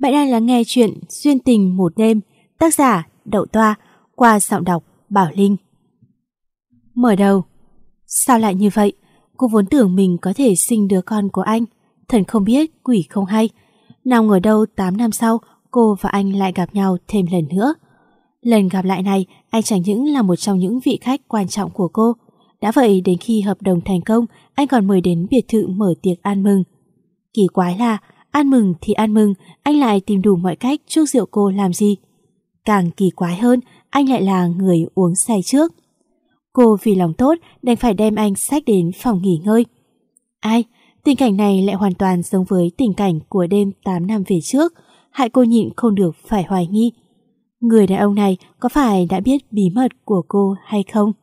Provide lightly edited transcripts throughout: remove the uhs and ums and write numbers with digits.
Bạn đang lắng nghe chuyện Duyên tình một đêm, tác giả Đậu Toa, qua giọng đọc Bảo Linh. Mở đầu. Sao lại như vậy? Cô vốn tưởng mình có thể sinh đứa con của anh. Thần không biết, quỷ không hay. Nào ngờ đâu 8 năm sau, cô và anh lại gặp nhau thêm lần nữa. Lần gặp lại này, anh chẳng những là một trong những vị khách quan trọng của cô. Đã vậy, đến khi hợp đồng thành công, anh còn mời đến biệt thự mở tiệc ăn mừng. Kỳ quái là, ăn mừng thì ăn mừng, anh lại tìm đủ mọi cách chuốc rượu cô làm gì. Càng kỳ quái hơn, anh lại là người uống say trước. Cô vì lòng tốt đành phải đem anh xách đến phòng nghỉ ngơi. Ai, tình cảnh này lại hoàn toàn giống với tình cảnh của đêm 8 năm về trước, hại cô nhịn không được phải hoài nghi. Người đàn ông này có phải đã biết bí mật của cô hay không?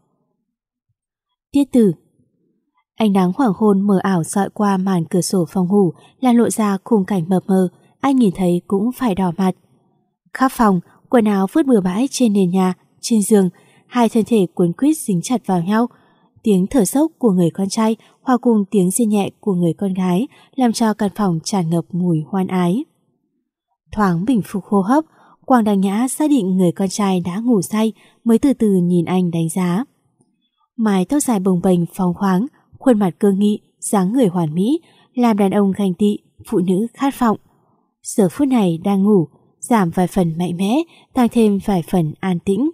Tiết tử. Ánh nắng hoàng hôn mờ ảo dọi qua màn cửa sổ phòng ngủ, là lộ ra khung cảnh mập mờ, anh nhìn thấy cũng phải đỏ mặt. Khắp phòng, quần áo vứt bừa bãi trên nền nhà, trên giường, hai thân thể cuốn quýt dính chặt vào nhau. Tiếng thở sốc của người con trai hòa cùng tiếng rên nhẹ của người con gái làm cho căn phòng tràn ngập mùi hoan ái. Thoáng bình phục hô hấp, Quang Đăng Nhã xác định người con trai đã ngủ say mới từ từ nhìn anh đánh giá. Mái tóc dài bồng bềnh phóng khoáng, khuôn mặt cương nghị, dáng người hoàn mỹ, làm đàn ông ganh tị, phụ nữ khát vọng. Giờ phút này đang ngủ, giảm vài phần mạnh mẽ, tăng thêm vài phần an tĩnh.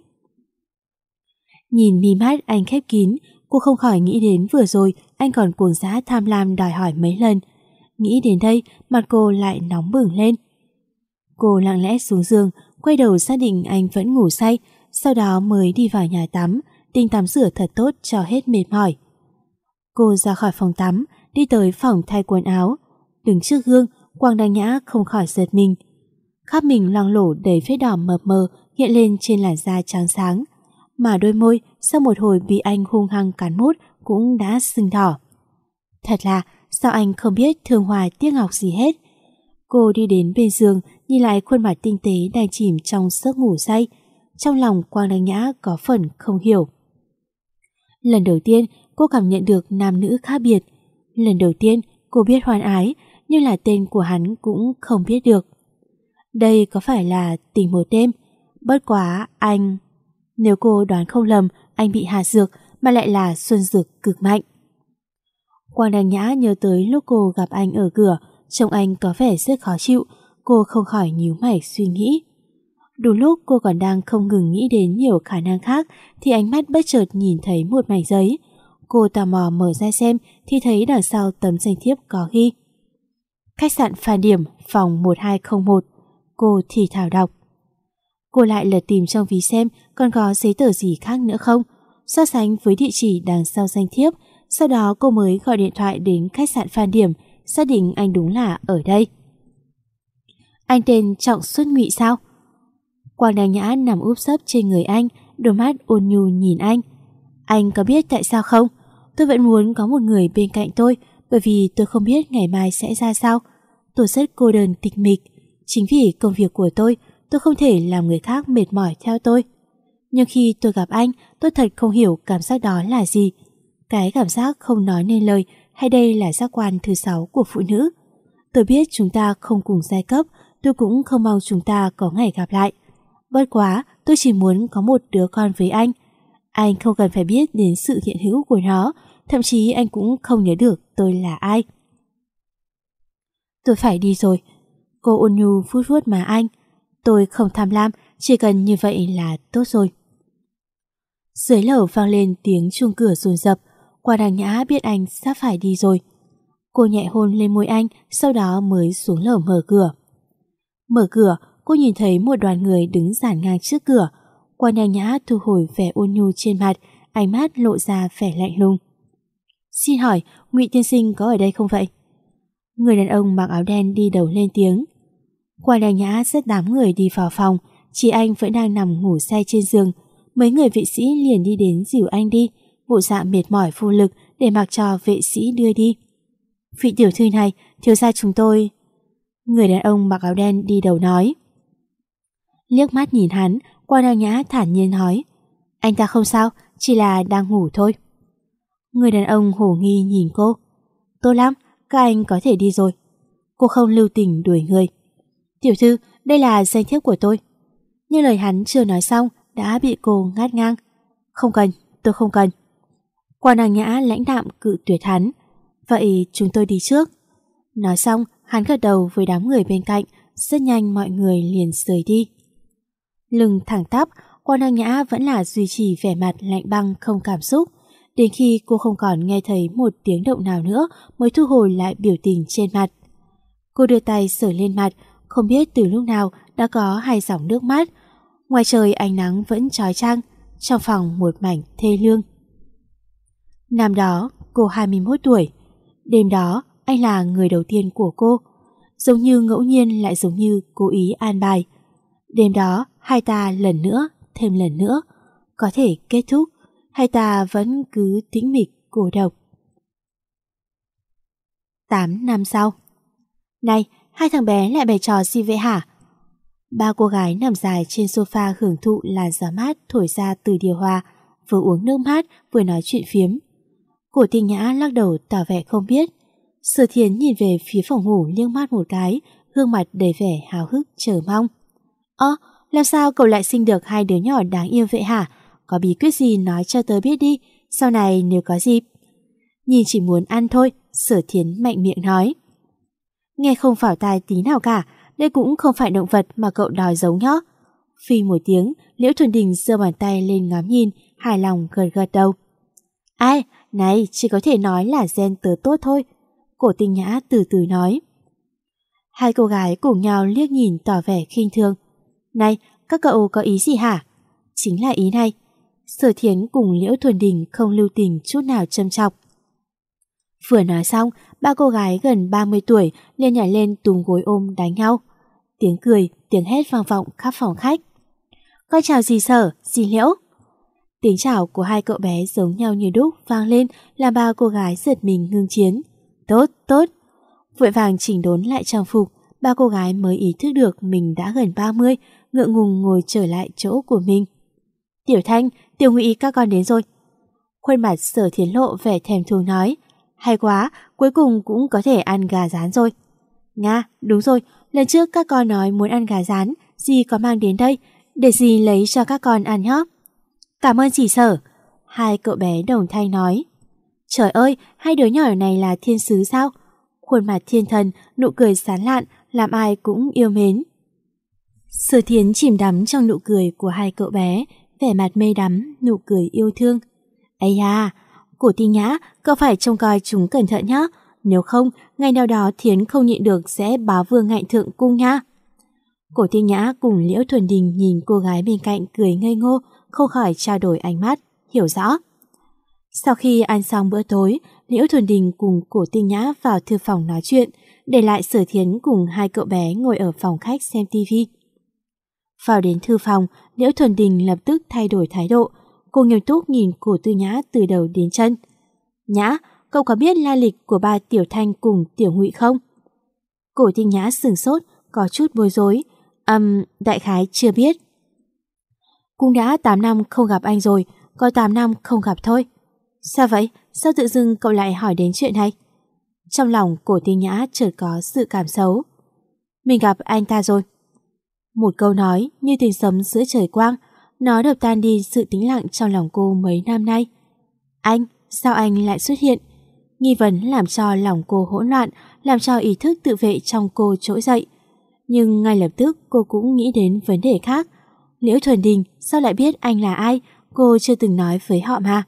Nhìn mi mắt anh khép kín, cô không khỏi nghĩ đến vừa rồi anh còn cuồng dã tham lam đòi hỏi mấy lần. Nghĩ đến đây, mặt cô lại nóng bừng lên. Cô lặng lẽ xuống giường, quay đầu xác định anh vẫn ngủ say, sau đó mới đi vào nhà tắm, định tắm rửa thật tốt cho hết mệt mỏi. Cô ra khỏi phòng tắm, đi tới phòng thay quần áo. Đứng trước gương, Quang Đăng Nhã không khỏi giật mình. Khắp mình loang lổ đầy vết đỏ mập mờ hiện lên trên làn da trắng sáng, mà đôi môi sau một hồi bị anh hung hăng cắn mút cũng đã sưng đỏ. Thật là sao anh không biết thương hoa tiếc ngọc gì hết. Cô đi đến bên giường, nhìn lại khuôn mặt tinh tế đang chìm trong giấc ngủ say. Trong lòng Quang Đăng Nhã có phần không hiểu. Lần đầu tiên cô cảm nhận được nam nữ khác biệt. Lần đầu tiên cô biết hoan ái, nhưng là tên của hắn cũng không biết được. Đây có phải là tình một đêm? Bất quá anh... Nếu cô đoán không lầm, anh bị hạ dược mà lại là xuân dược cực mạnh. Quang Đăng Nhã nhớ tới lúc cô gặp anh ở cửa, trông anh có vẻ rất khó chịu, cô không khỏi nhíu mày suy nghĩ. Đúng lúc cô còn đang không ngừng nghĩ đến nhiều khả năng khác thì ánh mắt bất chợt nhìn thấy một mảnh giấy. Cô tò mò mở ra xem thì thấy đằng sau tấm danh thiếp có ghi: khách sạn Phan Điểm, phòng 1201. Cô thì thào đọc. Cô lại lật tìm trong ví xem còn có giấy tờ gì khác nữa không, so sánh với địa chỉ đằng sau danh thiếp. Sau đó cô mới gọi điện thoại đến khách sạn Phan Điểm, xác định anh đúng là ở đây. Anh tên Trọng Xuất Ngụy sao? Quang Đăng Nhã nằm úp sấp trên người anh, đôi mắt ôn nhu nhìn anh. Anh có biết tại sao không? Tôi vẫn muốn có một người bên cạnh tôi, bởi vì tôi không biết ngày mai sẽ ra sao. Tôi rất cô đơn tịch mịch. Chính vì công việc của tôi không thể làm người khác mệt mỏi theo tôi. Nhưng khi tôi gặp anh, tôi thật không hiểu cảm giác đó là gì. Cái cảm giác không nói nên lời, hay đây là giác quan thứ 6 của phụ nữ? Tôi biết chúng ta không cùng giai cấp, tôi cũng không mong chúng ta có ngày gặp lại. Bất quá, tôi chỉ muốn có một đứa con với anh. Anh không cần phải biết đến sự hiện hữu của nó, thậm chí anh cũng không nhớ được tôi là ai. Tôi phải đi rồi. Cô ôn nhu vuốt vuốt má anh. Tôi không tham lam, chỉ cần như vậy là tốt rồi. Dưới lầu vang lên tiếng chuông cửa dồn dập. Quang Đăng Nhã biết anh sắp phải đi rồi. Cô nhẹ hôn lên môi anh, sau đó mới xuống lầu mở cửa. Mở cửa, cô nhìn thấy một đoàn người đứng dàn ngang trước cửa. Quang Đăng Nhã thu hồi vẻ ôn nhu trên mặt, ánh mắt lộ ra vẻ lạnh lùng. Xin hỏi, Ngụy tiên sinh có ở đây không vậy? Người đàn ông mặc áo đen đi đầu lên tiếng. Quang Đăng Nhã rất đám người đi vào phòng, chỉ anh vẫn đang nằm ngủ say trên giường. Mấy người vệ sĩ liền đi đến dìu anh đi, bộ dạng mệt mỏi vô lực để mặc cho vệ sĩ đưa đi. Vị tiểu thư này, thiếu gia chúng tôi... Người đàn ông mặc áo đen đi đầu nói. Liếc mắt nhìn hắn, Quang Đăng Nhã thản nhiên nói: anh ta không sao, chỉ là đang ngủ thôi. Người đàn ông hổ nghi nhìn cô. Tốt lắm, các anh có thể đi rồi. Cô không lưu tình đuổi người. Tiểu thư, đây là danh thiếp của tôi. Nhưng lời hắn chưa nói xong đã bị cô ngắt ngang. Không cần, tôi không cần. Quan Nàng Nhã lãnh đạm cự tuyệt hắn. Vậy chúng tôi đi trước. Nói xong, hắn gật đầu với đám người bên cạnh. Rất nhanh mọi người liền rời đi. Lưng thẳng tắp, Quan Nàng Nhã vẫn là duy trì vẻ mặt lạnh băng không cảm xúc. Đến khi cô không còn nghe thấy một tiếng động nào nữa mới thu hồi lại biểu tình trên mặt. Cô đưa tay sờ lên mặt, không biết từ lúc nào đã có 2 dòng nước mắt. Ngoài trời ánh nắng vẫn chói chang, trong phòng một mảnh thê lương. Năm đó, cô 21 tuổi. Đêm đó, anh là người đầu tiên của cô. Giống như ngẫu nhiên lại giống như cố ý an bài. Đêm đó, hai ta lần nữa, thêm lần nữa. Có thể kết thúc, hai ta vẫn cứ tĩnh mịch cô độc. 8 năm sau. Này, hai thằng bé lại bày trò gì vậy hả? Ba cô gái nằm dài trên sofa hưởng thụ làn gió mát thổi ra từ điều hòa, vừa uống nước mát vừa nói chuyện phiếm. Cổ Tinh Nhã lắc đầu tỏ vẻ không biết. Sở Thiến nhìn về phía phòng ngủ liếc mắt một cái, gương mặt đầy vẻ háo hức chờ mong. Làm sao cậu lại sinh được 2 đứa nhỏ đáng yêu vậy hả? Có bí quyết gì nói cho tớ biết đi, sau này nếu có dịp. Nhìn chỉ muốn ăn thôi, Sở Thiến mạnh miệng nói. Nghe không vào tai tí nào cả, đây cũng không phải động vật mà cậu đòi giống nhó. Phi một tiếng, Liễu Thuần Đình giơ bàn tay lên ngắm nhìn, hài lòng gật gật đầu. Ai, này, chỉ có thể nói là gen tớ tốt thôi. Cổ Tinh Nhã từ từ nói. Hai cô gái cùng nhau liếc nhìn tỏ vẻ khinh thường. Này, các cậu có ý gì hả? Chính là ý này. Sở Thiến cùng Liễu Thuần Đình không lưu tình chút nào châm chọc. Vừa nói xong, ba cô gái gần 30 tuổi liền nhảy lên túm gối ôm đánh nhau. Tiếng cười, tiếng hét vang vọng khắp phòng khách. Con chào dì Sở, dì Liễu. Tiếng chào của hai cậu bé giống nhau như đúc vang lên làm ba cô gái giật mình ngưng chiến. Tốt, tốt. Vội vàng chỉnh đốn lại trang phục, ba cô gái mới ý thức được mình đã gần 30, ngượng ngùng ngồi trở lại chỗ của mình. Tiểu Thanh, Tiểu Ngụy các con đến rồi. Khuôn mặt Sở Thiến lộ vẻ thèm thuồng nói. Hay quá, cuối cùng cũng có thể ăn gà rán rồi. Nga, đúng rồi, lần trước các con nói muốn ăn gà rán, dì có mang đến đây, để dì lấy cho các con ăn nhé. Cảm ơn dì Sở. Hai cậu bé đồng thanh nói. Trời ơi, hai đứa nhỏ này là thiên sứ sao? Khuôn mặt thiên thần, nụ cười sán lạn, làm ai cũng yêu mến. Sở Thiến chìm đắm trong nụ cười của hai cậu bé, vẻ mặt mê đắm, nụ cười yêu thương. Ây da, Cổ Tinh Nhã, cậu phải trông coi chúng cẩn thận nhé. Nếu không, ngày nào đó Thiến không nhịn được sẽ báo vương ngạnh thượng cung nha. Cổ Tinh Nhã cùng Liễu Thuần Đình nhìn cô gái bên cạnh cười ngây ngô, không khỏi trao đổi ánh mắt, hiểu rõ. Sau khi ăn xong bữa tối, Liễu Thuần Đình cùng Cổ Tinh Nhã vào thư phòng nói chuyện, để lại Sở Thiến cùng hai cậu bé ngồi ở phòng khách xem tivi. Vào đến thư phòng, Liễu Thuần Đình lập tức thay đổi thái độ. Cô nghiêm túc nhìn Cổ Tư Nhã từ đầu đến chân. Nhã, cậu có biết lai lịch của ba Tiểu Thanh cùng Tiểu Ngụy không? Cổ Tinh Nhã sửng sốt, có chút bối rối. Đại khái chưa biết. Cũng đã 8 năm không gặp anh rồi, có 8 năm không gặp thôi. Sao vậy? Sao tự dưng cậu lại hỏi đến chuyện này? Trong lòng Cổ Tinh Nhã chợt có sự cảm xấu. Mình gặp anh ta rồi. Một câu nói như tiếng sấm giữa trời quang, nó đập tan đi sự tĩnh lặng trong lòng cô mấy năm nay. Anh, sao anh lại xuất hiện? Nghi vấn làm cho lòng cô hỗn loạn, làm cho ý thức tự vệ trong cô trỗi dậy. Nhưng ngay lập tức cô cũng nghĩ đến vấn đề khác. Liễu Thuần Đình sao lại biết anh là ai? Cô chưa từng nói với họ mà.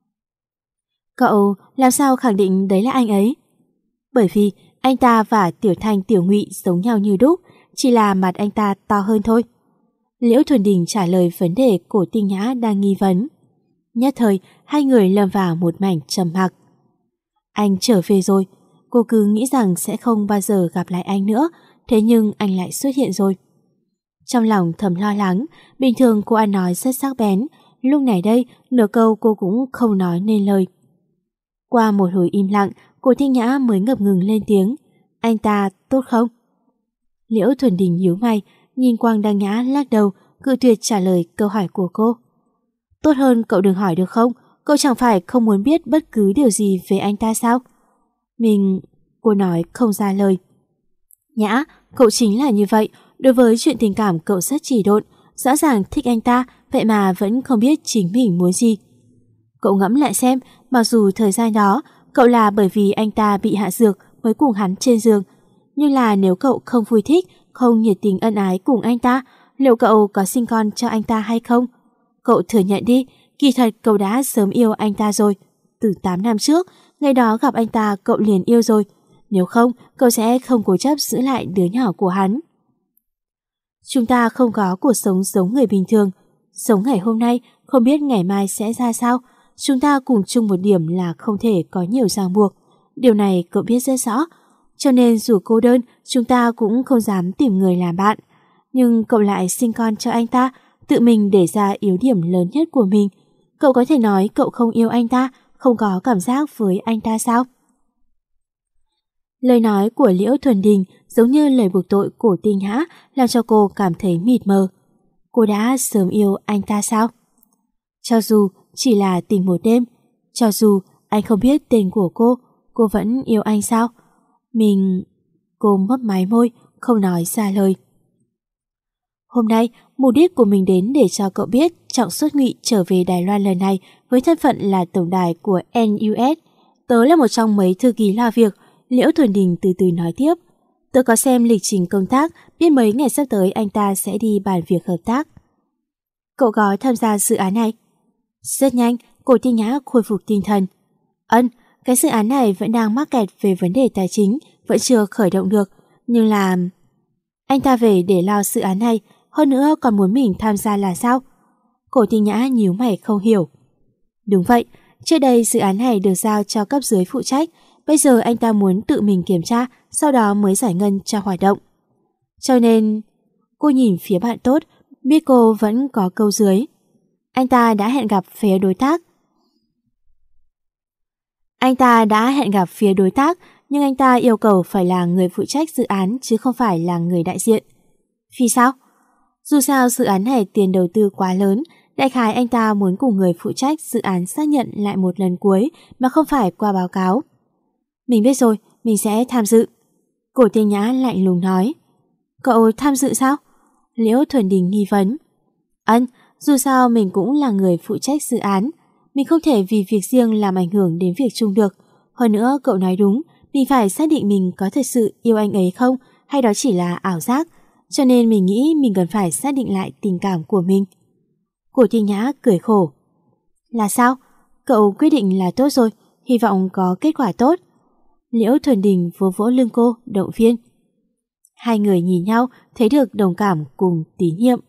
Cậu làm sao khẳng định đấy là anh ấy? Bởi vì anh ta và Tiểu Thanh Tiểu Ngụy giống nhau như đúc, chỉ là mặt anh ta to hơn thôi. Liễu Thuần Đình trả lời vấn đề Cổ Tinh Nhã đang nghi vấn. Nhất thời, hai người lâm vào một mảnh trầm mặc. Anh trở về rồi, cô cứ nghĩ rằng sẽ không bao giờ gặp lại anh nữa, thế nhưng anh lại xuất hiện rồi. Trong lòng thầm lo lắng, bình thường cô ăn nói rất sắc bén, lúc này đây nửa câu cô cũng không nói nên lời. Qua một hồi im lặng, Cổ Tinh Nhã mới ngập ngừng lên tiếng. Anh ta tốt không? Liễu Thuần Đình nhíu mày, nhìn Quang Đăng Nhã lắc đầu, cự tuyệt trả lời câu hỏi của cô. Tốt hơn cậu đừng hỏi được không? Cậu chẳng phải không muốn biết bất cứ điều gì về anh ta sao? Cô nói không ra lời. Nhã, cậu chính là như vậy. Đối với chuyện tình cảm cậu rất chỉ độn. Rõ ràng thích anh ta, vậy mà vẫn không biết chính mình muốn gì. Cậu ngẫm lại xem, mặc dù thời gian đó cậu là bởi vì anh ta bị hạ dược mới cùng hắn trên giường, nhưng là nếu cậu không vui thích, không nhiệt tình ân ái cùng anh ta, liệu cậu có sinh con cho anh ta hay không? Cậu thừa nhận đi, kỳ thật cậu đã sớm yêu anh ta rồi. Từ 8 năm trước, ngày đó gặp anh ta cậu liền yêu rồi. Nếu không, cậu sẽ không cố chấp giữ lại đứa nhỏ của hắn. Chúng ta không có cuộc sống giống người bình thường. Sống ngày hôm nay, không biết ngày mai sẽ ra sao. Chúng ta cùng chung một điểm là không thể có nhiều ràng buộc. Điều này cậu biết rất rõ. Cho nên dù cô đơn, chúng ta cũng không dám tìm người làm bạn. Nhưng cậu lại sinh con cho anh ta, tự mình để ra yếu điểm lớn nhất của mình. Cậu có thể nói cậu không yêu anh ta, không có cảm giác với anh ta sao? Lời nói của Liễu Thuần Đình giống như lời buộc tội của Tinh Nhã, làm cho cô cảm thấy mịt mờ. Cô đã sớm yêu anh ta sao? Cho dù chỉ là tình một đêm, cho dù anh không biết tên của cô vẫn yêu anh sao? Cô mấp máy môi, không nói ra lời. Hôm nay, mục đích của mình đến để cho cậu biết Trọng Xuất Ngụy trở về Đài Loan lần này với thân phận là tổng đài của NUS. Tớ là một trong mấy thư ký lo việc. Liễu Thuần Đình từ từ nói tiếp. Tớ có xem lịch trình công tác, biết mấy ngày sắp tới anh ta sẽ đi bàn việc hợp tác. Cậu có tham gia dự án này? Rất nhanh, Cổ Tinh Nhã khôi phục tinh thần. Cái dự án này vẫn đang mắc kẹt về vấn đề tài chính, vẫn chưa khởi động được. Nhưng là... Anh ta về để lo dự án này, hơn nữa còn muốn mình tham gia là sao? Cổ Tinh Nhã nhíu mày không hiểu. Đúng vậy, trước đây dự án này được giao cho cấp dưới phụ trách, bây giờ anh ta muốn tự mình kiểm tra, sau đó mới giải ngân cho hoạt động. Cho nên, cô nhìn phía bạn tốt, biết cô vẫn có câu dưới. Anh ta đã hẹn gặp phía đối tác. Nhưng anh ta yêu cầu phải là người phụ trách dự án chứ không phải là người đại diện. Vì sao? Dù sao dự án này tiền đầu tư quá lớn, đại khái anh ta muốn cùng người phụ trách dự án xác nhận lại một lần cuối mà không phải qua báo cáo. Mình biết rồi, mình sẽ tham dự. Cổ Tinh Nhã lạnh lùng nói. Cậu tham dự sao? Liễu Thuần Đình nghi vấn. Dù sao mình cũng là người phụ trách dự án. Mình không thể vì việc riêng làm ảnh hưởng đến việc chung được. Hơn nữa cậu nói đúng, mình phải xác định mình có thật sự yêu anh ấy không hay đó chỉ là ảo giác. Cho nên mình nghĩ mình cần phải xác định lại tình cảm của mình. Cổ Tinh Nhã cười khổ. Là sao? Cậu quyết định là tốt rồi, hy vọng có kết quả tốt. Liễu Thuần Đình vỗ vỗ lưng cô, động viên. Hai người nhìn nhau, thấy được đồng cảm cùng tín nhiệm.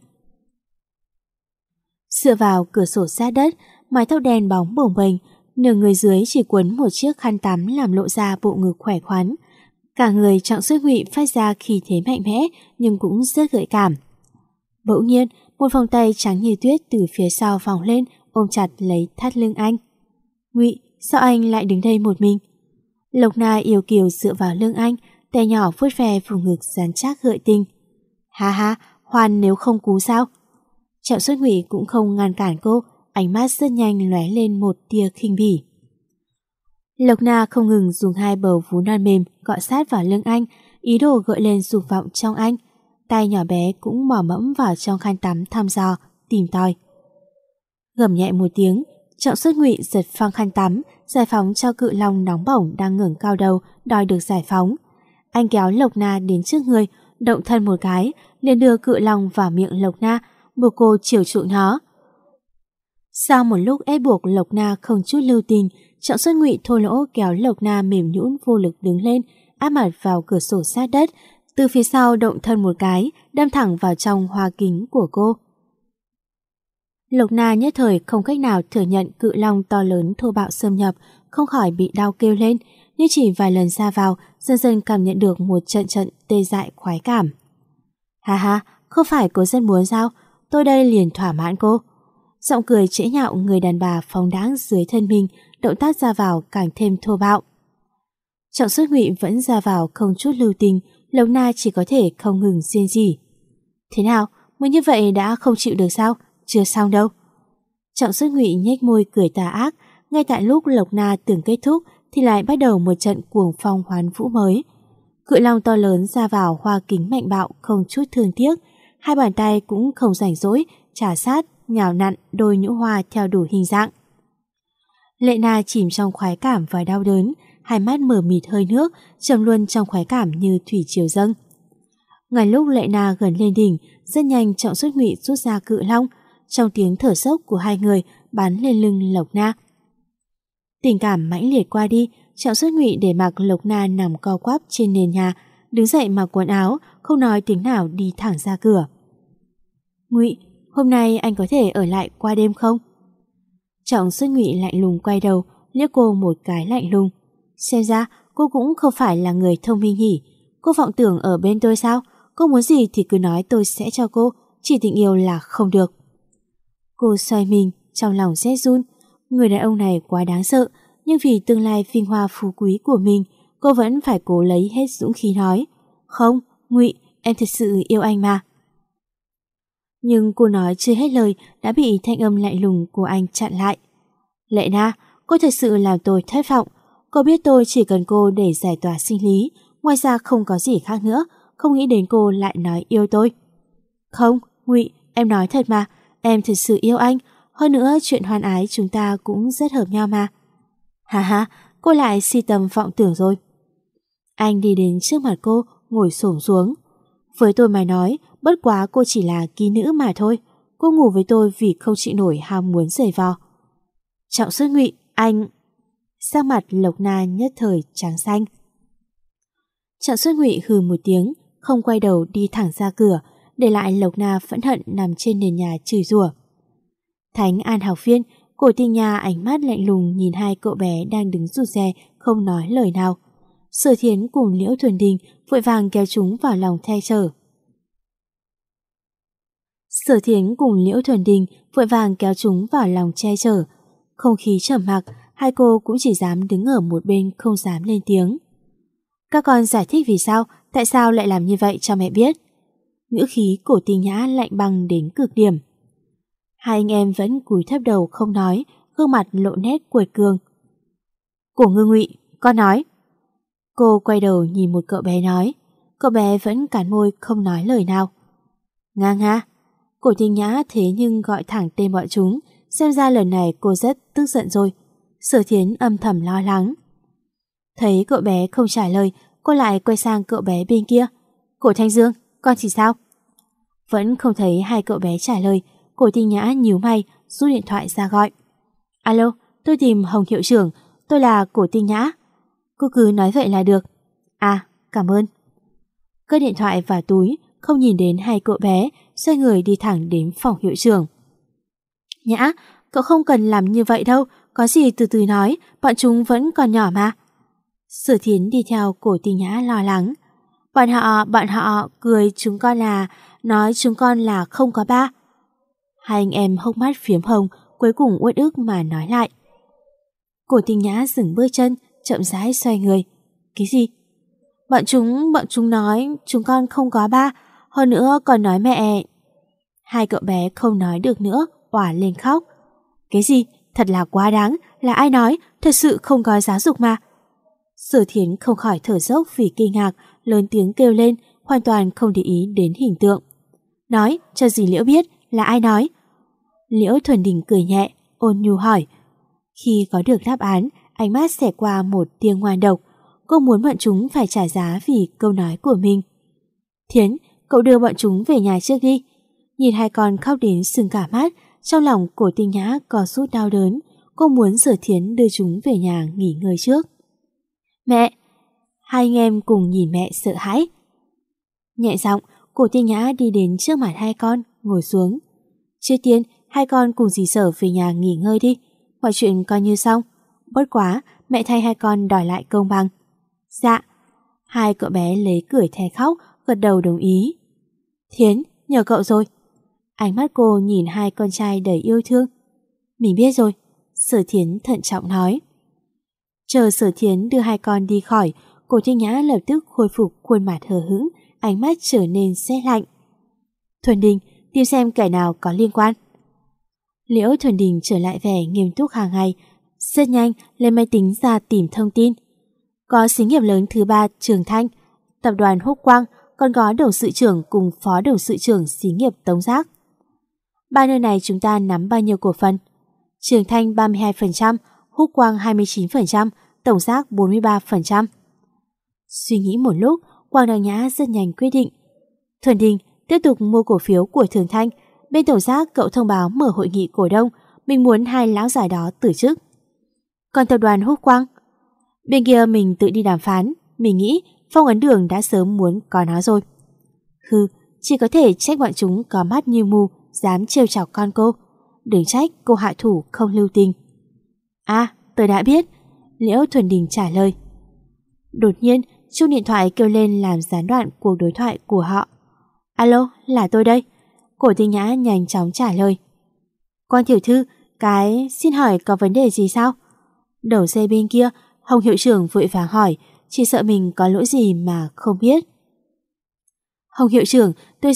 Dựa vào cửa sổ sát đất, mái tóc đen bóng bồng bềnh, nửa người dưới chỉ quấn một chiếc khăn tắm làm lộ ra bộ ngực khỏe khoắn. Cả người Trọng Xuất Ngụy phát ra khí thế mạnh mẽ nhưng cũng rất gợi cảm. Bỗng nhiên, một vòng tay trắng như tuyết từ phía sau vòng lên, ôm chặt lấy thắt lưng anh. Ngụy, sao anh lại đứng đây một mình? Lộc Na yêu kiều dựa vào lưng anh, tay nhỏ vuốt ve vùng ngực rắn chắc gợi tình. Ha ha, Hoan nếu không cú sao? Trọng Xuất Ngụy cũng không ngăn cản cô, ánh mắt rất nhanh lóe lên một tia khinh bỉ. Lộc Na không ngừng dùng hai bờ vú non mềm cọ sát vào lưng anh, ý đồ gợi lên dục vọng trong anh. Tay nhỏ bé cũng mò mẫm vào trong khăn tắm thăm dò, tìm tòi. Gầm nhẹ một tiếng, Trọng Xuất Ngụy giật phăng khăn tắm, giải phóng cho cự long nóng bỏng đang ngẩng cao đầu đòi được giải phóng. Anh kéo Lộc Na đến trước người, động thân một cái, liền đưa cự long vào miệng Lộc Na, buộc cô chiều chuộng nó. Sau một lúc ép buộc Lộc Na không chút lưu tình, Trọng Xuất Ngụy thô lỗ kéo Lộc Na mềm nhũn vô lực đứng lên, áp mặt vào cửa sổ sát đất, từ phía sau động thân một cái, đâm thẳng vào trong hoa kính của cô. Lộc Na nhất thời không cách nào thừa nhận cự long to lớn thô bạo xâm nhập, không khỏi bị đau kêu lên, nhưng chỉ vài lần ra vào, dần dần cảm nhận được một trận tê dại khoái cảm. Ha ha, không phải cô rất muốn sao? Tôi đây liền thỏa mãn cô. Giọng cười trễ nhạo người đàn bà phóng đãng dưới thân mình, động tác ra vào càng thêm thô bạo. Trọng Xuất Ngụy vẫn ra vào không chút lưu tình, Lộc Na chỉ có thể không ngừng rên rỉ. Thế nào, mới như vậy đã không chịu được sao? Chưa xong đâu. Trọng Xuất Ngụy nhếch môi cười tà ác, ngay tại lúc Lộc Na tưởng kết thúc thì lại bắt đầu một trận cuồng phong hoán vũ mới. Cự long to lớn ra vào hoa kính mạnh bạo không chút thương tiếc, hai bàn tay cũng không rảnh rỗi trà sát, nhào nặn đôi nhũ hoa theo đủ hình dạng. Lệ Na chìm trong khoái cảm và đau đớn, hai mắt mờ mịt hơi nước, trầm luân trong khoái cảm như thủy triều dâng. Ngay lúc Lệ Na gần lên đỉnh, rất nhanh Trọng Xuất Ngụy rút ra cự long, trong tiếng thở sốc của hai người bắn lên lưng Lộc Na. Tình cảm mãnh liệt qua đi, Trọng Xuất Ngụy để mặc Lộc Na nằm co quắp trên nền nhà, đứng dậy mặc quần áo, không nói tiếng nào đi thẳng ra cửa. Ngụy, hôm nay anh có thể ở lại qua đêm không? Trọng Xuất Ngụy lạnh lùng quay đầu, liếc cô một cái lạnh lùng. Xem ra cô cũng không phải là người thông minh nhỉ. Cô vọng tưởng ở bên tôi sao? Cô muốn gì thì cứ nói tôi sẽ cho cô, chỉ tình yêu là không được. Cô xoay mình, trong lòng rét run. Người đàn ông này quá đáng sợ, nhưng vì tương lai vinh hoa phú quý của mình, cô vẫn phải cố lấy hết dũng khí nói. Không, Ngụy, em thật sự yêu anh mà. Nhưng cô nói chưa hết lời đã bị thanh âm lạnh lùng của anh chặn lại. Lệ Na, cô thật sự làm tôi thất vọng. Cô biết tôi chỉ cần cô để giải tỏa sinh lý, ngoài ra không có gì khác nữa, không nghĩ đến cô lại nói yêu tôi. Không, Ngụy, em nói thật mà, em thật sự yêu anh, hơn nữa chuyện hoan ái chúng ta cũng rất hợp nhau mà. Ha ha, cô lại si tâm vọng tưởng rồi. Anh đi đến trước mặt cô, ngồi xổm xuống. Với tôi mà nói, bất quá cô chỉ là ký nữ mà thôi. Cô ngủ với tôi vì không chịu nổi ham muốn giày vò. Trọng Xuất Ngụy, anh... Sắc mặt Lộc Na nhất thời trắng xanh. Trọng Xuất Ngụy hừ một tiếng, không quay đầu đi thẳng ra cửa, để lại Lộc Na phẫn hận nằm trên nền nhà chửi rủa. Thánh An học viên, Cổ Tinh Nha ánh mắt lạnh lùng nhìn hai cậu bé đang đứng rụt rè không nói lời nào. Sở Thiến cùng Liễu Thuần Đình vội vàng kéo chúng vào lòng che chở. Không khí trầm mặc, hai cô cũng chỉ dám đứng ở một bên không dám lên tiếng. Các con giải thích vì sao, tại sao lại làm như vậy cho mẹ biết. Ngữ khí Cổ Tinh Nhã lạnh băng đến cực điểm. Hai anh em vẫn cúi thấp đầu không nói, gương mặt lộ nét cuột cường. Cổ Ngư Ngụy, con nói. Cô quay đầu nhìn một cậu bé nói. Cậu bé vẫn cắn môi không nói lời nào. Nga nga. Cổ Tinh Nhã thế nhưng gọi thẳng tên bọn chúng, xem ra lần này cô rất tức giận rồi. Sở Thiến âm thầm lo lắng. Thấy cậu bé không trả lời, cô lại quay sang cậu bé bên kia. Cổ Thanh Dương, con thì sao? Vẫn không thấy hai cậu bé trả lời. Cổ Tinh Nhã nhíu mày, rút điện thoại ra gọi. Alo, tôi tìm Hồng hiệu trưởng, tôi là Cổ Tinh Nhã. Cô cứ nói vậy là được. À, cảm ơn. Cất điện thoại vào túi, không nhìn đến hai cậu bé, xoay người đi thẳng đến phòng hiệu trưởng. Nhã, cậu không cần làm như vậy đâu, có gì từ từ nói, bọn chúng vẫn còn nhỏ mà. Sở Thiến đi theo Cổ Tinh Nhã lo lắng. Bọn họ cười chúng con là, nói chúng con là không có ba. Hai anh em hốc mắt phiếm hồng, cuối cùng uất ức mà nói lại. Cổ Tinh Nhã dừng bước chân, chậm rãi xoay người. Cái gì? Bọn chúng nói chúng con không có ba, hơn nữa còn nói mẹ. Hai cậu bé không nói được nữa, òa lên khóc. Cái gì? Thật là quá đáng, là ai nói, thật sự không có giáo dục mà. Sở Thiến không khỏi thở dốc vì kinh ngạc, lớn tiếng kêu lên, hoàn toàn không để ý đến hình tượng. Nói, cho dì Liễu biết, là ai nói? Liễu Thuần Đình cười nhẹ, ôn nhu hỏi. Khi có được đáp án, ánh mắt xẹt qua một tia ngoan độc. Cô muốn bọn chúng phải trả giá vì câu nói của mình. Thiến, cậu đưa bọn chúng về nhà trước đi. Nhìn hai con khóc đến sưng cả mắt, trong lòng Cổ Tinh Nhã có chút đau đớn. Cô muốn Sở Thiến đưa chúng về nhà nghỉ ngơi trước. Mẹ! Hai anh em cùng nhìn mẹ sợ hãi. Nhẹ giọng, Cổ Tinh Nhã đi đến trước mặt hai con, ngồi xuống. Trước tiên, hai con cùng dì Sở về nhà nghỉ ngơi đi. Mọi chuyện coi như xong. Bất quá, mẹ thay hai con đòi lại công bằng. Dạ. Hai cậu bé lấy cười thè khóc, gật đầu đồng ý. Thiến, nhờ cậu rồi. Ánh mắt cô nhìn hai con trai đầy yêu thương. Mình biết rồi. Sở Thiến thận trọng nói. Chờ Sở Thiến đưa hai con đi khỏi, Cổ Tinh Nhã lập tức khôi phục khuôn mặt hờ hững, ánh mắt trở nên se lạnh. Thuần Đình, tìm xem kẻ nào có liên quan. Liễu Thuần Đình trở lại vẻ nghiêm túc hàng ngày, rất nhanh lên máy tính ra tìm thông tin. Có xí nghiệp lớn thứ 3 Trường Thanh, tập đoàn Húc Quang, còn có董sự trưởng cùng phó董sự trưởng xí nghiệp Tống Giác. Ba nơi này chúng ta nắm bao nhiêu cổ phần? Trường Thanh 32%, Húc Quang 29%, Tổng Giác 43%. Suy nghĩ một lúc, Quang Đăng Nhã rất nhanh quyết định. Thuần Đình tiếp tục mua cổ phiếu của Trường Thanh. Bên Tổng Giác cậu thông báo mở hội nghị cổ đông, mình muốn hai lão già đó từ chức. Còn tập đoàn Húc Quang? Bên kia mình tự đi đàm phán, mình nghĩ Phong Ấn Đường đã sớm muốn có nó rồi. Hừ, chỉ có thể trách bọn chúng có mắt như mù, dám trêu chọc con cô. Đừng trách cô hạ thủ không lưu tình. À, tôi đã biết, Liễu Thuần Đình trả lời. Đột nhiên, chuông điện thoại kêu lên làm gián đoạn cuộc đối thoại của họ. Alo, là tôi đây. Cổ Tinh Nhã nhanh chóng trả lời. Quan tiểu thư, xin hỏi có vấn đề gì sao? Đầu dây bên kia, Hồng hiệu trưởng vội vàng hỏi, chỉ sợ mình có lỗi gì mà không biết. Hồng hiệu trưởng, tôi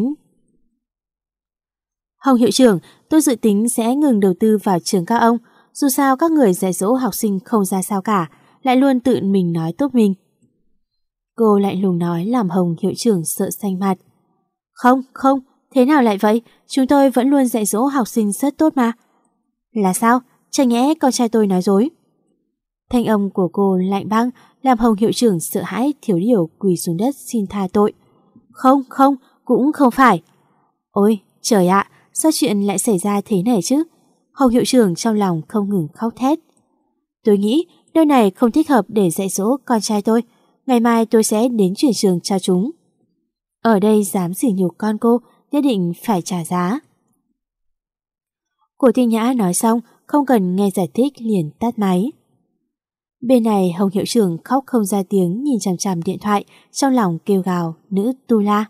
dự tính sẽ ngừng đầu tư vào trường các ông. Dù sao các người dạy dỗ học sinh không ra sao cả, lại luôn tự mình nói tốt mình. Cô lạnh lùng nói làm Hồng hiệu trưởng sợ xanh mặt. Không, thế nào lại vậy? Chúng tôi vẫn luôn dạy dỗ học sinh rất tốt mà. Là sao? Chẳng nhẽ con trai tôi nói dối? Thanh âm của cô lạnh băng làm Hồng hiệu trưởng sợ hãi thiếu điều quỳ xuống đất xin tha tội. Không, cũng không phải. Ôi, trời ạ, sao chuyện lại xảy ra thế này chứ? Hồng hiệu trưởng trong lòng không ngừng khóc thét. Tôi nghĩ nơi này không thích hợp để dạy dỗ con trai tôi. Ngày mai tôi sẽ đến chuyển trường cho chúng. Ở đây dám sỉ nhục con cô, nhất định phải trả giá. Cổ Tinh Nhã nói xong, không cần nghe giải thích liền tắt máy. Bên này Hồng hiệu trưởng khóc không ra tiếng nhìn chằm chằm điện thoại, trong lòng kêu gào nữ tu la.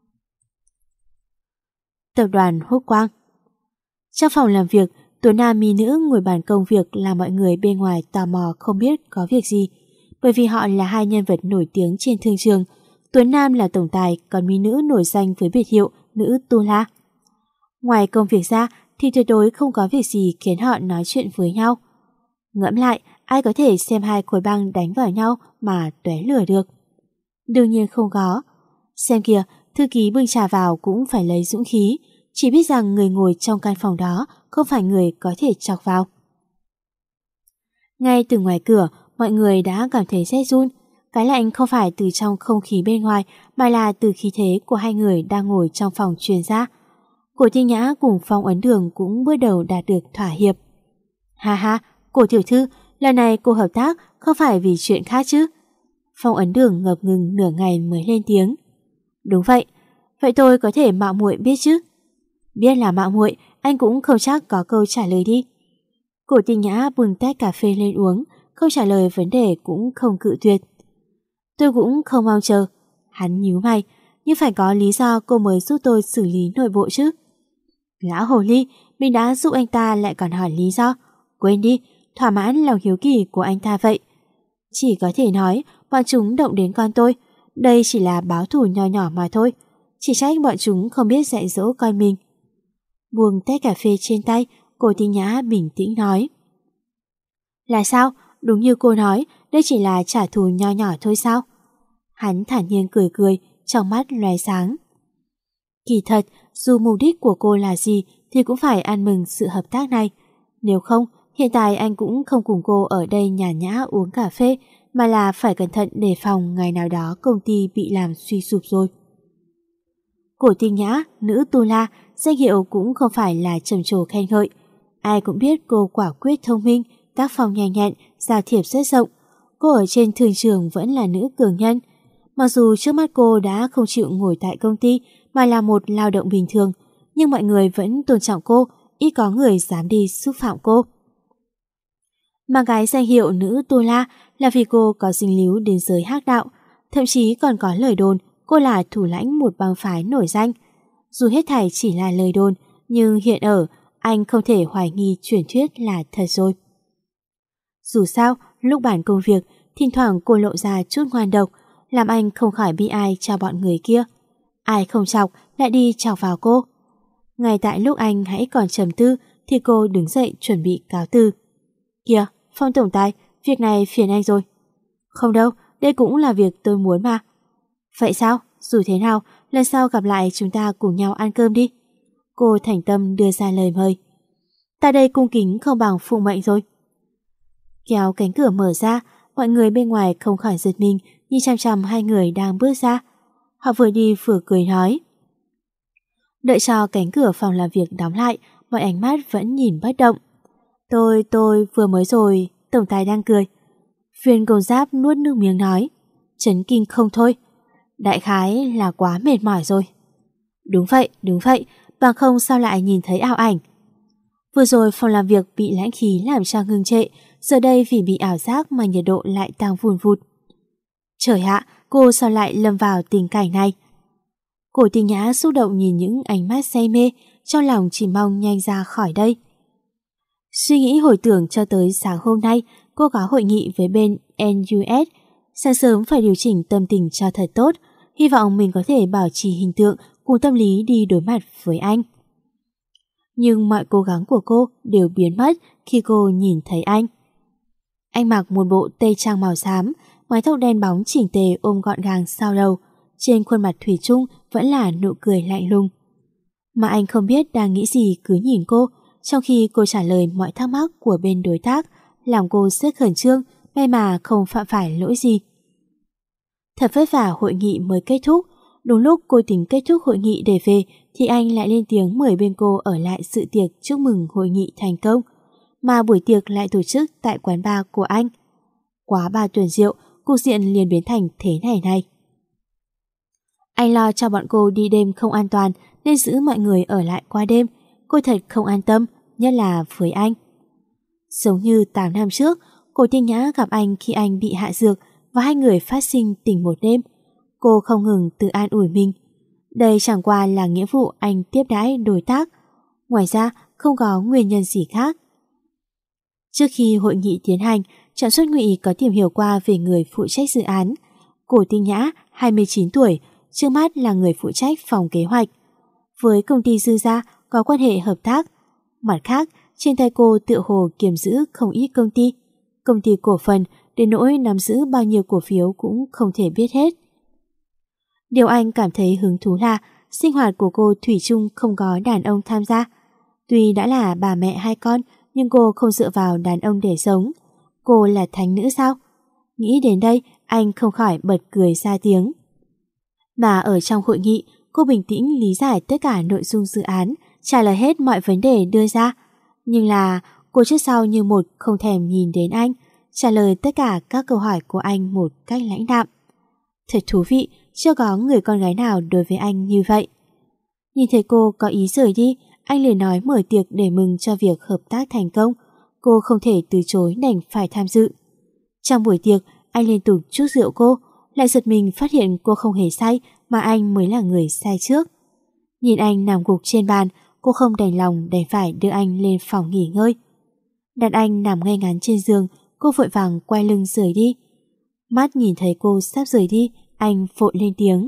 Tập đoàn Húc Quang. Trong phòng làm việc, Tuấn Nam mỹ nữ ngồi bàn công việc làm mọi người bên ngoài tò mò không biết có việc gì, bởi vì họ là hai nhân vật nổi tiếng trên thương trường. Tuấn Nam là tổng tài, còn mỹ nữ nổi danh với biệt hiệu nữ tu la. Ngoài công việc ra thì tuyệt đối không có việc gì khiến họ nói chuyện với nhau. Ngẫm lại, ai có thể xem hai khối băng đánh vào nhau mà tóe lửa được? Đương nhiên không có. Xem kìa, thư ký bưng trà vào cũng phải lấy dũng khí, chỉ biết rằng người ngồi trong căn phòng đó không phải người có thể chọc vào. Ngay từ ngoài cửa, mọi người đã cảm thấy rét run. Cái lạnh không phải từ trong không khí bên ngoài, mà là từ khí thế của hai người đang ngồi trong phòng truyền ra. Cổ Tinh Nhã cùng Phong Ấn Đường cũng bước đầu đạt được thỏa hiệp. Ha, Cổ tiểu thư, lần này cô hợp tác không phải vì chuyện khác chứ? Phong Ấn Đường ngập ngừng nửa ngày mới lên tiếng. Đúng vậy, vậy tôi có thể mạo muội biết chứ? Biết là mạo muội, anh cũng không chắc có câu trả lời đi. Cổ Tinh Nhã bưng tách cà phê lên uống, không trả lời vấn đề cũng không cự tuyệt. Tôi cũng không mong chờ. Hắn nhíu mày, nhưng phải có lý do cô mới giúp tôi xử lý nội bộ chứ. Lão hồ ly, mình đã giúp anh ta lại còn hỏi lý do. Quên đi, thỏa mãn lòng hiếu kỳ của anh ta vậy. Chỉ có thể nói bọn chúng động đến con tôi. Đây chỉ là báo thù nho nhỏ mà thôi. Chỉ trách bọn chúng không biết dạy dỗ con mình. Buông tách cà phê trên tay, Cổ Tinh Nhã bình tĩnh nói. Là sao? Đúng như cô nói, đây chỉ là trả thù nho nhỏ thôi sao? Hắn thản nhiên cười, trong mắt lóe sáng. Kỳ thật, dù mục đích của cô là gì thì cũng phải ăn mừng sự hợp tác này. Nếu không, hiện tại anh cũng không cùng cô ở đây nhàn nhã uống cà phê, mà là phải cẩn thận đề phòng ngày nào đó công ty bị làm suy sụp rồi. Cổ Tinh Nhã, nữ tu la, danh hiệu cũng không phải là trầm trồ khen ngợi. Ai cũng biết cô quả quyết thông minh, tác phong nhanh nhẹn, giao thiệp rất rộng. Cô ở trên thương trường vẫn là nữ cường nhân. Mặc dù trước mắt cô đã không chịu ngồi tại công ty mà là một lao động bình thường, nhưng mọi người vẫn tôn trọng cô, ít có người dám đi xúc phạm cô. Mà cái danh hiệu nữ tu la là vì cô có dính líu đến giới hắc đạo, thậm chí còn có lời đồn cô là thủ lãnh một bang phái nổi danh. Dù hết thảy chỉ là lời đồn, nhưng hiện ở, anh không thể hoài nghi truyền thuyết là thật rồi. Dù sao, lúc bàn công việc, thỉnh thoảng cô lộ ra chút ngoan độc, làm anh không khỏi bi ai cho bọn người kia. Ai không chọc lại đi chọc vào cô. Ngay tại lúc anh hãy còn trầm tư thì cô đứng dậy chuẩn bị cáo từ. Kìa, Phong tổng tài, việc này phiền anh rồi. Không đâu, đây cũng là việc tôi muốn mà. Vậy sao? Dù thế nào, lần sau gặp lại chúng ta cùng nhau ăn cơm đi. Cô thành tâm đưa ra lời mời. Ta đây cung kính không bằng phụng mệnh rồi. Kéo cánh cửa mở ra, mọi người bên ngoài không khỏi giật mình nhìn chằm chằm hai người đang bước ra. Họ vừa đi vừa cười nói. Đợi cho cánh cửa phòng làm việc đóng lại, mọi ánh mắt vẫn nhìn bất động. Tôi vừa mới rồi, tổng tài đang cười. Viên Công Giáp nuốt nước miếng nói. Chấn kinh không thôi. Đại khái là quá mệt mỏi rồi. Đúng vậy, bằng không sao lại nhìn thấy ảo ảnh. Vừa rồi phòng làm việc bị lãnh khí làm cho ngưng trệ, giờ đây vì bị ảo giác mà nhiệt độ lại tăng vùn vụt. Trời ạ, cô sao lại lâm vào tình cảnh này? Cổ Tinh Nhã xúc động nhìn những ánh mắt say mê, trong lòng chỉ mong nhanh ra khỏi đây. Suy nghĩ hồi tưởng cho tới sáng hôm nay, cô có hội nghị với bên NUS. Sáng sớm phải điều chỉnh tâm tình cho thật tốt, hy vọng mình có thể bảo trì hình tượng cùng tâm lý đi đối mặt với anh. Nhưng mọi cố gắng của cô đều biến mất khi cô nhìn thấy anh. Anh mặc một bộ tây trang màu xám, mái tóc đen bóng chỉnh tề ôm gọn gàng sau đầu, trên khuôn mặt thủy chung vẫn là nụ cười lạnh lùng. Mà anh không biết đang nghĩ gì cứ nhìn cô, trong khi cô trả lời mọi thắc mắc của bên đối tác, làm cô rất khẩn trương, may mà không phạm phải lỗi gì. Thật vất vả hội nghị mới kết thúc, đúng lúc cô tính kết thúc hội nghị để về thì anh lại lên tiếng mời bên cô ở lại sự tiệc chúc mừng hội nghị thành công, mà buổi tiệc lại tổ chức tại quán bar của anh. Quá 3 tuần rượu, cục diện liền biến thành thế này. Anh lo cho bọn cô đi đêm không an toàn nên giữ mọi người ở lại qua đêm. Cô thật không an tâm, nhất là với anh. Giống như 8 năm trước, Cổ Tinh Nhã gặp anh khi anh bị hạ dược và hai người phát sinh tình một đêm. Cô không ngừng tự an ủi mình. Đây chẳng qua là nghĩa vụ anh tiếp đãi đối tác. Ngoài ra, không có nguyên nhân gì khác. Trước khi hội nghị tiến hành, Trạm Xuất Ngụy có tìm hiểu qua về người phụ trách dự án. Cổ Tinh Nhã, 29 tuổi, trước mắt là người phụ trách phòng kế hoạch. Với công ty Dư Gia có quan hệ hợp tác. Mặt khác, trên tay cô tựa hồ kiềm giữ không ít công ty cổ phần, đến nỗi nắm giữ bao nhiêu cổ phiếu cũng không thể biết hết. Điều anh cảm thấy hứng thú là sinh hoạt của cô thủy chung không có đàn ông tham gia. Tuy đã là bà mẹ hai con, nhưng cô không dựa vào đàn ông để sống. Cô là thánh nữ sao? Nghĩ đến đây, anh không khỏi bật cười ra tiếng. Mà ở trong hội nghị, cô bình tĩnh lý giải tất cả nội dung dự án, trả lời hết mọi vấn đề đưa ra. Nhưng là cô trước sau như một không thèm nhìn đến anh, trả lời tất cả các câu hỏi của anh một cách lãnh đạm. Thật thú vị, chưa có người con gái nào đối với anh như vậy. Nhìn thấy cô có ý rời đi, anh liền nói mở tiệc để mừng cho việc hợp tác thành công. Cô không thể từ chối đành phải tham dự. Trong buổi tiệc, anh liên tục chúc rượu cô, lại giật mình phát hiện cô không hề say mà anh mới là người say trước. Nhìn anh nằm gục trên bàn, cô không đành lòng đành phải đưa anh lên phòng nghỉ ngơi. Đặt anh nằm ngay ngắn trên giường, cô vội vàng quay lưng rời đi. Mắt nhìn thấy cô sắp rời đi, anh vội lên tiếng.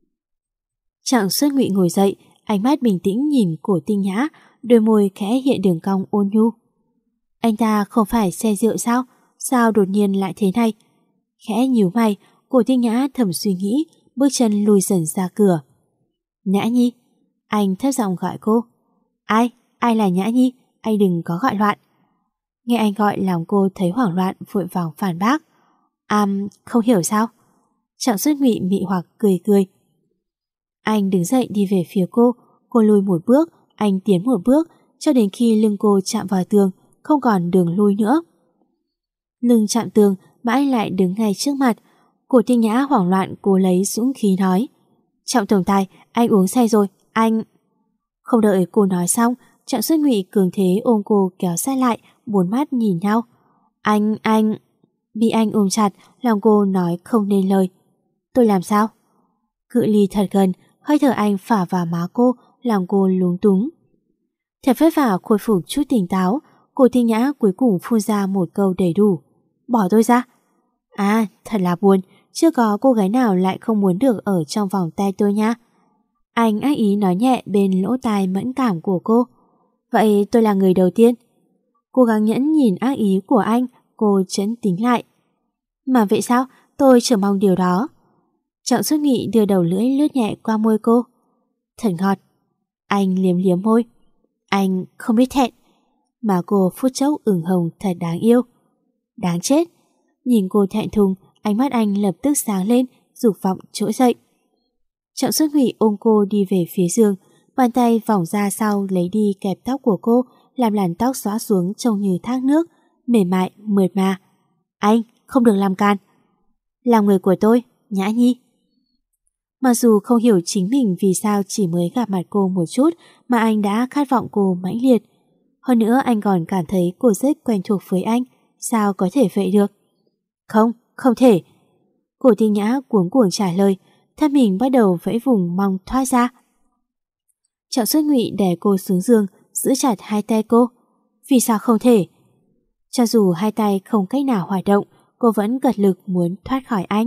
Trạm Xuất Ngụy ngồi dậy, ánh mắt bình tĩnh nhìn Cổ Tinh Nhã, đôi môi khẽ hiện đường cong ôn nhu. Anh ta không phải say rượu sao? Sao đột nhiên lại thế này? Khẽ nhíu mày, Cổ Tinh Nhã thầm suy nghĩ, bước chân lùi dần ra cửa. Nhã Nhi, anh thấp giọng gọi cô. Ai là Nhã Nhi? Anh đừng có gọi loạn. Nghe anh gọi làm cô thấy hoảng loạn, vội vàng phản bác. Không hiểu sao? Trạm Xuất Ngụy mị hoặc cười. Anh đứng dậy đi về phía cô lùi một bước, anh tiến một bước, cho đến khi lưng cô chạm vào tường, không còn đường lui nữa. Lưng chạm tường mà anh lại đứng ngay trước mặt. Cổ Tinh Nhã hoảng loạn, cô lấy dũng khí nói. Trọng tổng tài, anh uống say rồi, anh... Không đợi cô nói xong, Trạm Xuất Ngụy cường thế ôm cô kéo sát lại, bốn mắt nhìn nhau. Anh... Bị anh ôm chặt, lòng cô nói không nên lời. Tôi làm sao? Cự ly thật gần, hơi thở anh phả vào má cô, làm cô lúng túng. Thật vất vả khôi phục chút tỉnh táo, Cổ Tinh Nhã cuối cùng phun ra một câu đầy đủ. Bỏ tôi ra. Thật là buồn, chưa có cô gái nào lại không muốn được ở trong vòng tay tôi nha. Anh ác ý nói nhẹ bên lỗ tai mẫn cảm của cô. Vậy tôi là người đầu tiên. Cố gắng nhẫn nhìn ác ý của anh, cô chấn tính lại. Mà vậy sao? Tôi chờ mong điều đó. Trọng Xuất Nghị đưa đầu lưỡi lướt nhẹ qua môi cô. Thật ngọt. Anh liếm liếm môi. Anh không biết thẹn. Mà cô phút chốc ửng hồng thật đáng yêu. Đáng chết. Nhìn cô thẹn thùng, ánh mắt anh lập tức sáng lên, dục vọng trỗi dậy. Trọng Xuất Nghị ôm cô đi về phía giường, bàn tay vòng ra sau lấy đi kẹp tóc của cô, làm làn tóc xõa xuống trông như thác nước, mềm mại, mượt mà. Anh không được làm can. Làm người của tôi, Nhã Nhi. Mặc dù không hiểu chính mình vì sao chỉ mới gặp mặt cô một chút mà anh đã khát vọng cô mãnh liệt. Hơn nữa anh còn cảm thấy cô rất quen thuộc với anh. Sao có thể vậy được? Không, không thể. Cổ Tinh Nhã cuống cuồng trả lời, thân mình bắt đầu vẫy vùng mong thoát ra. Trọng Xuất Nghị đè cô xuống giường, giữ chặt hai tay cô. Vì sao không thể? Cho dù hai tay không cách nào hoạt động, cô vẫn cật lực muốn thoát khỏi anh.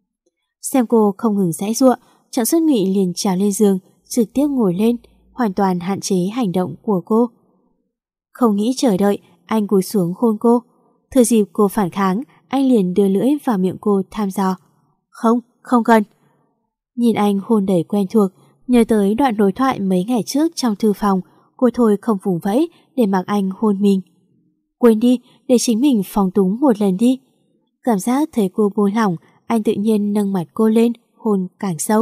Xem cô không ngừng giãy giụa, Trọng Xuất Nghị liền trèo lên giường, trực tiếp ngồi lên, hoàn toàn hạn chế hành động của cô. Không nghĩ chờ đợi, anh cúi xuống hôn cô. Thừa dịp cô phản kháng, anh liền đưa lưỡi vào miệng cô thăm dò. Không, không cần. Nhìn anh hôn đầy quen thuộc, nhớ tới đoạn đối thoại mấy ngày trước trong thư phòng, cô thôi không vùng vẫy để mặc anh hôn mình. Quên đi, để chính mình phóng túng một lần đi. Cảm giác thấy cô buông lỏng, anh tự nhiên nâng mặt cô lên, hôn càng sâu.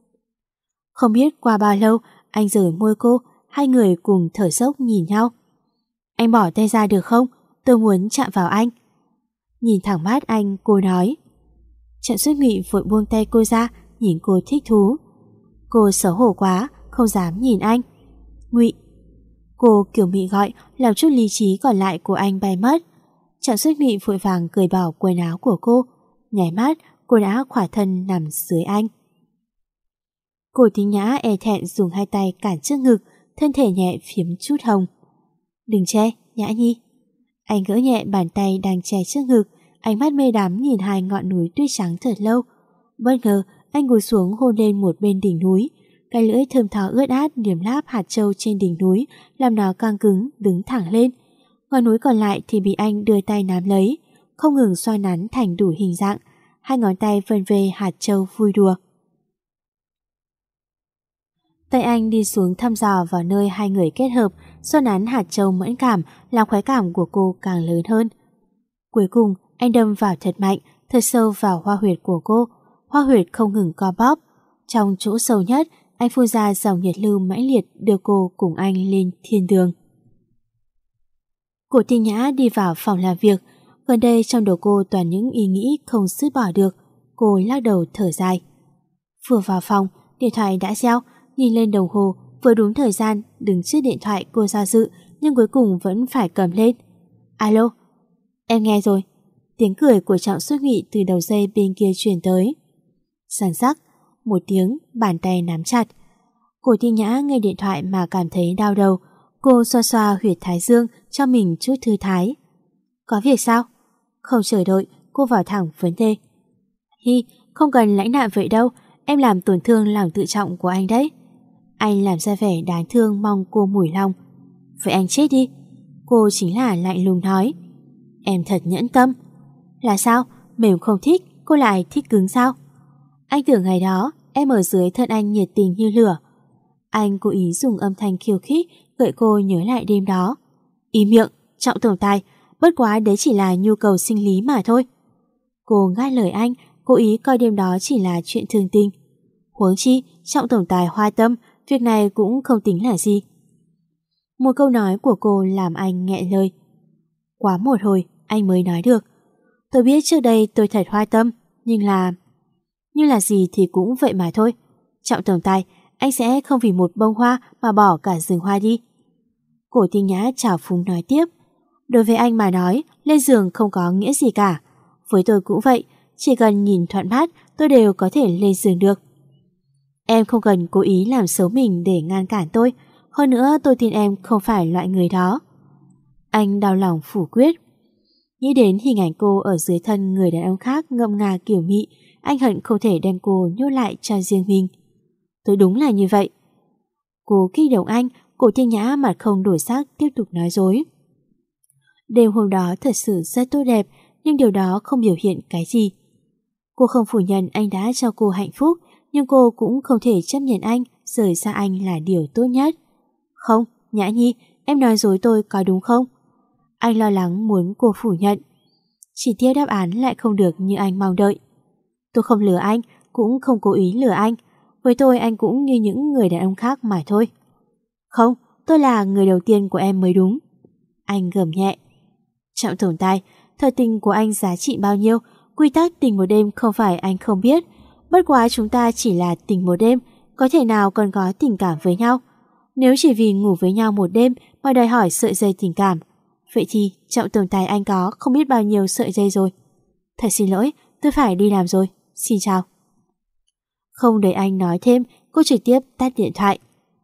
Không biết qua bao lâu, anh rời môi cô, hai người cùng thở dốc nhìn nhau. Anh bỏ tay ra được không? Tôi muốn chạm vào anh. Nhìn thẳng mắt anh, cô nói. Trọng Xuất Nghị vội buông tay cô ra, nhìn cô thích thú. Cô xấu hổ quá, không dám nhìn anh. Ngụy. Cô kiểu mị gọi, làm chút lý trí còn lại của anh bay mất. Trọng Xuất Nghị vội vàng cởi bỏ quần áo của cô. Nháy mắt, cô đã khỏa thân nằm dưới anh. Cổ Tinh Nhã e thẹn dùng hai tay cản trước ngực, thân thể nhẹ phiếm chút hồng. Đừng che, Nhã Nhi. Anh gỡ nhẹ bàn tay đang che trước ngực, ánh mắt mê đắm nhìn hai ngọn núi tuyết trắng thật lâu. Bất ngờ, anh ngồi xuống hôn lên một bên đỉnh núi. Cái lưỡi thơm tho ướt át liếm láp hạt châu trên đỉnh núi, làm nó căng cứng, đứng thẳng lên. Ngọn núi còn lại thì bị anh đưa tay nắm lấy, không ngừng xoa nắn thành đủ hình dạng. Hai ngón tay vân về hạt châu vui đùa. Tay anh đi xuống thăm dò vào nơi hai người kết hợp, xoa nắn hạt châu mẫn cảm, làm khoái cảm của cô càng lớn hơn. Cuối cùng, anh đâm vào thật mạnh, thật sâu vào hoa huyệt của cô. Hoa huyệt không ngừng co bóp. Trong chỗ sâu nhất, anh phun ra dòng nhiệt lưu mãnh liệt đưa cô cùng anh lên thiên đường. Cổ Tinh Nhã đi vào phòng làm việc. Gần đây trong đầu cô toàn những ý nghĩ không dứt bỏ được. Cô lắc đầu thở dài. Vừa vào phòng, điện thoại đã reo. Nhìn lên đồng hồ, vừa đúng thời gian, đứng trước điện thoại cô do dự, nhưng cuối cùng vẫn phải cầm lên. Alo, em nghe rồi. Tiếng cười của Trọng Xuất Nghị từ đầu dây bên kia truyền tới. Sàn sắc, một tiếng, bàn tay nắm chặt. Cổ Tinh Nhã nghe điện thoại mà cảm thấy đau đầu. Cô xoa xoa huyệt thái dương cho mình chút thư thái. Có việc sao? Không chờ đợi, cô vào thẳng vấn đề. Hi, không cần lãnh đạm vậy đâu, em làm tổn thương lòng tự trọng của anh đấy. Anh làm ra vẻ đáng thương mong cô mủi lòng. Vậy anh chết đi. Cô chính là lạnh lùng nói. Em thật nhẫn tâm. Là sao? Mềm không thích, cô lại thích cứng sao? Anh tưởng ngày đó em ở dưới thân anh nhiệt tình như lửa. Anh cố ý dùng âm thanh khiêu khích gợi cô nhớ lại đêm đó. Im miệng, Trọng tổng tài, bất quá đấy chỉ là nhu cầu sinh lý mà thôi. Cô ngắt lời anh, cố ý coi đêm đó chỉ là chuyện thường tình. Huống chi, Trọng tổng tài hoa tâm, việc này cũng không tính là gì. Một câu nói của cô làm anh nghẹn lời. Quá một hồi, anh mới nói được. Tôi biết trước đây tôi thật hoa tâm, nhưng là gì thì cũng vậy mà thôi. Trọng tổng tài, anh sẽ không vì một bông hoa mà bỏ cả rừng hoa đi. Cổ Tinh Nhã trào phúng nói tiếp. Đối với anh mà nói, lên giường không có nghĩa gì cả. Với tôi cũng vậy, chỉ cần nhìn thuận mắt tôi đều có thể lên giường được. Em không cần cố ý làm xấu mình để ngăn cản tôi. Hơn nữa tôi tin em không phải loại người đó. Anh đau lòng phủ quyết. Nghĩ đến hình ảnh cô ở dưới thân người đàn ông khác ngậm ngà kiểu mị, anh hận không thể đem cô nhốt lại cho riêng mình. Tôi đúng là như vậy. Cô kích động anh, Cổ Tinh Nhã mặt không đổi sắc tiếp tục nói dối. Đêm hôm đó thật sự rất tốt đẹp, nhưng điều đó không biểu hiện cái gì. Cô không phủ nhận anh đã cho cô hạnh phúc, nhưng cô cũng không thể chấp nhận anh rời xa anh là điều tốt nhất. Không, Nhã Nhi, em nói dối tôi có đúng không? Anh lo lắng muốn cô phủ nhận. Chỉ tiếc đáp án lại không được như anh mong đợi. Tôi không lừa anh, cũng không cố ý lừa anh. Với tôi anh cũng như những người đàn ông khác mà thôi. Không, tôi là người đầu tiên của em mới đúng. Anh gầm nhẹ. Trọng tổng tài, thời tình của anh giá trị bao nhiêu? Quy tắc tình một đêm không phải anh không biết. Bất quá chúng ta chỉ là tình một đêm, có thể nào còn có tình cảm với nhau. Nếu chỉ vì ngủ với nhau một đêm mà đòi hỏi sợi dây tình cảm, vậy thì trọng tổng tài anh có không biết bao nhiêu sợi dây rồi. Thật xin lỗi, tôi phải đi làm rồi. Xin chào. Không để anh nói thêm, cô trực tiếp tắt điện thoại.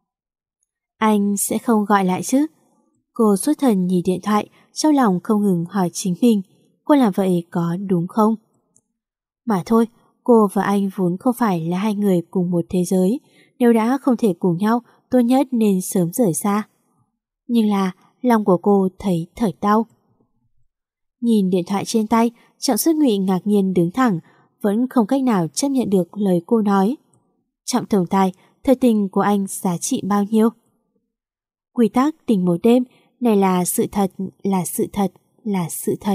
Anh sẽ không gọi lại chứ? Cô xuất thần nhìn điện thoại, trong lòng không ngừng hỏi chính mình, cô làm vậy có đúng không? Mà thôi, cô và anh vốn không phải là hai người cùng một thế giới, nếu đã không thể cùng nhau, tốt nhất nên sớm rời xa. Nhưng là lòng của cô thấy thở đau. Nhìn điện thoại trên tay, Trọng Xuất Ngụy ngạc nhiên đứng thẳng, vẫn không cách nào chấp nhận được lời cô nói. Trọng tổng tài, thời tình của anh giá trị bao nhiêu? Quy tắc tình một đêm này là sự thật, là sự thật, là sự thật.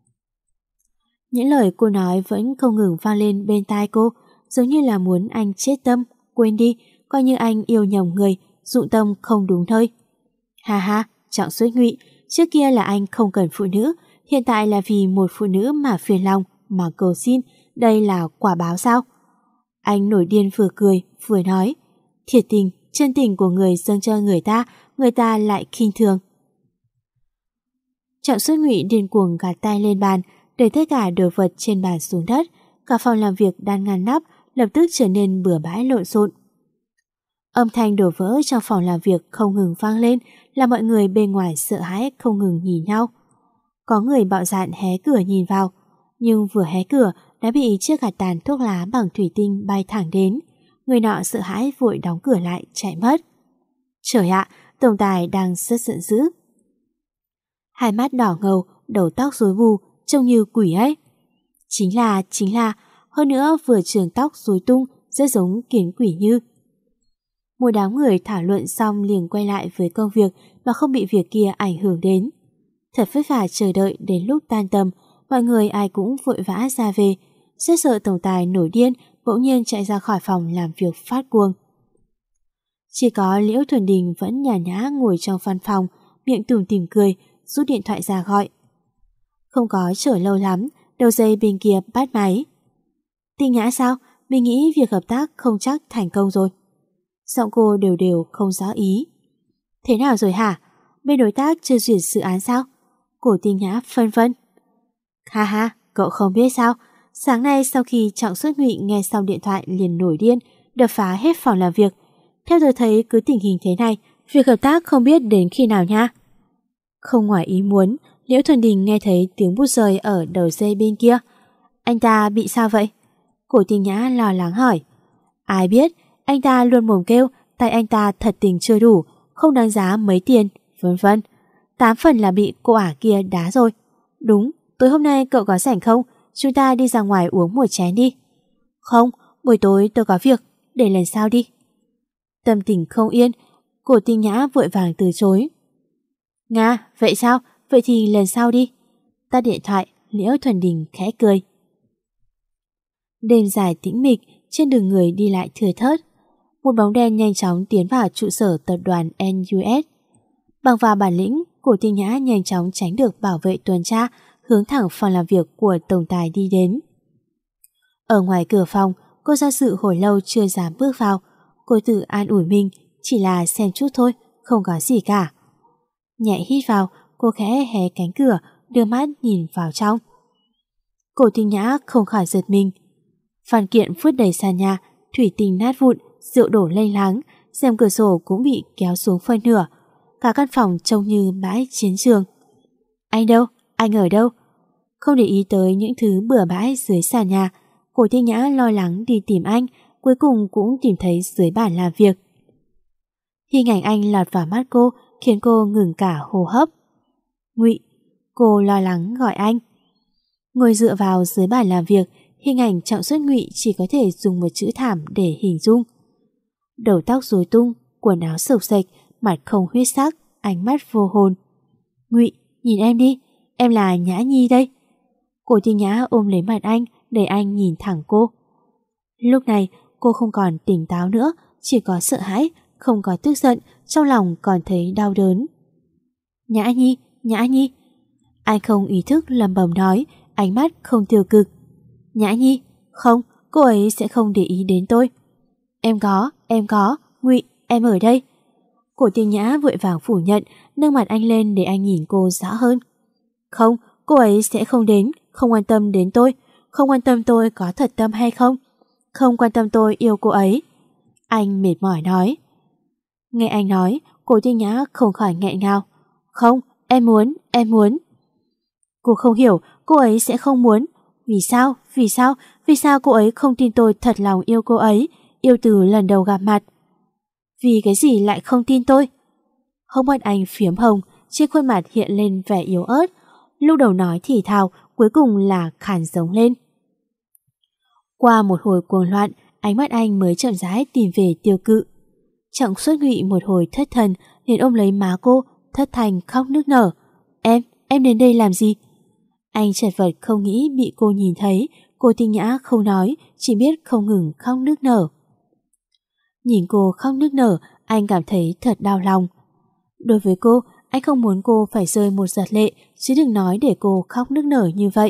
Những lời cô nói vẫn không ngừng vang lên bên tai cô, giống như là muốn anh chết tâm, quên đi, coi như anh yêu nhầm người, dụng tâm không đúng nơi. Ha ha, Trọng Xuất Ngụy, trước kia là anh không cần phụ nữ, hiện tại là vì một phụ nữ mà phiền lòng, mà cầu xin, đây là quả báo sao? Anh nổi điên vừa cười, vừa nói, thiệt tình, chân tình của người dâng cho người ta lại khinh thường. Trọng Xuất Ngụy điên cuồng gạt tay lên bàn, để tất cả đồ vật trên bàn xuống đất, cả phòng làm việc đang ngăn nắp lập tức trở nên bừa bãi lộn xộn. Âm thanh đổ vỡ trong phòng làm việc không ngừng vang lên, làm mọi người bên ngoài sợ hãi không ngừng nhìn nhau. Có người bạo dạn hé cửa nhìn vào, nhưng vừa hé cửa đã bị chiếc gạt tàn thuốc lá bằng thủy tinh bay thẳng đến. Người nọ sợ hãi vội đóng cửa lại chạy mất. Trời ạ, tổng tài đang rất giận dữ. Hai mắt đỏ ngầu, đầu tóc rối bù, trông như quỷ ấy. Chính là, hơn nữa vừa trường tóc rối tung, rất giống kiến quỷ như. Một đám người thảo luận xong liền quay lại với công việc mà không bị việc kia ảnh hưởng đến. Thật vất vả chờ đợi đến lúc tan tầm, mọi người ai cũng vội vã ra về. Rất sợ tổng tài nổi điên, bỗng nhiên chạy ra khỏi phòng làm việc phát cuồng. Chỉ có Liễu Thuần Đình vẫn nhàn nhã ngồi trong văn phòng, miệng tủm tỉm cười, rút điện thoại ra gọi. Không có chờ lâu lắm, đầu dây bên kia bắt máy. Tinh Nhã sao? Mình nghĩ việc hợp tác không chắc thành công rồi. Giọng cô đều đều không rõ ý. Thế nào rồi hả? Bên đối tác chưa duyệt dự án sao? Cổ Tinh Nhã phân vân. Ha ha, cậu không biết sao? Sáng nay sau khi Trọng Xuất Ngụy nghe xong điện thoại liền nổi điên, đập phá hết phòng làm việc. Theo tôi thấy cứ tình hình thế này, việc hợp tác không biết đến khi nào nha. Không ngoài ý muốn, Liễu Thuần Đình nghe thấy tiếng bút rời ở đầu dây bên kia. Anh ta bị sao vậy? Cổ Tinh Nhã lo lắng hỏi. Ai biết, anh ta luôn mồm kêu tay anh ta thật tình chưa đủ, không đáng giá mấy tiền, vân vân. 8 phần là bị cô ả kia đá rồi. Đúng, tối hôm nay cậu có rảnh không? Chúng ta đi ra ngoài uống một chén đi. Không, buổi tối tôi có việc, để lần sau đi. Tâm tình không yên, Cổ Tinh Nhã vội vàng từ chối. Nga, vậy sao? Vậy thì lần sau đi. Tắt điện thoại, Liễu Thuần Đình khẽ cười. Đêm dài tĩnh mịch, trên đường người đi lại thưa thớt. Một bóng đen nhanh chóng tiến vào trụ sở tập đoàn NUS. Bằng vào bản lĩnh, Cổ Tinh Nhã nhanh chóng tránh được bảo vệ tuần tra, hướng thẳng phòng làm việc của tổng tài đi đến. Ở ngoài cửa phòng, cô do dự hồi lâu chưa dám bước vào. Cô tự an ủi mình, chỉ là xem chút thôi, không có gì cả. Nhẹ hít vào, cô khẽ hé cánh cửa, đưa mắt nhìn vào trong. Cổ Tinh Nhã không khỏi giật mình. Văn kiện vứt đầy sàn nhà, thủy tinh nát vụn, rượu đổ lênh láng, rèm cửa sổ cũng bị kéo xuống phân nửa. Cả căn phòng trông như bãi chiến trường. Anh đâu? Anh ở đâu? Không để ý tới những thứ bừa bãi dưới sàn nhà, Cổ Tinh Nhã lo lắng đi tìm anh, cuối cùng cũng tìm thấy dưới bàn làm việc. Hình ảnh anh lọt vào mắt cô, khiến cô ngừng cả hô hấp. Ngụy, cô lo lắng gọi anh. Ngồi dựa vào dưới bàn làm việc, hình ảnh Trọng Xuất Ngụy chỉ có thể dùng một chữ thảm để hình dung. Đầu tóc rối tung, quần áo xộc xệch, mặt không huyết sắc, ánh mắt vô hồn. Ngụy, nhìn em đi, em là Nhã Nhi đây. Cổ Thiên Nhã ôm lấy mặt anh để anh nhìn thẳng cô. Lúc này cô không còn tỉnh táo nữa, chỉ có sợ hãi, không có tức giận, trong lòng còn thấy đau đớn. Nhã Nhi, Nhã Nhi. Anh không ý thức lẩm bẩm nói, ánh mắt không tiêu cực. Nhã Nhi, không, cô ấy sẽ không để ý đến tôi. Em có, Ngụy, em ở đây. Cổ Thiên Nhã vội vàng phủ nhận, nâng mặt anh lên để anh nhìn cô rõ hơn. Không, cô ấy sẽ không đến, không quan tâm đến tôi, không quan tâm tôi có thật tâm hay không, không quan tâm tôi yêu cô ấy. Anh mệt mỏi nói. Nghe anh nói, Cổ Thiên Nhã không khỏi nghẹn ngào. Không, em muốn. Cô không hiểu, cô ấy sẽ không muốn. Vì sao cô ấy không tin tôi thật lòng yêu cô ấy, yêu từ lần đầu gặp mặt? Vì cái gì lại không tin tôi? Hốc mắt anh phiếm hồng, trên khuôn mặt hiện lên vẻ yếu ớt. Lúc đầu nói thì thào, cuối cùng là khàn giống lên. Qua một hồi cuồng loạn, ánh mắt anh mới chậm rãi tìm về Tiêu Cự. Trọng Xuất Ngụy một hồi thất thần, liền ôm lấy má cô, thất thanh khóc nức nở. Em đến đây làm gì? Anh chật vật không nghĩ bị cô nhìn thấy. Cô Thiên Nhã không nói, chỉ biết không ngừng khóc nức nở. Nhìn cô khóc nức nở, anh cảm thấy thật đau lòng. Đối với cô, anh không muốn cô phải rơi một giọt lệ, chứ đừng nói để cô khóc nức nở như vậy.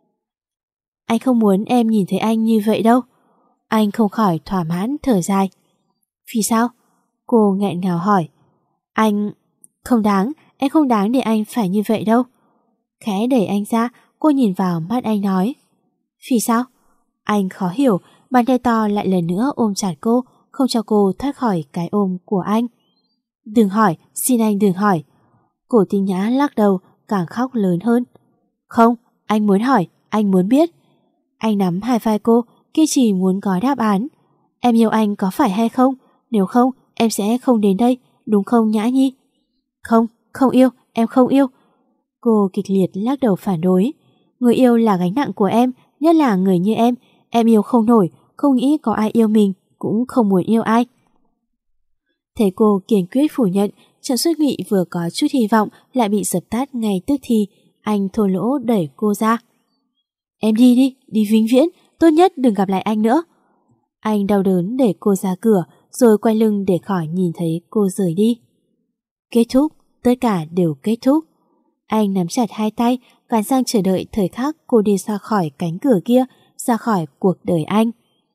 Anh không muốn em nhìn thấy anh như vậy đâu. Anh không khỏi thỏa mãn thở dài. Vì sao? Cô nghẹn ngào hỏi. Anh... Không đáng, em không đáng để anh phải như vậy đâu. Khẽ đẩy anh ra, cô nhìn vào mắt anh nói. Vì sao? Anh khó hiểu, bàn tay to lại lần nữa ôm chặt cô, không cho cô thoát khỏi cái ôm của anh. Đừng hỏi, xin anh đừng hỏi. Cổ Thiên Nhã lắc đầu, càng khóc lớn hơn. Không, anh muốn hỏi, anh muốn biết. Anh nắm hai vai cô, kiên trì muốn có đáp án. Em yêu anh có phải hay không? Nếu không, em sẽ không đến đây, đúng không Nhã Nhi? Không, không yêu, em không yêu. Cô kịch liệt lắc đầu phản đối. Người yêu là gánh nặng của em, nhất là người như em yêu không nổi, không nghĩ có ai yêu mình, cũng không muốn yêu ai. Thấy cô kiên quyết phủ nhận, Trọng Xuất Ngụy vừa có chút hy vọng lại bị dập tắt ngay tức thì, anh thô lỗ đẩy cô ra. Em đi đi vĩnh viễn, tốt nhất đừng gặp lại anh nữa. Anh đau đớn để cô ra cửa, rồi quay lưng để khỏi nhìn thấy cô rời đi. Kết thúc, tất cả đều kết thúc. Anh nắm chặt hai tay, cắn răng chờ đợi thời khắc cô đi ra khỏi cánh cửa kia, ra khỏi cuộc đời anh.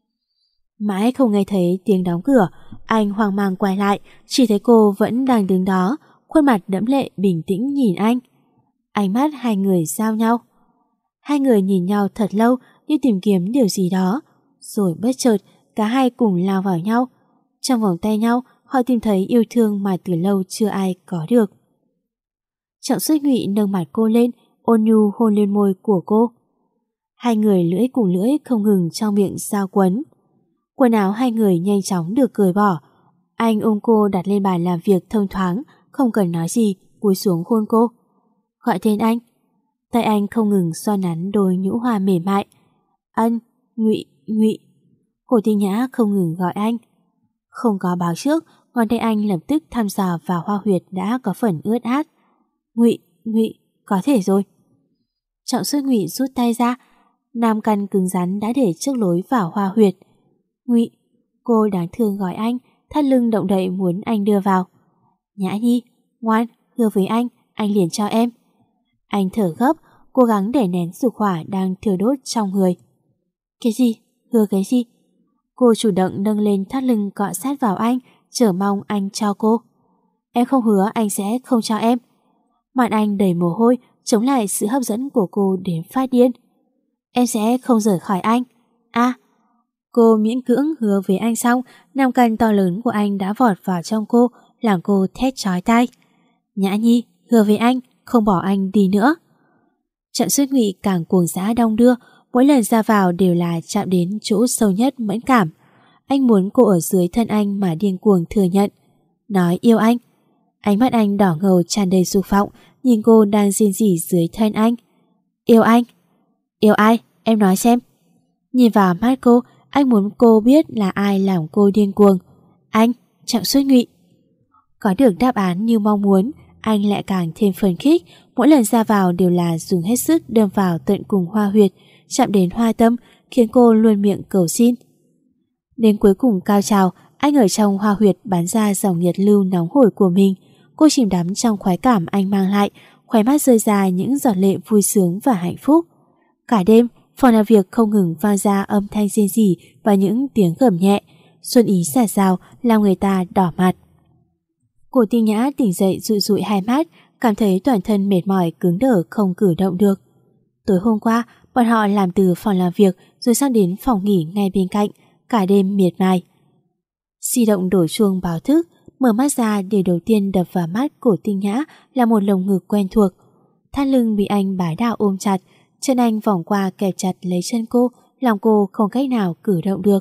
Mãi không nghe thấy tiếng đóng cửa, anh hoang mang quay lại, chỉ thấy cô vẫn đang đứng đó, khuôn mặt đẫm lệ bình tĩnh nhìn anh. Ánh mắt hai người giao nhau. Hai người nhìn nhau thật lâu như tìm kiếm điều gì đó, rồi bất chợt cả hai cùng lao vào nhau. Trong vòng tay nhau, họ tìm thấy yêu thương mà từ lâu chưa ai có được. Trọng Xuất Ngụy nâng mặt cô lên, ôn nhu hôn lên môi của cô. Hai người lưỡi cùng lưỡi không ngừng trong miệng giao quấn. Quần áo hai người nhanh chóng được cởi bỏ. Anh ôm cô đặt lên bàn làm việc thông thoáng, không cần nói gì, cúi xuống hôn cô. Gọi tên anh. Tay anh không ngừng xoa nắn đôi nhũ hoa mềm mại. Ân, Ngụy. Cổ Thiên Nhã không ngừng gọi anh. Không có báo trước, ngón tay anh lập tức thăm dò vào hoa huyệt đã có phần ướt át. Ngụy, có thể rồi. Trọng Xuất Ngụy rút tay ra, nam căn cứng rắn đã để trước lối vào hoa huyệt. Ngụy, cô đáng thương gọi anh, thắt lưng động đậy muốn anh đưa vào. Nhã Nhi, ngoan, hứa với anh liền cho em. Anh thở gấp, cố gắng để nén dục hỏa đang thiêu đốt trong người. Cái gì? Hứa cái gì? Cô chủ động nâng lên thắt lưng cọ sát vào anh, chờ mong anh cho cô. Em không hứa anh sẽ không cho em. Mặt anh đầy mồ hôi, chống lại sự hấp dẫn của cô đến phát điên. Em sẽ không rời khỏi anh. Cô miễn cưỡng hứa với anh xong, nam căn to lớn của anh đã vọt vào trong cô, làm cô thét chói tai. Nhã Nhi, hứa với anh, không bỏ anh đi nữa. Trọng Xuất Ngụy càng cuồng dã đong đưa, mỗi lần ra vào đều là chạm đến chỗ sâu nhất mẫn cảm. Anh muốn cô ở dưới thân anh mà điên cuồng thừa nhận, nói yêu anh. Ánh mắt anh đỏ ngầu tràn đầy dục vọng, nhìn cô đang rên rỉ dưới thân anh. Yêu anh? Yêu ai? Em nói xem. Nhìn vào mắt cô, anh muốn cô biết là ai làm cô điên cuồng. Anh, Trọng Xuất Nhụy. Có được đáp án như mong muốn, anh lại càng thêm phấn khích. Mỗi lần ra vào đều là dùng hết sức đâm vào tận cùng hoa huyệt, chạm đến hoa tâm, khiến cô luôn miệng cầu xin. Đến cuối cùng cao trào, anh ở trong hoa huyệt bắn ra dòng nhiệt lưu nóng hổi của mình. Cô chìm đắm trong khoái cảm anh mang lại, khóe mắt rơi ra những giọt lệ vui sướng và hạnh phúc. Cả đêm, phòng làm việc không ngừng vang ra âm thanh rên rỉ và những tiếng gầm nhẹ. Xuân ý xả xào làm người ta đỏ mặt. Cổ Tinh Nhã tỉnh dậy dụi dụi hai mắt, cảm thấy toàn thân mệt mỏi cứng đờ không cử động được. Tối hôm qua, bọn họ làm từ phòng làm việc rồi sang đến phòng nghỉ ngay bên cạnh, cả đêm miệt mài. Di động đổ chuông báo thức, mở mắt ra điều đầu tiên đập vào mắt Cổ Tinh Nhã là một lồng ngực quen thuộc. Thắt lưng bị anh bá đạo ôm chặt, chân anh vòng qua kẹp chặt lấy chân cô, làm cô không cách nào cử động được.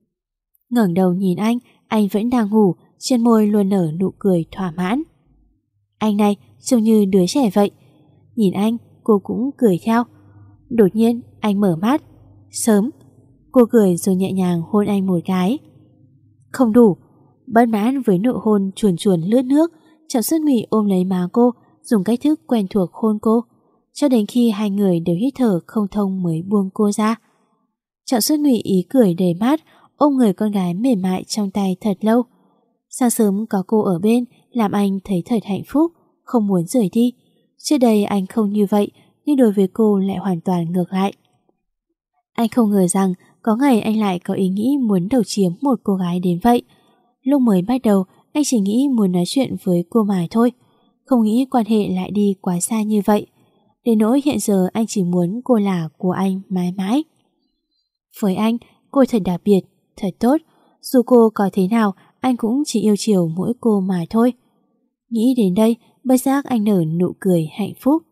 Ngẩng đầu nhìn anh vẫn đang ngủ, trên môi luôn nở nụ cười thỏa mãn. Anh này trông như đứa trẻ vậy. Nhìn anh, cô cũng cười theo. Đột nhiên anh mở mắt. Sớm. Cô cười rồi nhẹ nhàng hôn anh một cái. Không đủ. Bất mãn với nụ hôn chuồn chuồn lướt nước, Trọng Xuất Nhụy ôm lấy má cô, dùng cách thức quen thuộc hôn cô, cho đến khi hai người đều hít thở không thông mới buông cô ra. Trọng Xuất Nhụy ý cười đầy mắt, ôm người con gái mềm mại trong tay thật lâu. Sáng sớm có cô ở bên làm anh thấy thật hạnh phúc, không muốn rời đi. Trước đây anh không như vậy, nhưng đối với cô lại hoàn toàn ngược lại. Anh không ngờ rằng có ngày anh lại có ý nghĩ muốn đầu chiếm một cô gái đến vậy. Lúc mới bắt đầu, anh chỉ nghĩ muốn nói chuyện với cô mà thôi, không nghĩ quan hệ lại đi quá xa như vậy. Đến nỗi hiện giờ anh chỉ muốn cô là của anh mãi mãi. Với anh, cô thật đặc biệt, thật tốt. Dù cô có thế nào, anh cũng chỉ yêu chiều mỗi cô mà thôi. Nghĩ đến đây, bất giác anh nở nụ cười hạnh phúc.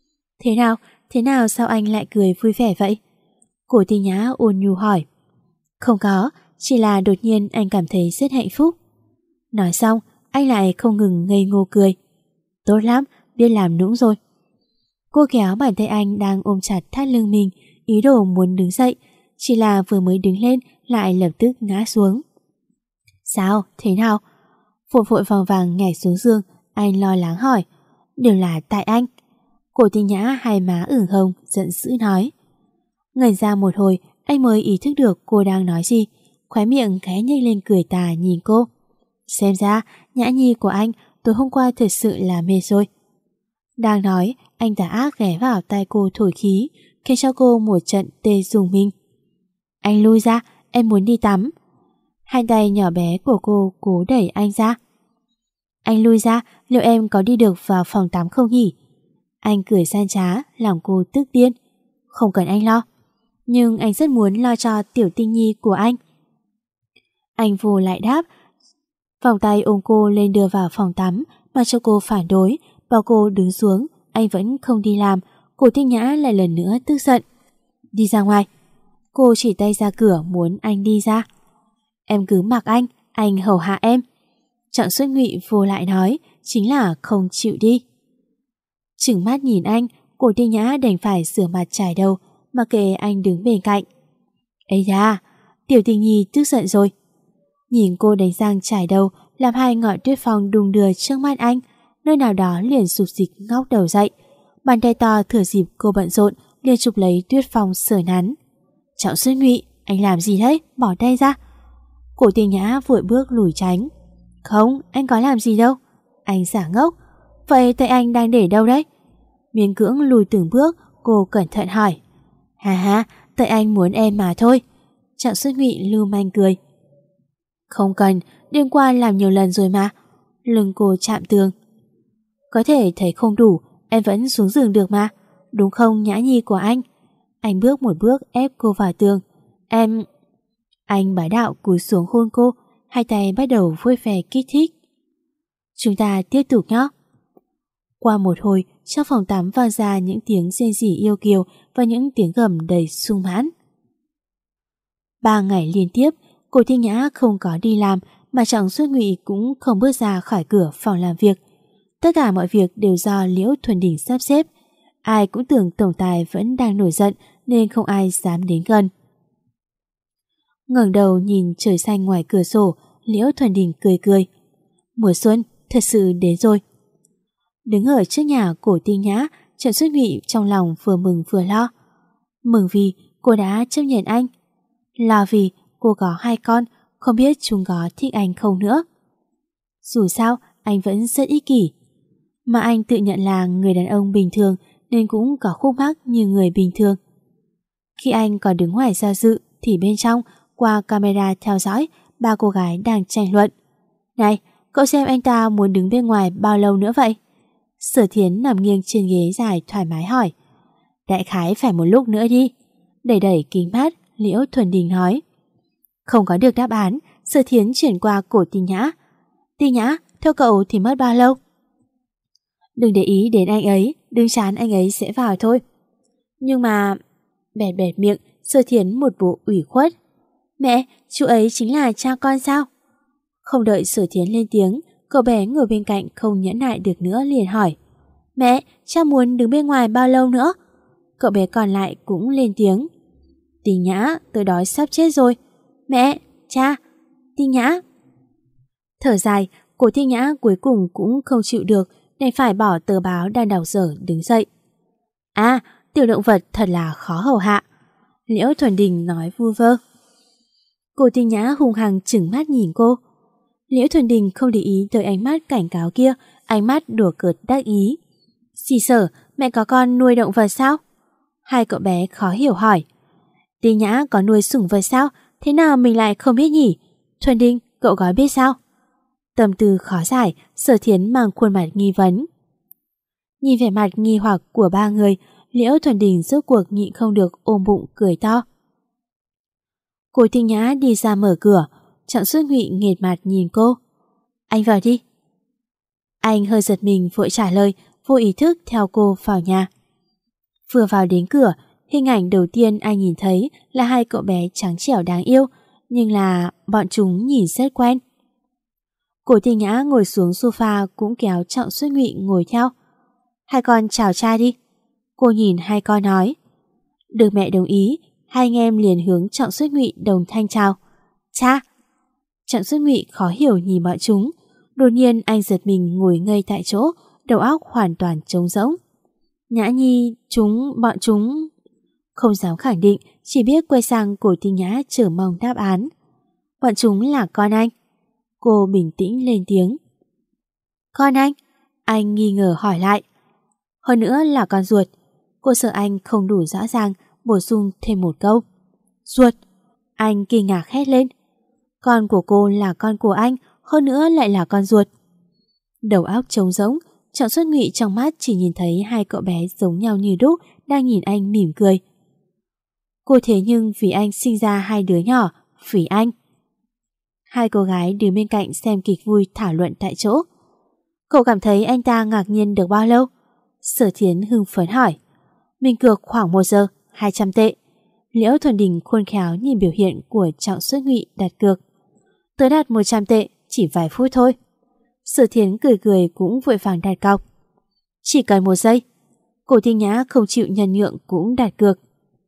Thế nào sao anh lại cười vui vẻ vậy? Cổ Tinh Nhã ôn nhu hỏi. Không có, chỉ là đột nhiên anh cảm thấy rất hạnh phúc. Nói xong, anh lại không ngừng ngây ngô cười. Tốt lắm, biết làm nũng rồi. Cô kéo bàn tay anh đang ôm chặt thắt lưng mình, ý đồ muốn đứng dậy, chỉ là vừa mới đứng lên lại lập tức ngã xuống. Sao, thế nào? Vội vội vàng vàng nhảy xuống giường, anh lo lắng hỏi. Đều là tại anh. Cổ Tinh Nhã hai má ửng hồng, giận dữ nói. Ngẩn ra một hồi, anh mới ý thức được cô đang nói gì, khóe miệng khẽ nhếch lên cười tà nhìn cô. Xem ra, Nhã Nhi của anh tối hôm qua thật sự là mệt rồi. Đang nói, anh tà ác ghé vào tai cô thổi khí, khiến cho cô một trận tê rùng mình. Anh lui ra, em muốn đi tắm. Hai tay nhỏ bé của cô cố đẩy anh ra. Anh lui ra, liệu em có đi được vào phòng tắm không nhỉ? Anh cười gian trá, làm cô tức điên. Không cần anh lo. Nhưng anh rất muốn lo cho tiểu Tinh Nhi của anh. Anh vô lại đáp, vòng tay ôm cô lên đưa vào phòng tắm, mà cho cô phản đối, bảo cô đứng xuống, anh vẫn không đi làm. Cổ Tinh Nhã lại lần nữa tức giận. Đi ra ngoài. Cô chỉ tay ra cửa muốn anh đi ra. Em cứ mặc anh hầu hạ em. Trọng Xuất Nhụy vô lại nói, chính là không chịu đi. Trừng mắt nhìn anh, Cổ Tinh Nhã đành phải rửa mặt chải đầu, mà kệ anh đứng bên cạnh. Ây da, tiểu Tinh Nhi tức giận rồi. Nhìn cô đánh răng chải đầu, làm hai ngọn tuyết phong đung đưa trước mắt anh, nơi nào đó liền sụp dịch ngóc đầu dậy. Bàn tay to thừa dịp cô bận rộn, liền chụp lấy tuyết phong sờ nắn. Trọng Xuất Nhụy, anh làm gì đấy, bỏ tay ra. Cổ Tinh Nhã vội bước lùi tránh. Không, anh có làm gì đâu. Anh giả ngốc. Vậy tay anh đang để đâu đấy? Miễn cưỡng lùi từng bước, cô cẩn thận hỏi. Ha, tay anh muốn em mà thôi. Trọng Xuất Nhụy lưu manh cười. Không cần, đêm qua làm nhiều lần rồi mà. Lưng cô chạm tường. Có thể thấy không đủ, em vẫn xuống giường được mà. Đúng không, Nhã Nhi của anh? Anh bước một bước ép cô vào tường. Em... Anh bá đạo cúi xuống hôn cô, hai tay bắt đầu vui vẻ kích thích. Chúng ta tiếp tục nhé. Qua một hồi, trong phòng tắm vang ra những tiếng rên rỉ yêu kiều và những tiếng gầm đầy sung mãn. 3 ngày liên tiếp, Cổ Tinh Nhã không có đi làm, mà Trọng Xuất Nhụy cũng không bước ra khỏi cửa phòng làm việc. Tất cả mọi việc đều do Liễu Thuần Đình sắp xếp. Ai cũng tưởng tổng tài vẫn đang nổi giận nên không ai dám đến gần. Ngẩng đầu nhìn trời xanh ngoài cửa sổ, Liễu Thuần Đình cười cười. Mùa xuân thật sự đến rồi. Đứng ở trước nhà Cổ Tinh Nhã, Trần Xuất Nghị trong lòng vừa mừng vừa lo. Mừng vì cô đã chấp nhận anh, lo vì cô có 2 con, không biết chúng có thích anh không nữa. Dù sao, anh vẫn rất ích kỷ. Mà anh tự nhận là người đàn ông bình thường nên cũng có khúc mắc như người bình thường. Khi anh còn đứng ngoài do dự thì bên trong, qua camera theo dõi, 3 cô gái đang tranh luận. Này, cậu xem anh ta muốn đứng bên ngoài bao lâu nữa vậy? Sở Thiến nằm nghiêng trên ghế dài thoải mái hỏi. Đại khái phải một lúc nữa đi. Đẩy đẩy kính mắt, Liễu Thuần Đình nói. Không có được đáp án, Sở Thiến chuyển qua Cổ Tinh Nhã. Tinh Nhã, theo cậu thì mất bao lâu? Đừng để ý đến anh ấy, đừng chán anh ấy sẽ vào thôi. Nhưng mà... Bẹt bẹt miệng, Sở Thiến một bộ ủy khuất. Mẹ, chú ấy chính là cha con sao? Không đợi Sở Thiến lên tiếng, cậu bé ngồi bên cạnh không nhẫn nại được nữa liền hỏi. Mẹ, cha muốn đứng bên ngoài bao lâu nữa? Cậu bé còn lại cũng lên tiếng. Tinh Nhã, tôi đói sắp chết rồi. Mẹ, cha, Tinh Nhã. Thở dài, Cổ Tinh Nhã cuối cùng cũng không chịu được nên phải bỏ tờ báo đang đọc dở đứng dậy. À, tiểu động vật thật là khó hầu hạ. Liễu Thuần Đình nói vu vơ. Cổ Tinh Nhã hung hăng trừng mắt nhìn cô. Liễu Thuần Đình không để ý tới ánh mắt cảnh cáo kia, ánh mắt đùa cợt đắc ý. Xì Sở, mẹ có con nuôi động vật sao? Hai cậu bé khó hiểu hỏi. Tinh Nhã có nuôi sủng vật sao? Thế nào mình lại không biết nhỉ? Thuần Đình, cậu có biết sao? Tâm tư khó giải, Sở Thiến mang khuôn mặt nghi vấn. Nhìn vẻ mặt nghi hoặc của 3 người, Liễu Thuần Đình rốt cuộc nhịn không được ôm bụng cười to. Cổ Tinh Nhã đi ra mở cửa, Trọng Xuất Ngụy nghệt mặt nhìn cô. Anh vào đi. Anh hơi giật mình vội trả lời, vô ý thức theo cô vào nhà. Vừa vào đến cửa, hình ảnh đầu tiên anh nhìn thấy là 2 cậu bé trắng trẻo đáng yêu, nhưng là bọn chúng nhìn rất quen. Cổ Tinh Nhã ngồi xuống sofa cũng kéo Trọng Xuất Ngụy ngồi theo. Hai con chào cha đi. Cô nhìn 2 con nói. Được mẹ đồng ý, 2 anh em liền hướng Trọng Xuất Ngụy đồng thanh chào. Cha. Trọng Xuất Ngụy khó hiểu nhìn bọn chúng. Đột nhiên anh giật mình ngồi ngây tại chỗ, đầu óc hoàn toàn trống rỗng. Nhã Nhi, bọn chúng... Không dám khẳng định, chỉ biết quay sang Cổ Tinh Nhã chờ mong đáp án. Bọn chúng là con anh. Cô bình tĩnh lên tiếng. Con anh? Anh nghi ngờ hỏi lại. Hơn nữa là con ruột. Cô sợ anh không đủ rõ ràng, bổ sung thêm một câu. Ruột? Anh kinh ngạc hét lên. Con của cô là con của anh, hơn nữa lại là con ruột. Đầu óc trống rỗng, Trọng Xuất Ngụy trong mắt chỉ nhìn thấy 2 cậu bé giống nhau như đúc đang nhìn anh mỉm cười. Cô thế nhưng vì anh sinh ra 2 đứa nhỏ, vì anh. 2 cô gái đứng bên cạnh xem kịch vui thảo luận tại chỗ. Cậu cảm thấy anh ta ngạc nhiên được bao lâu? Sở Thiến hưng phấn hỏi. Mình cược khoảng 1 giờ, 200 tệ. Liễu Thuần Đình khôn khéo nhìn biểu hiện của Trọng Xuất Ngụy đặt cược. Tớ đặt 100 tệ, chỉ vài phút thôi. Sở Thiến cười cười cũng vội vàng đặt cọc. Chỉ cần 1 giây. Cổ Tinh Nhã không chịu nhân nhượng cũng đặt cược.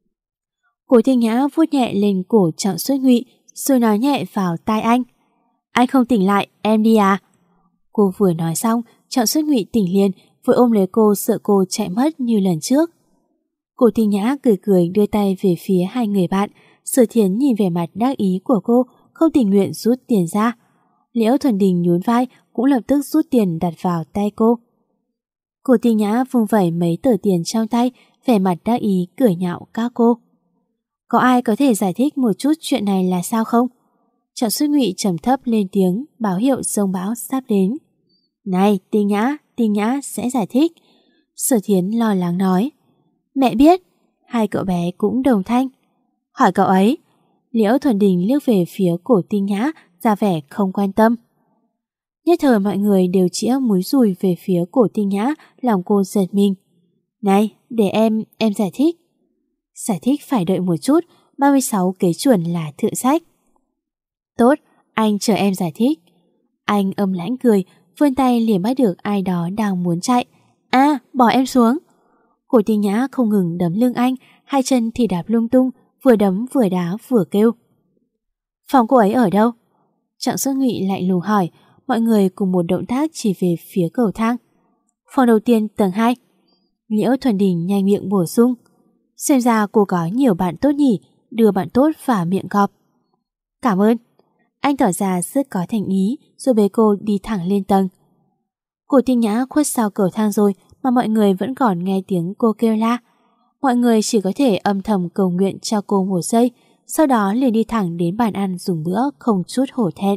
Cổ Tinh Nhã vuốt nhẹ lên cổ Trọng Xuất Ngụy rồi nói nhẹ vào tai anh. Anh không tỉnh lại, em đi à? Cô vừa nói xong, Trọng Xuất Ngụy tỉnh liền, vội ôm lấy cô sợ cô chạy mất như lần trước. Cổ Tinh Nhã cười cười đưa tay về phía 2 người bạn. Sở Thiến nhìn vẻ mặt đắc ý của cô, không tình nguyện rút tiền ra. Liễu Thuần Đình nhún vai cũng lập tức rút tiền đặt vào tay cô. Cổ Tinh Nhã vung vẩy mấy tờ tiền trong tay, vẻ mặt đắc ý cười nhạo các cô. Có ai có thể giải thích một chút chuyện này là sao không? Trọng Xuất Ngụy trầm thấp lên tiếng, báo hiệu giông bão sắp đến. Này, Tinh Nhã sẽ giải thích. Sở Thiến lo lắng nói. Mẹ biết. 2 cậu bé cũng đồng thanh. Hỏi cậu ấy. Liễu Thuần Đình liếc về phía Cổ Tinh Nhã, ra vẻ không quan tâm. Nhất thời mọi người đều chĩa múi dùi về phía Cổ Tinh Nhã, lòng cô giật mình. Này, để em giải thích. Giải thích phải đợi một chút, 36 kế chuẩn là thượng sách. Tốt, anh chờ em giải thích. Anh âm lãnh cười, vươn tay liền bắt được ai đó đang muốn chạy. À, bỏ em xuống. Cổ Tinh Nhã không ngừng đấm lưng anh, 2 chân thì đạp lung tung, vừa đấm vừa đá vừa kêu. Phòng cô ấy ở đâu? Trọng Xuất Ngụy lạnh lùng hỏi. Mọi người cùng một động tác chỉ về phía cầu thang. Phòng đầu tiên tầng 2. Liễu Thuần Đình nhanh miệng bổ sung. Xem ra cô có nhiều bạn tốt nhỉ, đưa bạn tốt vào miệng cọp. Cảm ơn. Anh tỏ ra rất có thành ý rồi bế cô đi thẳng lên tầng. Cổ Tinh Nhã khuất sau cầu thang rồi mà mọi người vẫn còn nghe tiếng cô kêu la. Mọi người chỉ có thể âm thầm cầu nguyện cho cô một giây, sau đó liền đi thẳng đến bàn ăn dùng bữa không chút hổ thẹn.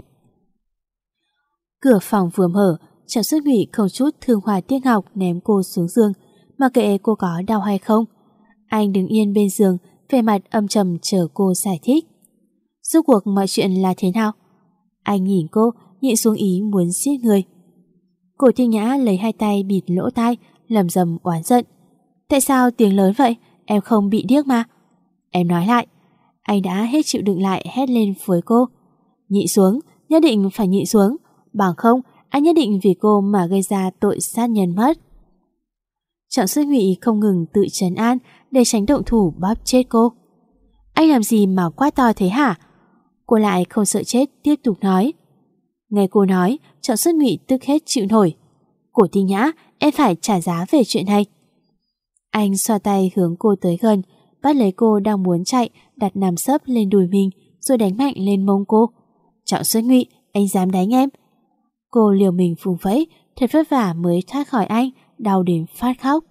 Cửa phòng vừa mở, Trọng Xuất Ngụy không chút thương hoa tiếc ngọc ném cô xuống giường, mà kệ cô có đau hay không. Anh đứng yên bên giường, vẻ mặt âm trầm chờ cô giải thích. Rốt cuộc mọi chuyện là thế nào? Anh nhìn cô, nhịn xuống ý muốn giết người. Cổ Thiên Nhã lấy hai tay bịt lỗ tai, lầm rầm oán giận. Tại sao tiếng lớn vậy? Em không bị điếc mà. Em nói lại. Anh đã hết chịu đựng lại hét lên với cô. Nhịn xuống, nhất định phải nhịn xuống. Bằng không, anh nhất định vì cô mà gây ra tội sát nhân mất. Trọng Xuất Ngụy không ngừng tự trấn an để tránh động thủ bóp chết cô. Anh làm gì mà quá to thế hả? Cô lại không sợ chết tiếp tục nói. Nghe cô nói, Trọng Xuất Ngụy tức hết chịu nổi. Cổ Tinh Nhã, em phải trả giá về chuyện này. Anh xoa tay hướng cô tới gần, bắt lấy cô đang muốn chạy, đặt nằm sấp lên đùi mình rồi đánh mạnh lên mông cô. Trọng Xuất Ngụy, anh dám đánh em? Cô liều mình vùng vẫy, thật vất vả mới thoát khỏi anh, đau đến phát khóc.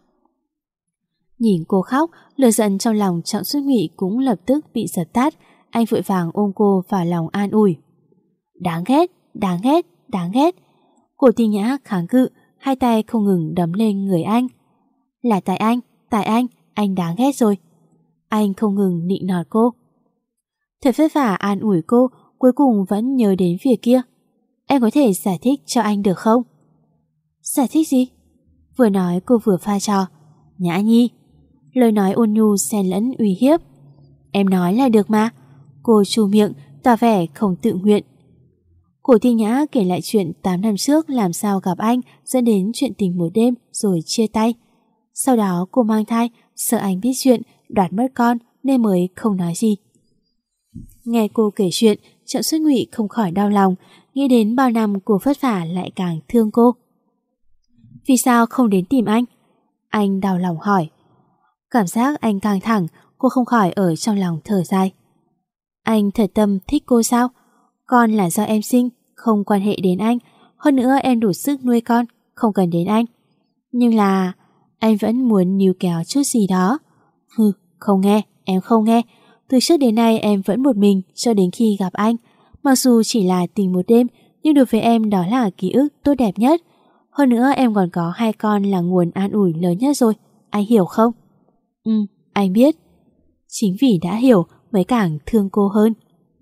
Nhìn cô khóc, lửa giận trong lòng Trọng Xuất Ngụy cũng lập tức bị dập tắt. Anh vội vàng ôm cô vào lòng an ủi. Đáng ghét, đáng ghét, đáng ghét. Cổ Tinh Nhã kháng cự, hai tay không ngừng đấm lên người anh. Là tại anh đáng ghét rồi. Anh không ngừng nịnh nọt cô. Thật vất vả an ủi cô, cuối cùng vẫn nhớ đến việc kia. Em có thể giải thích cho anh được không? Giải thích gì? Vừa nói cô vừa pha trò. Nhã Nhi. Lời nói ôn nhu xen lẫn uy hiếp. Em nói là được mà. Cô trù miệng, tỏ vẻ không tự nguyện. Cổ Thiên Nhã kể lại chuyện 8 năm trước làm sao gặp anh dẫn đến chuyện tình một đêm rồi chia tay. Sau đó cô mang thai, sợ anh biết chuyện, đoạt mất con nên mới không nói gì. Nghe cô kể chuyện, Trọng Xuất Ngụy không khỏi đau lòng, nghĩ đến bao năm cô vất vả lại càng thương cô. Vì sao không đến tìm anh? Anh đau lòng hỏi. Cảm giác anh căng thẳng, cô không khỏi ở trong lòng thở dài. Anh thật tâm thích cô sao? Con là do em sinh, không quan hệ đến anh. Hơn nữa em đủ sức nuôi con, không cần đến anh. Nhưng là anh vẫn muốn níu kéo chút gì đó. Hừ, không nghe, em không nghe. Từ trước đến nay em vẫn một mình cho đến khi gặp anh. Mặc dù chỉ là tình một đêm, nhưng đối với em đó là ký ức tốt đẹp nhất. Hơn nữa em còn có 2 con là nguồn an ủi lớn nhất rồi. Anh hiểu không? Anh biết. Chính vì đã hiểu mới càng thương cô hơn.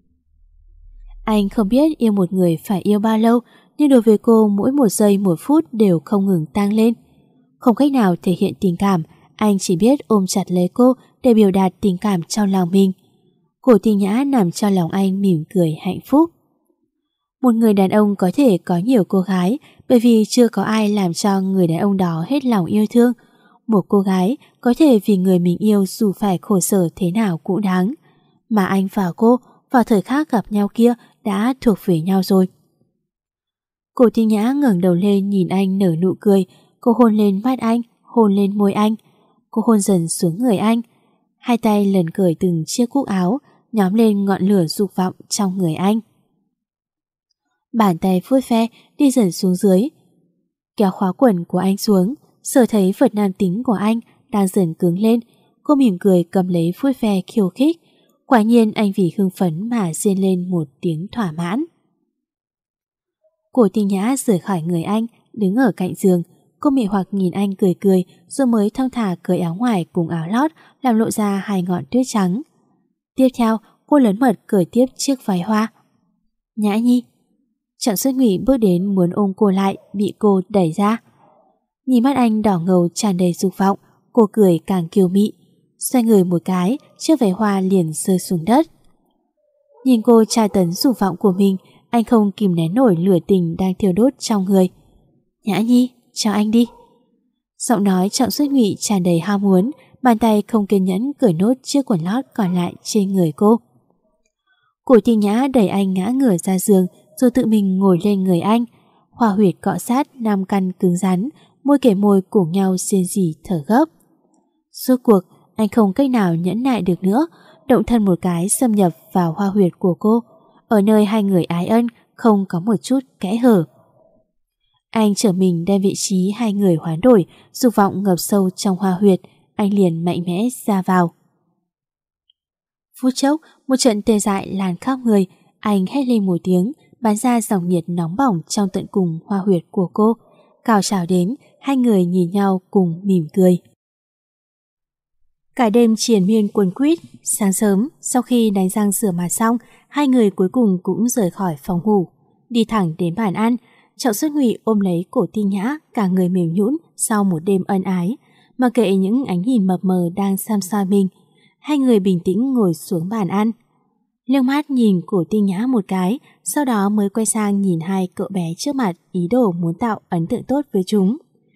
Anh không biết yêu một người phải yêu bao lâu, nhưng đối với cô mỗi một giây một phút đều không ngừng tăng lên. Không cách nào thể hiện tình cảm, anh chỉ biết ôm chặt lấy cô để biểu đạt tình cảm trong lòng mình. Cổ Tinh Nhã nằm trong lòng anh mỉm cười hạnh phúc. Một người đàn ông có thể có nhiều cô gái bởi vì chưa có ai làm cho người đàn ông đó hết lòng yêu thương. Một cô gái có thể vì người mình yêu dù phải khổ sở thế nào cũng đáng. Mà anh và cô vào thời khắc gặp nhau kia đã thuộc về nhau rồi. Cổ Tinh Nhã ngẩng đầu lên nhìn anh nở nụ cười. Cô hôn lên mắt anh, hôn lên môi anh. Cô hôn dần xuống người anh. Hai tay lần cởi từng chiếc cúc áo, nhóm lên ngọn lửa dục vọng trong người anh. Bàn tay vuốt ve đi dần xuống dưới, kéo khóa quần của anh xuống, sờ thấy vật nam tính của anh đang dần cứng lên. Cô mỉm cười cầm lấy vuốt ve khiêu khích. Quả nhiên anh vì hưng phấn mà rên lên một tiếng thỏa mãn. Cổ Tinh Nhã rời khỏi người anh, đứng ở cạnh giường. Cô mị hoặc nhìn anh cười cười, rồi mới thong thả cởi áo ngoài cùng áo lót, làm lộ ra 2 ngọn tuyết trắng. Tiếp theo, cô lớn mật cởi tiếp chiếc váy hoa. Nhã Nhi. Trọng Xuất Ngụy bước đến muốn ôm cô lại, bị cô đẩy ra. Nhìn mắt anh đỏ ngầu tràn đầy dục vọng, cô cười càng kiêu mị. Xoay người một cái, chiếc váy hoa liền rơi xuống đất. Nhìn cô tra tấn dục vọng của mình, anh không kìm nén nổi lửa tình đang thiêu đốt trong người. Nhã Nhi, cho anh đi. Giọng nói Trọng Xuất Ngụy tràn đầy ham muốn, bàn tay không kiên nhẫn cởi nốt chiếc quần lót còn lại trên người cô. Cổ Thiên Nhã đẩy anh ngã ngửa ra giường rồi tự mình ngồi lên người anh. Hoa huyệt cọ sát nam căn cứng rắn, môi kề môi cùng nhau rên rỉ thở gấp. Rốt cuộc anh không cách nào nhẫn nại được nữa, động thân một cái xâm nhập vào hoa huyệt của cô, ở nơi hai người ái ân không có một chút kẽ hở. Anh trở mình đem vị trí hai người hoán đổi, dục vọng ngập sâu trong hoa huyệt, anh liền mạnh mẽ ra vào. Phút chốc, một trận tê dại lan khắp người, anh hét lên một tiếng, bắn ra dòng nhiệt nóng bỏng trong tận cùng hoa huyệt của cô. Cào trào đến, hai người nhìn nhau cùng mỉm cười. Cả đêm triền miên cuốn quýt, sáng sớm sau khi đánh răng rửa mặt xong, hai người cuối cùng cũng rời khỏi phòng ngủ, đi thẳng đến bàn ăn. Trọng Xuất Ngụy ôm lấy cổ Ti Nhã, cả người mềm nhũn sau một đêm ân ái, mà kệ những ánh nhìn mập mờ đang xăm soi mình. Hai người bình tĩnh ngồi xuống bàn ăn. Liếc mắt nhìn cổ Ti Nhã một cái, sau đó mới quay sang nhìn hai cậu bé trước mặt, ý đồ muốn tạo ấn tượng tốt với chúng.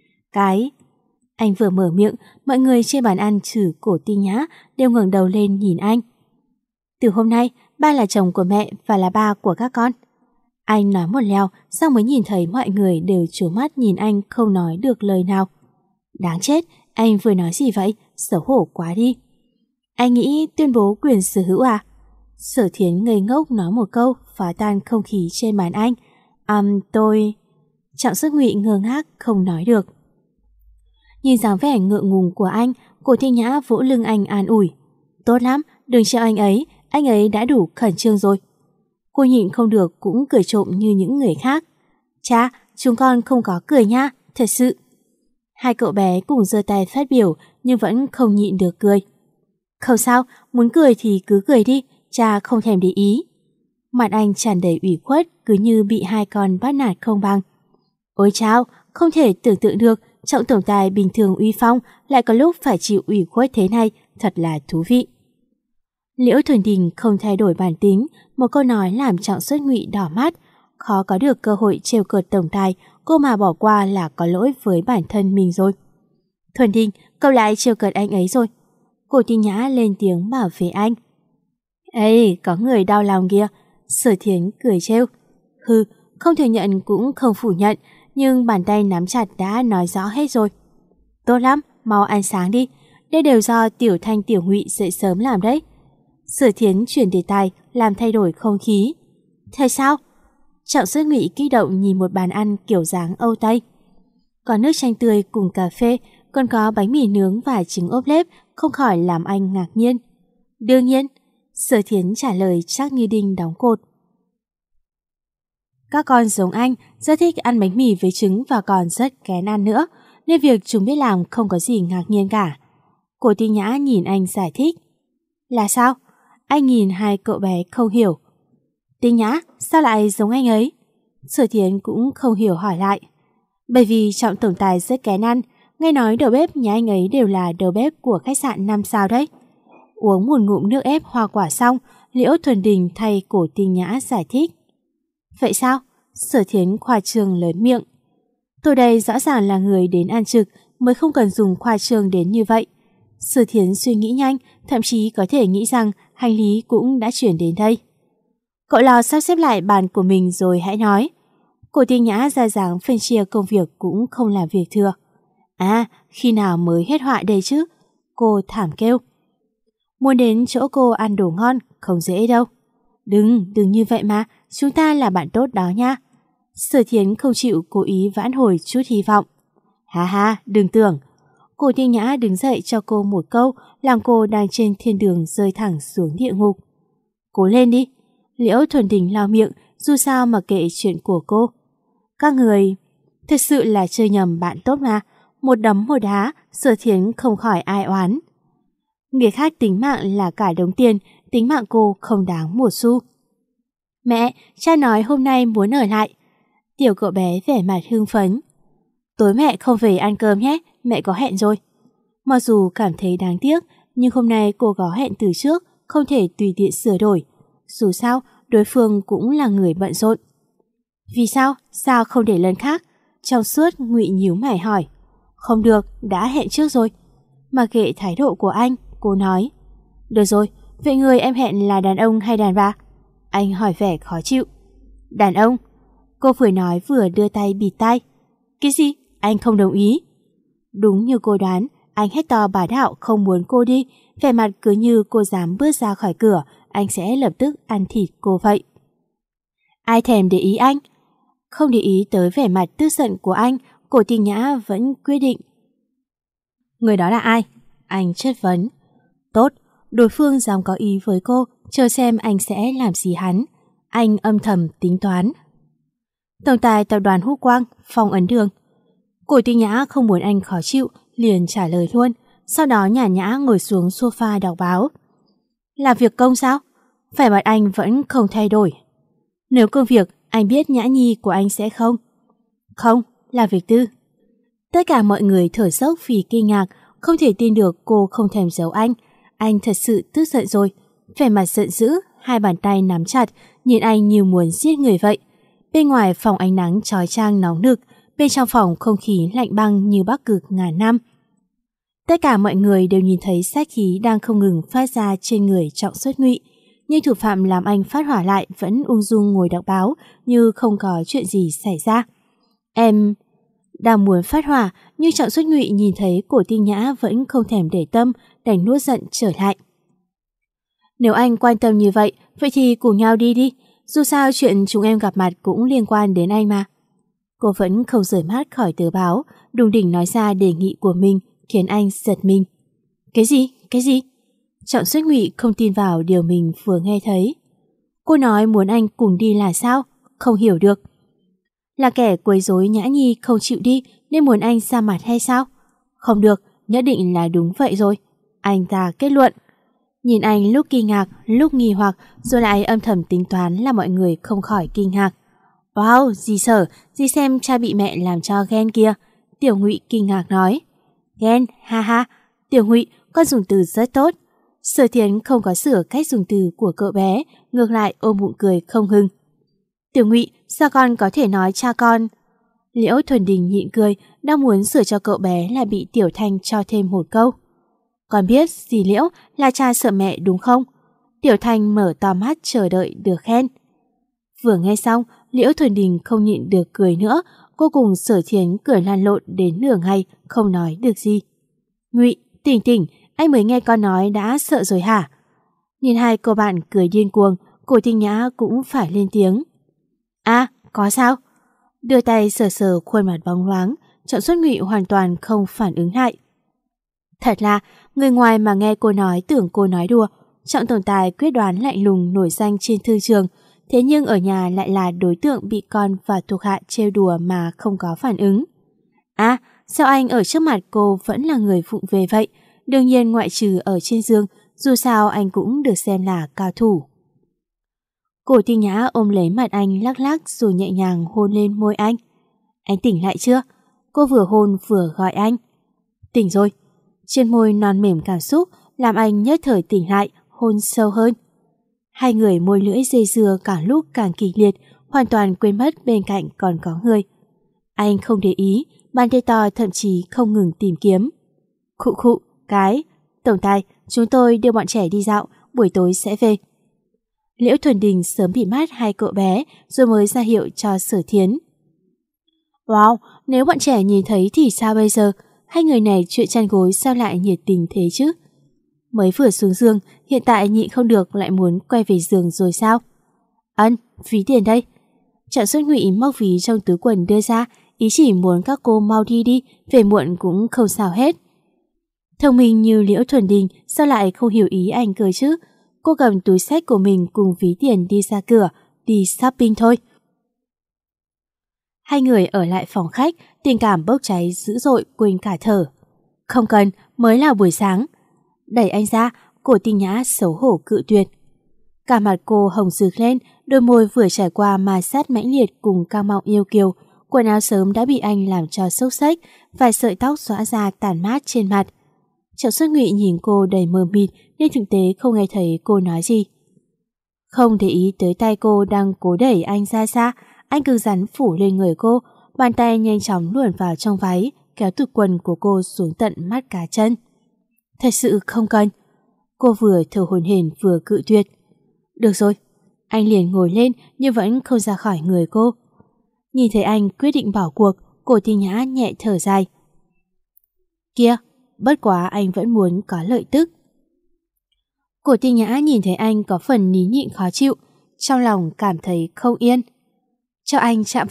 Anh vừa mở miệng, mọi người trên bàn ăn trừ cổ Ti Nhã đều ngẩng đầu lên nhìn anh. Từ hôm nay, ba là chồng của mẹ và là ba của các con. Anh nói một lèo, sau mới nhìn thấy mọi người đều trố mắt nhìn anh không nói được lời nào. Đáng chết, anh vừa nói gì vậy? Xấu hổ quá đi. Anh nghĩ tuyên bố quyền sở hữu à? Sở Thiến ngây ngốc nói một câu, phá tan không khí trên bàn anh. Tôi... Trọng Xuất Ngụy ngơ ngác không nói được. Nhìn dáng vẻ ngượng ngùng của anh, cổ Thi Nhã vỗ lưng anh an ủi. Tốt lắm, đừng treo anh ấy đã đủ khẩn trương rồi. Cô nhịn không được cũng cười trộm như những người khác. Cha, chúng con không có cười nha, thật sự. Hai cậu bé cùng giơ tay phát biểu nhưng vẫn không nhịn được cười. Không sao, muốn cười thì cứ cười đi, cha không thèm để ý. Mặt anh tràn đầy ủy khuất, cứ như bị hai con bắt nạt không bằng. Ôi chao, không thể tưởng tượng được Trọng tổng tài bình thường uy phong lại có lúc phải chịu ủy khuất thế này, thật là thú vị. Liễu Thuần Đình không thay đổi bản tính, một câu nói làm Trọng Xuất Ngụy đỏ mắt. Khó có được cơ hội trêu cợt tổng tài, cô mà bỏ qua là có lỗi với bản thân mình rồi. Thuần Đình, cậu lại trêu cợt anh ấy rồi. Cổ Ti Nhã lên tiếng bảo vệ anh. Ê, có người đau lòng kìa. Sở Thiến cười trêu. Hừ, không thừa nhận cũng không phủ nhận, nhưng bàn tay nắm chặt đã nói rõ hết rồi. Tốt lắm, mau ăn sáng đi. Đây đều do Tiểu Thanh Tiểu Ngụy dậy sớm làm đấy. Sở Thiến chuyển đề tài làm thay đổi không khí. Thế sao? Trọng Xuất Ngụy kích động nhìn một bàn ăn kiểu dáng Âu Tây. Có nước chanh tươi cùng cà phê, còn có bánh mì nướng và trứng ốp lết, không khỏi làm anh ngạc nhiên. Đương nhiên, Sở Thiến trả lời chắc như đinh đóng cột. Các con giống anh, rất thích ăn bánh mì với trứng và còn rất kén ăn nữa, nên việc chúng biết làm không có gì ngạc nhiên cả. Cổ Ti Nhã nhìn anh giải thích. Là sao? Anh nhìn hai cậu bé không hiểu. Ti Nhã, sao lại giống anh ấy? Sở Thiến cũng không hiểu hỏi lại. Bởi vì Trọng tổng tài rất kén ăn, nghe nói đầu bếp nhà anh ấy đều là đầu bếp của khách sạn 5 sao đấy. Uống một ngụm nước ép hoa quả xong, Liễu Thuần Đình thay Cổ Ti Nhã giải thích. Vậy sao? Sở Thiến khoa trương lớn miệng. Tôi đây rõ ràng là người đến ăn trực, mới không cần dùng khoa trương đến như vậy. Sở Thiến suy nghĩ nhanh, thậm chí có thể nghĩ rằng hành lý cũng đã chuyển đến đây. Cậu lo sắp xếp lại bàn của mình rồi hãy nói. Cổ Ti Nhã ra dáng phân chia công việc cũng không làm việc thừa. À, khi nào mới hết họa đây chứ? Cô thảm kêu. Muốn đến chỗ cô ăn đồ ngon, không dễ đâu. Đừng như vậy mà, chúng ta là bạn tốt đó nha. Sở Thiến không chịu cố ý vãn hồi chút hy vọng. Ha, đừng tưởng. Cổ Ti Nhã đứng dậy cho cô một câu, làm cô đang trên thiên đường rơi thẳng xuống địa ngục. Cố lên đi. Liễu Thuần Đình lau miệng, dù sao mà kệ chuyện của cô. Các người thật sự là chơi nhầm bạn tốt mà. Một đấm một đá, Sở Thiến không khỏi ai oán. Người khác tính mạng là cả đống tiền, tính mạng cô không đáng một xu. Mẹ, cha nói hôm nay muốn ở lại. Tiểu cậu bé vẻ mặt hưng phấn. Tối mẹ không về ăn cơm nhé, mẹ có hẹn rồi. Mặc dù cảm thấy đáng tiếc, nhưng hôm nay cô có hẹn từ trước, không thể tùy tiện sửa đổi. Dù sao, đối phương cũng là người bận rộn. Vì sao? Sao không để lần khác? Trong suốt Ngụy nhíu mày hỏi. Không được, đã hẹn trước rồi. Mà kệ thái độ của anh, cô nói. Được rồi, vậy người em hẹn là đàn ông hay đàn bà? Anh hỏi vẻ khó chịu. Đàn ông? Cô vừa nói vừa đưa tay bịt tai. Cái gì? Anh không đồng ý. Đúng như cô đoán, anh hét to bá đạo không muốn cô đi, vẻ mặt cứ như cô dám bước ra khỏi cửa, anh sẽ lập tức ăn thịt cô vậy. Ai thèm để ý anh? Không để ý tới vẻ mặt tức giận của anh, Cổ Tinh Nhã vẫn quyết định. Người đó là ai? Anh chất vấn. Tốt, đối phương dám có ý với cô, chờ xem anh sẽ làm gì hắn. Anh âm thầm tính toán. Tổng tài tập đoàn Húc Quang, Phong Ấn Đường. Cổ Tinh Nhã không muốn anh khó chịu, liền trả lời luôn, sau đó nhả nhã ngồi xuống sofa đọc báo. Là việc công sao? Vẻ mặt anh vẫn không thay đổi. Nếu công việc, anh biết Nhã Nhi của anh sẽ không? Không, là việc tư. Tất cả mọi người thở dốc vì kinh ngạc, không thể tin được cô không thèm giấu anh. Anh thật sự tức giận rồi. Vẻ mặt giận dữ, hai bàn tay nắm chặt, nhìn anh như muốn giết người vậy. Bên ngoài phòng ánh nắng chói chang nóng nực, bên trong phòng không khí lạnh băng như Bắc Cực ngàn năm. Tất cả mọi người đều nhìn thấy sát khí đang không ngừng phát ra trên người Trọng Xuất Ngụy, nhưng thủ phạm làm anh phát hỏa lại vẫn ung dung ngồi đọc báo như không có chuyện gì xảy ra. Em đang muốn phát hỏa, nhưng Trọng Xuất Ngụy nhìn thấy Cổ Tinh Nhã vẫn không thèm để tâm, đành nuốt giận trở lại. Nếu anh quan tâm như vậy, vậy thì cùng nhau đi đi. Dù sao chuyện chúng em gặp mặt cũng liên quan đến anh mà. Cô vẫn không rời mắt khỏi tờ báo, đùng đỉnh nói ra đề nghị của mình, khiến anh giật mình. Cái gì? Cái gì? Trọng Xuất Ngụy không tin vào điều mình vừa nghe thấy. Cô nói muốn anh cùng đi là sao? Không hiểu được. Là kẻ quấy rối Nhã Nhi không chịu đi nên muốn anh ra mặt hay sao? Không được, nhất định là đúng vậy rồi. Anh ta kết luận. Nhìn anh lúc kinh ngạc, lúc nghi hoặc, rồi lại âm thầm tính toán là mọi người không khỏi kinh ngạc. Wow, dì Sở, dì xem cha bị mẹ làm cho ghen kia. Tiểu Ngụy kinh ngạc nói. Ghen, ha ha. Tiểu Ngụy, con dùng từ rất tốt. Sở Thiến không có sửa cách dùng từ của cậu bé, ngược lại ôm bụng cười không ngừng. Tiểu Ngụy, sao con có thể nói cha con? Liễu Thuần Đình nhịn cười, đang muốn sửa cho cậu bé là bị Tiểu Thanh cho thêm một câu. Con biết dì Liễu là cha sợ mẹ đúng không? Tiểu Thanh mở to mắt chờ đợi được khen. Vừa nghe xong, Liễu Thuần Đình không nhịn được cười nữa, cô cùng Sở Thiến cười lan lộn đến nửa ngày, không nói được gì. Ngụy, tỉnh tỉnh, anh mới nghe con nói đã sợ rồi hả? Nhìn hai cô bạn cười điên cuồng, Cổ Tinh Nhã cũng phải lên tiếng. À, có sao? Đưa tay sờ sờ khuôn mặt bóng loáng, Trọng Xuất Ngụy hoàn toàn không phản ứng lại. Thật là, người ngoài mà nghe cô nói tưởng cô nói đùa. Trọng tổng tài quyết đoán lạnh lùng nổi danh trên thương trường, thế nhưng ở nhà lại là đối tượng bị con và thuộc hạ trêu đùa mà không có phản ứng. À, sao anh ở trước mặt cô vẫn là người vụng về vậy? Đương nhiên ngoại trừ ở trên giường, dù sao anh cũng được xem là cao thủ. Cổ Tinh Nhã ôm lấy mặt anh lắc lắc rồi nhẹ nhàng hôn lên môi anh. Anh tỉnh lại chưa? Cô vừa hôn vừa gọi anh. Tỉnh rồi. Trên môi non mềm cảm xúc làm anh nhất thời tỉnh lại, hôn sâu hơn. Hai người môi lưỡi dây dưa càng lúc càng kịch liệt, hoàn toàn quên mất bên cạnh còn có người. Anh không để ý, bàn tay to thậm chí không ngừng tìm kiếm. Khụ khụ, tổng tài, chúng tôi đưa bọn trẻ đi dạo, buổi tối sẽ về. Liễu Thuần Đình sớm bị mát hai cậu bé rồi mới ra hiệu cho Sở Thiến. Wow, nếu bọn trẻ nhìn thấy thì sao bây giờ? Hai người này chuyện chăn gối sao lại nhiệt tình thế chứ? Mới vừa xuống giường, hiện tại nhịn không được lại muốn quay về giường rồi sao? Ân, ví tiền đây. Trọng Xuất Ngụy móc ví trong túi quần đưa ra, ý chỉ muốn các cô mau đi, về muộn cũng không sao hết. Thông minh như Liễu Thuần Đình sao lại không hiểu ý anh cơ chứ? Cô cầm túi xách của mình cùng ví tiền đi ra cửa, đi shopping thôi. Hai người ở lại phòng khách, tình cảm bốc cháy dữ dội quên cả thở. Không cần, mới là buổi sáng. Đẩy anh ra, Cổ Tinh Nhã xấu hổ cự tuyệt. Cả mặt cô hồng rực lên, đôi môi vừa trải qua ma sát mãnh liệt cùng cao mọng yêu kiều, quần áo sớm đã bị anh làm cho xốc xếch, vài sợi tóc xõa ra tàn mát trên mặt. Trọng Xuất Ngụy nhìn cô đầy mờ mịt nên thực tế không nghe thấy cô nói gì. Không để ý tới tay cô đang cố đẩy anh ra xa, anh cứng rắn phủ lên người cô, bàn tay nhanh chóng luồn vào trong váy, kéo tụt quần của cô xuống tận mắt cá chân. Thật sự không cần. Cô vừa thở hổn hển vừa cự tuyệt. Được rồi. Anh liền ngồi lên nhưng vẫn không ra khỏi người cô. Nhìn thấy anh quyết định bỏ cuộc, Cổ Thiên Nhã nhẹ thở dài. Kia, bất quá anh vẫn muốn có lợi tức. Cổ Thiên Nhã nhìn thấy anh có phần nín nhịn khó chịu, trong lòng cảm thấy không yên. Cho anh chạm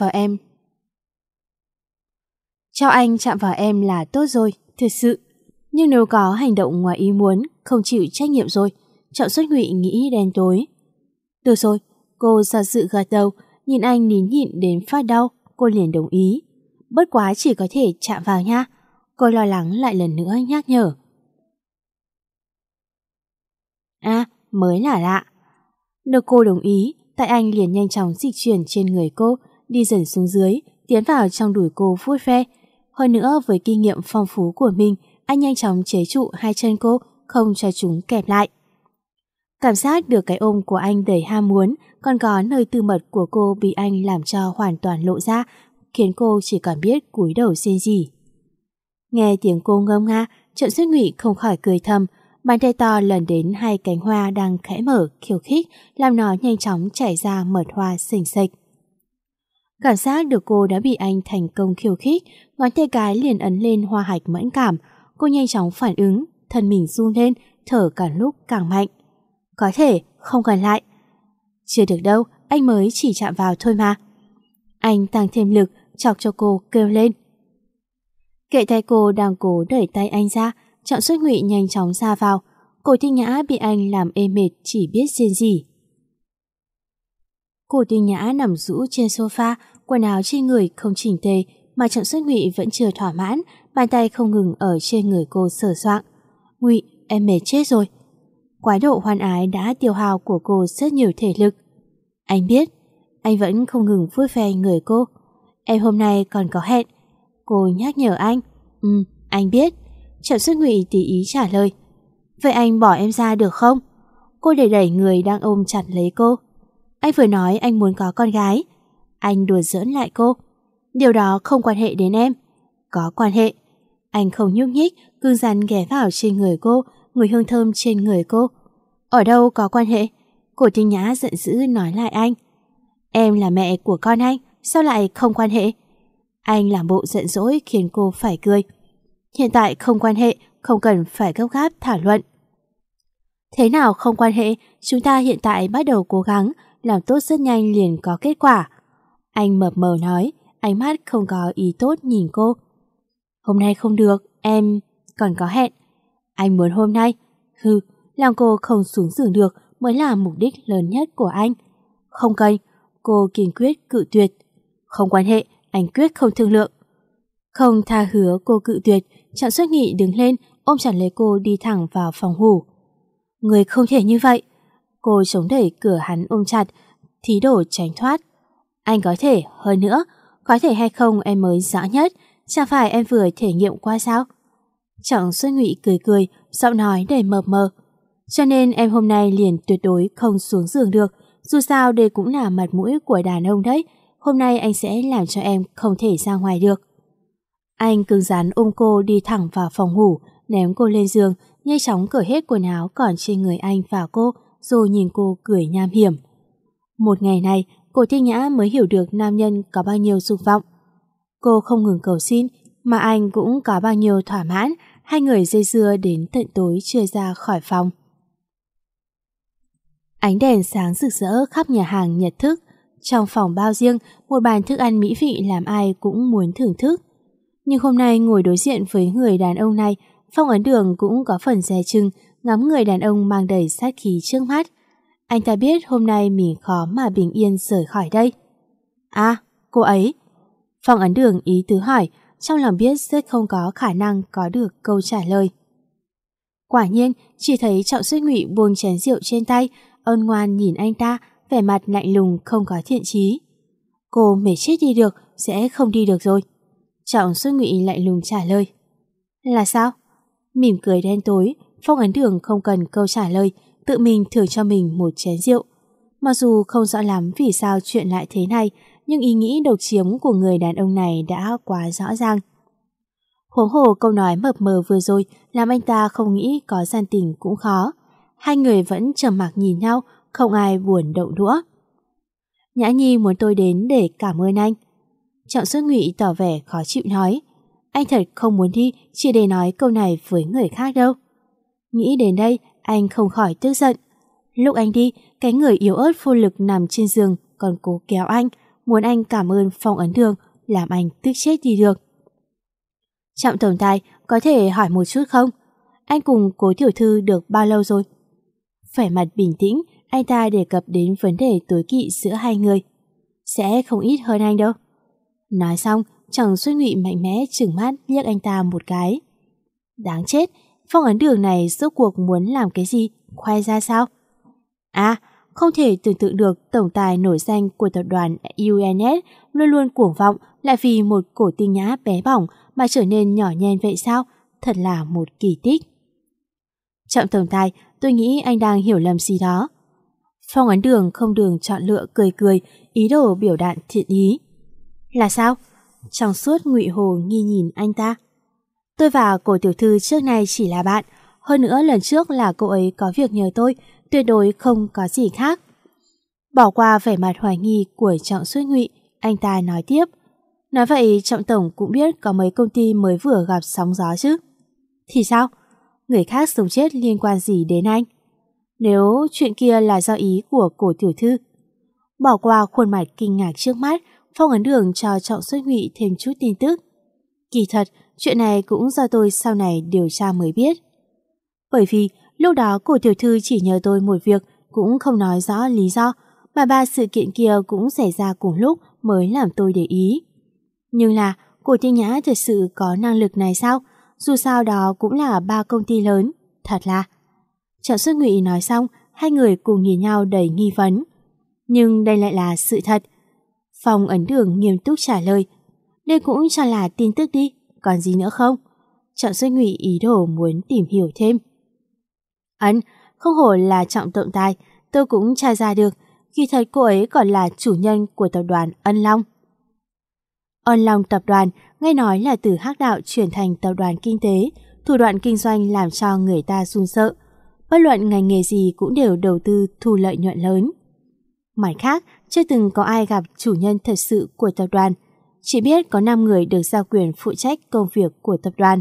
vào em là tốt rồi, thật sự. Nhưng nếu có hành động ngoài ý muốn, không chịu trách nhiệm rồi, Trọng Xuất Ngụy nghĩ đen tối. Được rồi, cô do dự gật đầu, nhìn anh nín nhịn đến phát đau, cô liền đồng ý. Bất quá chỉ có thể chạm vào nha. Cô lo lắng lại lần nữa nhắc nhở. Mới là lạ. Được cô đồng ý, tay anh liền nhanh chóng dịch chuyển trên người cô, đi dần xuống dưới, tiến vào trong đùi cô vuốt ve. Hơn nữa với kinh nghiệm phong phú của mình, anh nhanh chóng chế trụ hai chân cô, không cho chúng kẹp lại. Cảm giác được cái ôm của anh đầy ham muốn, còn có nơi tư mật của cô bị anh làm cho hoàn toàn lộ ra, khiến cô chỉ còn biết cúi đầu rên rỉ. Nghe tiếng cô ngâm nga, Trọng Xuất Ngụy không khỏi cười thầm, bàn tay to lần đến hai cánh hoa đang khẽ mở khiêu khích, làm nó nhanh chóng chảy ra mật hoa xình xịch. Cảm giác được cô đã bị anh thành công khiêu khích, ngón tay cái liền ấn lên hoa hạch mẫn cảm, cô nhanh chóng phản ứng, thân mình run lên, thở càng lúc càng mạnh. Có thể, không cần lại. Chưa được đâu, anh mới chỉ chạm vào thôi mà. Anh tăng thêm lực, chọc cho cô kêu lên. Kệ tay cô đang cố đẩy tay anh ra, Trọng Xuất Ngụy nhanh chóng ra vào. Cổ Thiên Nhã bị anh làm ê mệt chỉ biết rên rỉ. Cổ Thiên Nhã nằm rũ trên sofa, quần áo trên người không chỉnh tề, mà Trọng Xuất Ngụy vẫn chưa thỏa mãn, bàn tay không ngừng ở trên người cô sờ soạng. Ngụy, em mệt chết rồi. Quá độ hoan ái đã tiêu hao của cô rất nhiều thể lực. Anh biết, anh vẫn không ngừng vuốt ve người cô. Em hôm nay còn có hẹn. Cô nhắc nhở anh. Anh biết. Trọng Xuất Ngụy tùy ý trả lời. Vậy anh bỏ em ra được không? Cô đẩy người đang ôm chặt lấy cô. Anh vừa nói anh muốn có con gái. Anh đùa giỡn lại cô. Điều đó không quan hệ đến em. Có quan hệ. Anh không nhúc nhích, cứng rắn ghé vào trên người cô, mùi hương thơm trên người cô. Ở đâu có quan hệ? Cổ Thiên Nhã giận dữ nói lại anh. Em là mẹ của con anh, sao lại không quan hệ? Anh làm bộ giận dỗi khiến cô phải cười. Hiện tại không quan hệ, không cần phải gấp gáp thảo luận. Thế nào không quan hệ, chúng ta hiện tại bắt đầu cố gắng, làm tốt rất nhanh liền có kết quả. Anh mập mờ nói, ánh mắt không có ý tốt nhìn cô. Hôm nay không được, em còn có hẹn. Anh muốn hôm nay. Làm cô không xuống giường được mới là mục đích lớn nhất của anh. Không cần, cô kiên quyết cự tuyệt. Không quan hệ, anh quyết không thương lượng. Không tha hứa cô cự tuyệt, Trọng Xuất Ngụy đứng lên, ôm chặt lấy cô đi thẳng vào phòng ngủ. Người không thể như vậy. Cô chống đẩy cửa hắn ôm chặt, thí đổ tránh thoát. Anh có thể, hơn nữa, có thể hay không em mới rõ nhất, chẳng phải em vừa thể nghiệm qua sao? Trọng Xuất Ngụy cười, giọng nói đầy mập mờ. Cho nên em hôm nay liền tuyệt đối không xuống giường được, dù sao đây cũng là mặt mũi của đàn ông đấy, hôm nay anh sẽ làm cho em không thể ra ngoài được. Anh cứng rắn ôm cô đi thẳng vào phòng ngủ, ném cô lên giường, nhanh chóng cởi hết quần áo còn trên người anh vào cô, rồi nhìn cô cười nham hiểm. Một ngày này, Cổ Thiên Nhã mới hiểu được nam nhân có bao nhiêu dục vọng. Cô không ngừng cầu xin, mà anh cũng có bao nhiêu thỏa mãn, hai người dây dưa đến tận tối chưa ra khỏi phòng. Ánh đèn sáng rực rỡ khắp nhà hàng Nhật thức. Trong phòng bao riêng, một bàn thức ăn mỹ vị làm ai cũng muốn thưởng thức. Nhưng hôm nay ngồi đối diện với người đàn ông này, Phong Ấn Đường cũng có phần dè chừng, ngắm người đàn ông mang đầy sát khí trước mắt. Anh ta biết hôm nay mình khó mà bình yên rời khỏi đây. À, cô ấy. Phong Ấn Đường ý tứ hỏi, trong lòng biết rất không có khả năng có được câu trả lời. Quả nhiên, chỉ thấy Trọng Xuất Ngụy buông chén rượu trên tay, ôn ngoan nhìn anh ta, vẻ mặt lạnh lùng không có thiện chí. Cô mệt chết đi được, sẽ không đi được rồi. Trọng Xuất Ngụy lạnh lùng trả lời. Là sao? Mỉm cười đen tối, Phong Ấn Đường không cần câu trả lời, tự mình thưởng cho mình một chén rượu. Mặc dù không rõ lắm vì sao chuyện lại thế này, nhưng ý nghĩ độc chiếm của người đàn ông này đã quá rõ ràng. Huống hồ câu nói mập mờ vừa rồi làm anh ta không nghĩ có gian tình cũng khó. Hai người vẫn trầm mặc nhìn nhau, không ai buồn động đũa. Nhã Nhi muốn tôi đến để cảm ơn anh. Trọng Xuất Ngụy tỏ vẻ khó chịu nói. Anh thật không muốn đi chỉ để nói câu này với người khác đâu. Nghĩ đến đây, anh không khỏi tức giận. Lúc anh đi, cái người yếu ớt vô lực nằm trên giường còn cố kéo anh, muốn anh cảm ơn Phong Ấn Đường, làm anh tức chết đi được. Trọng tổng tài, có thể hỏi một chút không? Anh cùng Cố tiểu thư được bao lâu rồi? Vẻ mặt bình tĩnh, anh ta đề cập đến vấn đề tối kỵ giữa hai người. Sẽ không ít hơn anh đâu. Nói xong, Trọng Xuất Ngụy mạnh mẽ trừng mắt liếc anh ta một cái. Đáng chết, Phong Ấn Đường này rốt cuộc muốn làm cái gì, khoe ra sao? À, không thể tưởng tượng được tổng tài nổi danh của tập đoàn UNS luôn luôn cuồng vọng lại vì một cổ tinh nhã bé bỏng mà trở nên nhỏ nhen vậy sao? Thật là một kỳ tích. Trọng tổng tài, tôi nghĩ anh đang hiểu lầm gì đó. Phong Ấn Đường không đường chọn lựa cười cười, ý đồ biểu đạt thiện ý. Là sao? Trong suốt Ngụy Hồ nghi nhìn anh ta. Tôi và Cổ tiểu thư trước nay chỉ là bạn, hơn nữa lần trước là cô ấy có việc nhờ tôi, tuyệt đối không có gì khác. Bỏ qua vẻ mặt hoài nghi của Trọng Xuất Ngụy, anh ta nói tiếp. Nói vậy Trọng tổng cũng biết có mấy công ty mới vừa gặp sóng gió chứ. Thì sao? Người khác sống chết liên quan gì đến anh? Nếu chuyện kia là do ý của Cổ tiểu thư. Bỏ qua khuôn mặt kinh ngạc trước mắt, Phong Ấn Đường cho Trọng Xuất Ngụy thêm chút tin tức. Kỳ thật, chuyện này cũng do tôi sau này điều tra mới biết. Bởi vì lúc đó Cổ tiểu thư chỉ nhờ tôi một việc, cũng không nói rõ lý do, mà ba sự kiện kia cũng xảy ra cùng lúc mới làm tôi để ý. Nhưng là Cổ Tinh Nhã thật sự có năng lực này sao? Dù sao đó cũng là ba công ty lớn, thật là. Trọng Xuất Ngụy nói xong, hai người cùng nhìn nhau đầy nghi vấn. Nhưng đây lại là sự thật. Phong Ấn Đường nghiêm túc trả lời. Đây cũng cho là tin tức đi, còn gì nữa không? Trọng Xuất Ngụy ý đồ muốn tìm hiểu thêm. Không hổ là Trọng tổng tài, tôi cũng tra ra được, khi thật cô ấy còn là chủ nhân của tập đoàn Ân Long. Ân Long tập đoàn nghe nói là từ hắc đạo chuyển thành tập đoàn kinh tế, thủ đoạn kinh doanh làm cho người ta run sợ. Bất luận ngành nghề gì cũng đều đầu tư thu lợi nhuận lớn. Mặt khác, chưa từng có ai gặp chủ nhân thật sự của tập đoàn, chỉ biết có 5 người được giao quyền phụ trách công việc của tập đoàn.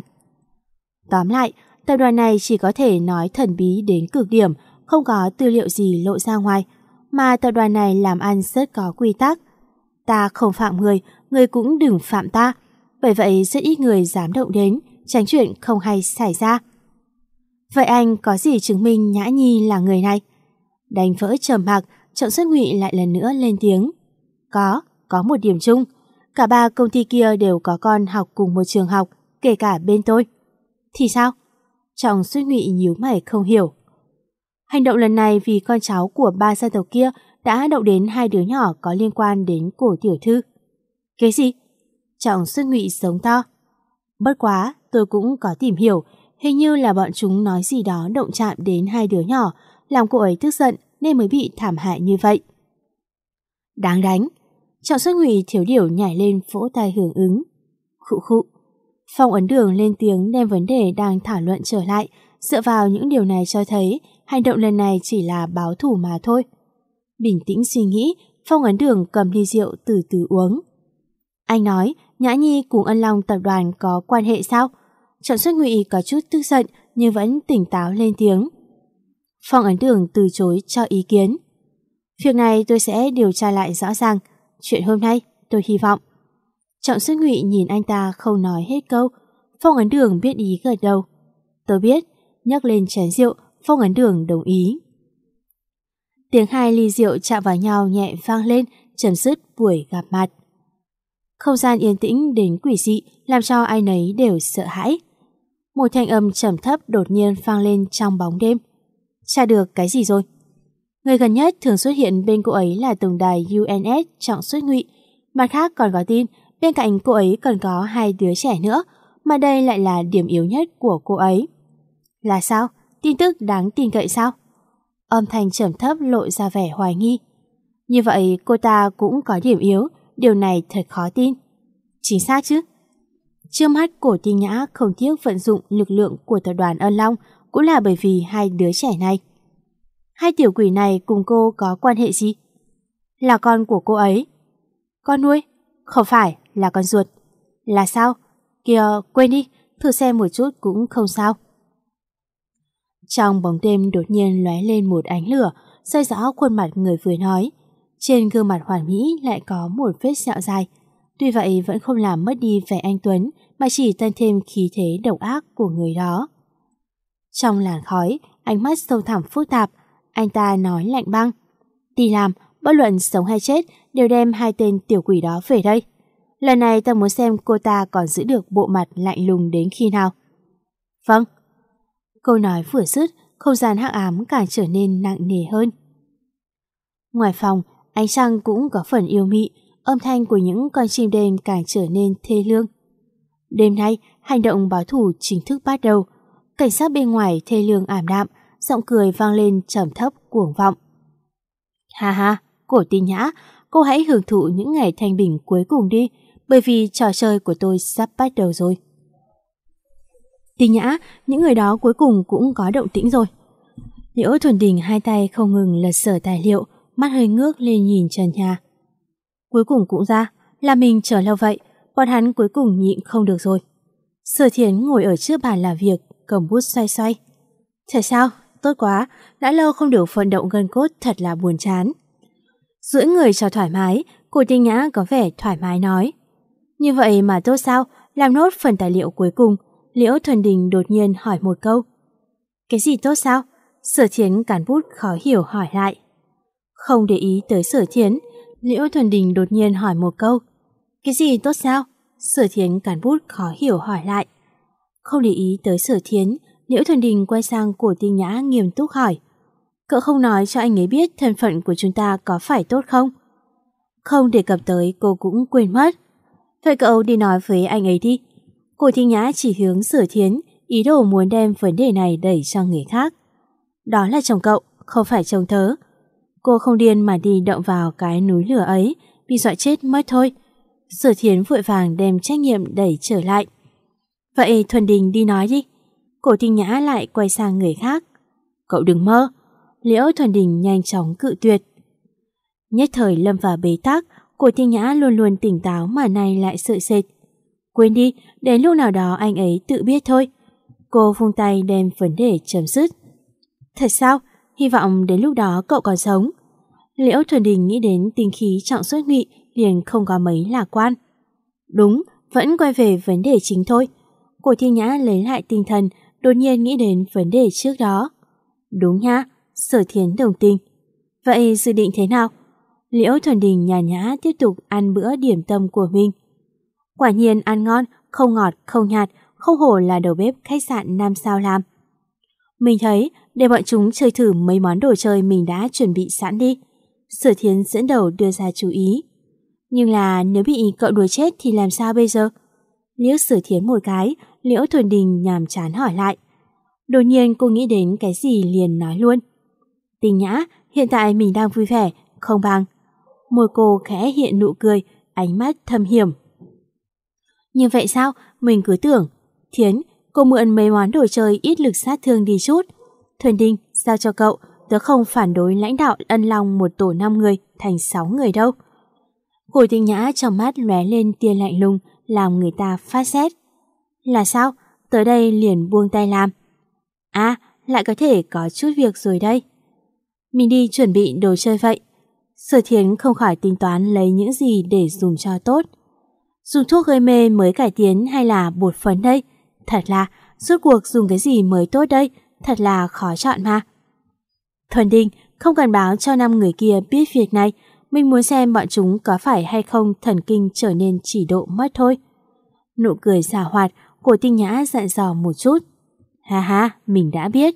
Tóm lại, tập đoàn này chỉ có thể nói thần bí đến cực điểm, không có tư liệu gì lộ ra ngoài, mà tập đoàn này làm ăn rất có quy tắc. Ta không phạm người, người cũng đừng phạm ta, bởi vậy rất ít người dám động đến, tránh chuyện không hay xảy ra. Vậy anh có gì chứng minh Nhã Nhi là người này? Đánh vỡ trầm mặc, Trọng Xuất Ngụy lại lần nữa lên tiếng. Có một điểm chung. Cả ba công ty kia đều có con học cùng một trường học, kể cả bên tôi. Thì sao? Trọng Xuất Ngụy nhíu mày không hiểu. Hành động lần này vì con cháu của ba gia tộc kia đã động đến hai đứa nhỏ có liên quan đến Cổ tiểu thư. Cái gì? Trọng Xuất Ngụy giống to. Bất quá, tôi cũng có tìm hiểu, hình như là bọn chúng nói gì đó động chạm đến hai đứa nhỏ, làm cô ấy tức giận nên mới bị thảm hại như vậy. Đáng đánh. Trọng Xuất Ngụy thiếu điều nhảy lên vỗ tay hưởng ứng. Khụ khụ. Phong Ấn Đường lên tiếng đem vấn đề đang thảo luận trở lại, dựa vào những điều này cho thấy hành động lần này chỉ là báo thù mà thôi. Bình tĩnh suy nghĩ, Phong Ấn Đường cầm ly rượu từ từ uống. Anh nói Nhã Nhi cùng Ân Long tập đoàn có quan hệ sao? Trọng Xuất Ngụy có chút tức giận nhưng vẫn tỉnh táo lên tiếng. Phong Ấn Đường từ chối cho ý kiến. Việc này tôi sẽ điều tra lại rõ ràng. Chuyện hôm nay tôi hy vọng. Trọng Xuất Ngụy nhìn anh ta không nói hết câu. Phong Ấn Đường biết ý gật đầu. Tôi biết. Nhấc lên chén rượu, Phong Ấn Đường đồng ý. Tiếng hai ly rượu chạm vào nhau nhẹ vang lên, chấm dứt buổi gặp mặt. Không gian yên tĩnh đến quỷ dị, làm cho ai nấy đều sợ hãi. Một thanh âm trầm thấp đột nhiên vang lên trong bóng đêm. Tra được cái gì rồi? Người gần nhất thường xuất hiện bên cô ấy là tổng đài UNS Trọng Xuất Ngụy. Mặt khác còn có tin bên cạnh cô ấy còn có hai đứa trẻ nữa, mà đây lại là điểm yếu nhất của cô ấy. Là sao? Tin tức đáng tin cậy sao? Âm thanh trầm thấp lộ ra vẻ hoài nghi. Như vậy cô ta cũng có điểm yếu, điều này thật khó tin. Chính xác chứ? Trước mắt Cổ Tinh Nhã không tiếc vận dụng lực lượng của tập đoàn Ân Long cũng là bởi vì hai đứa trẻ này. Hai tiểu quỷ này cùng cô có quan hệ gì? Là con của cô ấy. Con nuôi? Không phải, là con ruột. Là sao? Kìa, quên đi, thử xem một chút cũng không sao. Trong bóng đêm đột nhiên lóe lên một ánh lửa, soi rõ khuôn mặt người vừa nói. Trên gương mặt hoàn mỹ lại có một vết sẹo dài. Tuy vậy vẫn không làm mất đi vẻ anh tuấn, mà chỉ tăng thêm khí thế độc ác của người đó. Trong làn khói, ánh mắt sâu thẳm phức tạp, anh ta nói lạnh băng. Đi làm, bất luận sống hay chết, đều đem hai tên tiểu quỷ đó về đây. Lần này ta muốn xem cô ta còn giữ được bộ mặt lạnh lùng đến khi nào. Vâng. Câu nói vừa dứt, không gian hắc ám càng trở nên nặng nề hơn. Ngoài phòng, ánh trăng cũng có phần yêu mị, âm thanh của những con chim đêm càng trở nên thê lương. Đêm nay, hành động báo thù chính thức bắt đầu. Cảnh sát bên ngoài thê lương ảm đạm, giọng cười vang lên trầm thấp cuồng vọng. Ha ha, Cổ Tinh Nhã, cô hãy hưởng thụ những ngày thanh bình cuối cùng đi, bởi vì trò chơi của tôi sắp bắt đầu rồi. Tinh Nhã, những người đó cuối cùng cũng có động tĩnh rồi. Liễu Thuần Đình hai tay không ngừng lật sở tài liệu, mắt hơi ngước lên nhìn trần nhà. Cuối cùng cũng ra, là mình chờ lâu vậy, bọn hắn cuối cùng nhịn không được rồi. Sở Thiến ngồi ở trước bàn làm việc, cầm bút xoay xoay. Thật sao? Tốt quá, đã lâu không được vận động gân cốt, thật là buồn chán. Duỗi người cho thoải mái, Cổ Tinh Nhã có vẻ thoải mái nói. Như vậy mà tốt sao? Làm nốt phần tài liệu cuối cùng. Liễu Thuần Đình đột nhiên hỏi một câu. Cái gì tốt sao? Sở Thiến cán bút khó hiểu hỏi lại. Không để ý tới Sở Thiến, Liễu Thuần Đình đột nhiên hỏi một câu. Cái gì tốt sao? Sở Thiến cán bút khó hiểu hỏi lại. Không để ý tới Sở Thiến, Liễu Thuần Đình quay sang Cổ Tinh Nhã nghiêm túc hỏi. Cậu không nói cho anh ấy biết thân phận của chúng ta có phải tốt không? Không đề cập tới cô cũng quên mất. Vậy cậu đi nói với anh ấy đi. Cổ Tinh Nhã chỉ hướng Sở Thiến, ý đồ muốn đem vấn đề này đẩy cho người khác. Đó là chồng cậu, không phải chồng tớ. Cô không điên mà đi động vào cái núi lửa ấy, bị dọa chết mất thôi. Sở Thiến vội vàng đem trách nhiệm đẩy trở lại. Vậy Thuần Đình đi nói đi. Cổ Tinh Nhã lại quay sang người khác. Cậu đừng mơ. Liễu Thuần Đình nhanh chóng cự tuyệt. Nhất thời lâm vào bế tắc, Cổ Tinh Nhã luôn luôn tỉnh táo mà nay lại sợ sệt. Quên đi, đến lúc nào đó anh ấy tự biết thôi. Cô vung tay đem vấn đề chấm dứt. Thật sao? Hy vọng đến lúc đó cậu còn sống. Liễu Thuần Đình nghĩ đến tinh khí trọng xuất nghị liền không có mấy lạc quan. Đúng, vẫn quay về vấn đề chính thôi. Cổ Tinh Nhã lấy lại tinh thần, đột nhiên nghĩ đến vấn đề trước đó. Đúng nha, Sở Thiến đồng tình. Vậy dự định thế nào? Liễu Thuần Đình nhàn nhã tiếp tục ăn bữa điểm tâm của mình. Quả nhiên ăn ngon, không ngọt, không nhạt, không hổ là đầu bếp khách sạn 5 sao làm. Mình thấy, để bọn chúng chơi thử mấy món đồ chơi mình đã chuẩn bị sẵn đi. Sở Thiến dẫn đầu đưa ra chú ý. Nhưng là nếu bị cậu đuổi chết thì làm sao bây giờ? Liếc Sở Thiến một cái, Liễu Thuần Đình nhàm chán hỏi lại. Đột nhiên cô nghĩ đến cái gì liền nói luôn. Tinh Nhã, hiện tại mình đang vui vẻ, không bằng. Môi cô khẽ hiện nụ cười, ánh mắt thâm hiểm. Như vậy sao? Mình cứ tưởng. Thiến, cô mượn mấy món đồ chơi ít lực sát thương đi chút. Thuần Đình, giao cho cậu, tớ không phản đối lãnh đạo Ân Long một tổ 5 người thành 6 người đâu. Cổ Tinh Nhã trong mắt lóe lên tia lạnh lùng, làm người ta phát rét. Là sao? Tới đây liền buông tay làm. À, lại có thể có chút việc rồi đây. Mình đi chuẩn bị đồ chơi vậy. Sở Thiến không khỏi tính toán lấy những gì để dùng cho tốt. Dùng thuốc gây mê mới cải tiến hay là bột phấn đây? Thật là, rốt cuộc dùng cái gì mới tốt đây? Thật là khó chọn mà. Thuần Đình, không cần báo cho 5 người kia biết việc này. Mình muốn xem bọn chúng có phải hay không thần kinh trở nên chỉ độ mất thôi. Nụ cười giảo hoạt, Cổ Tinh Nhã dặn dò một chút. Ha ha, mình đã biết.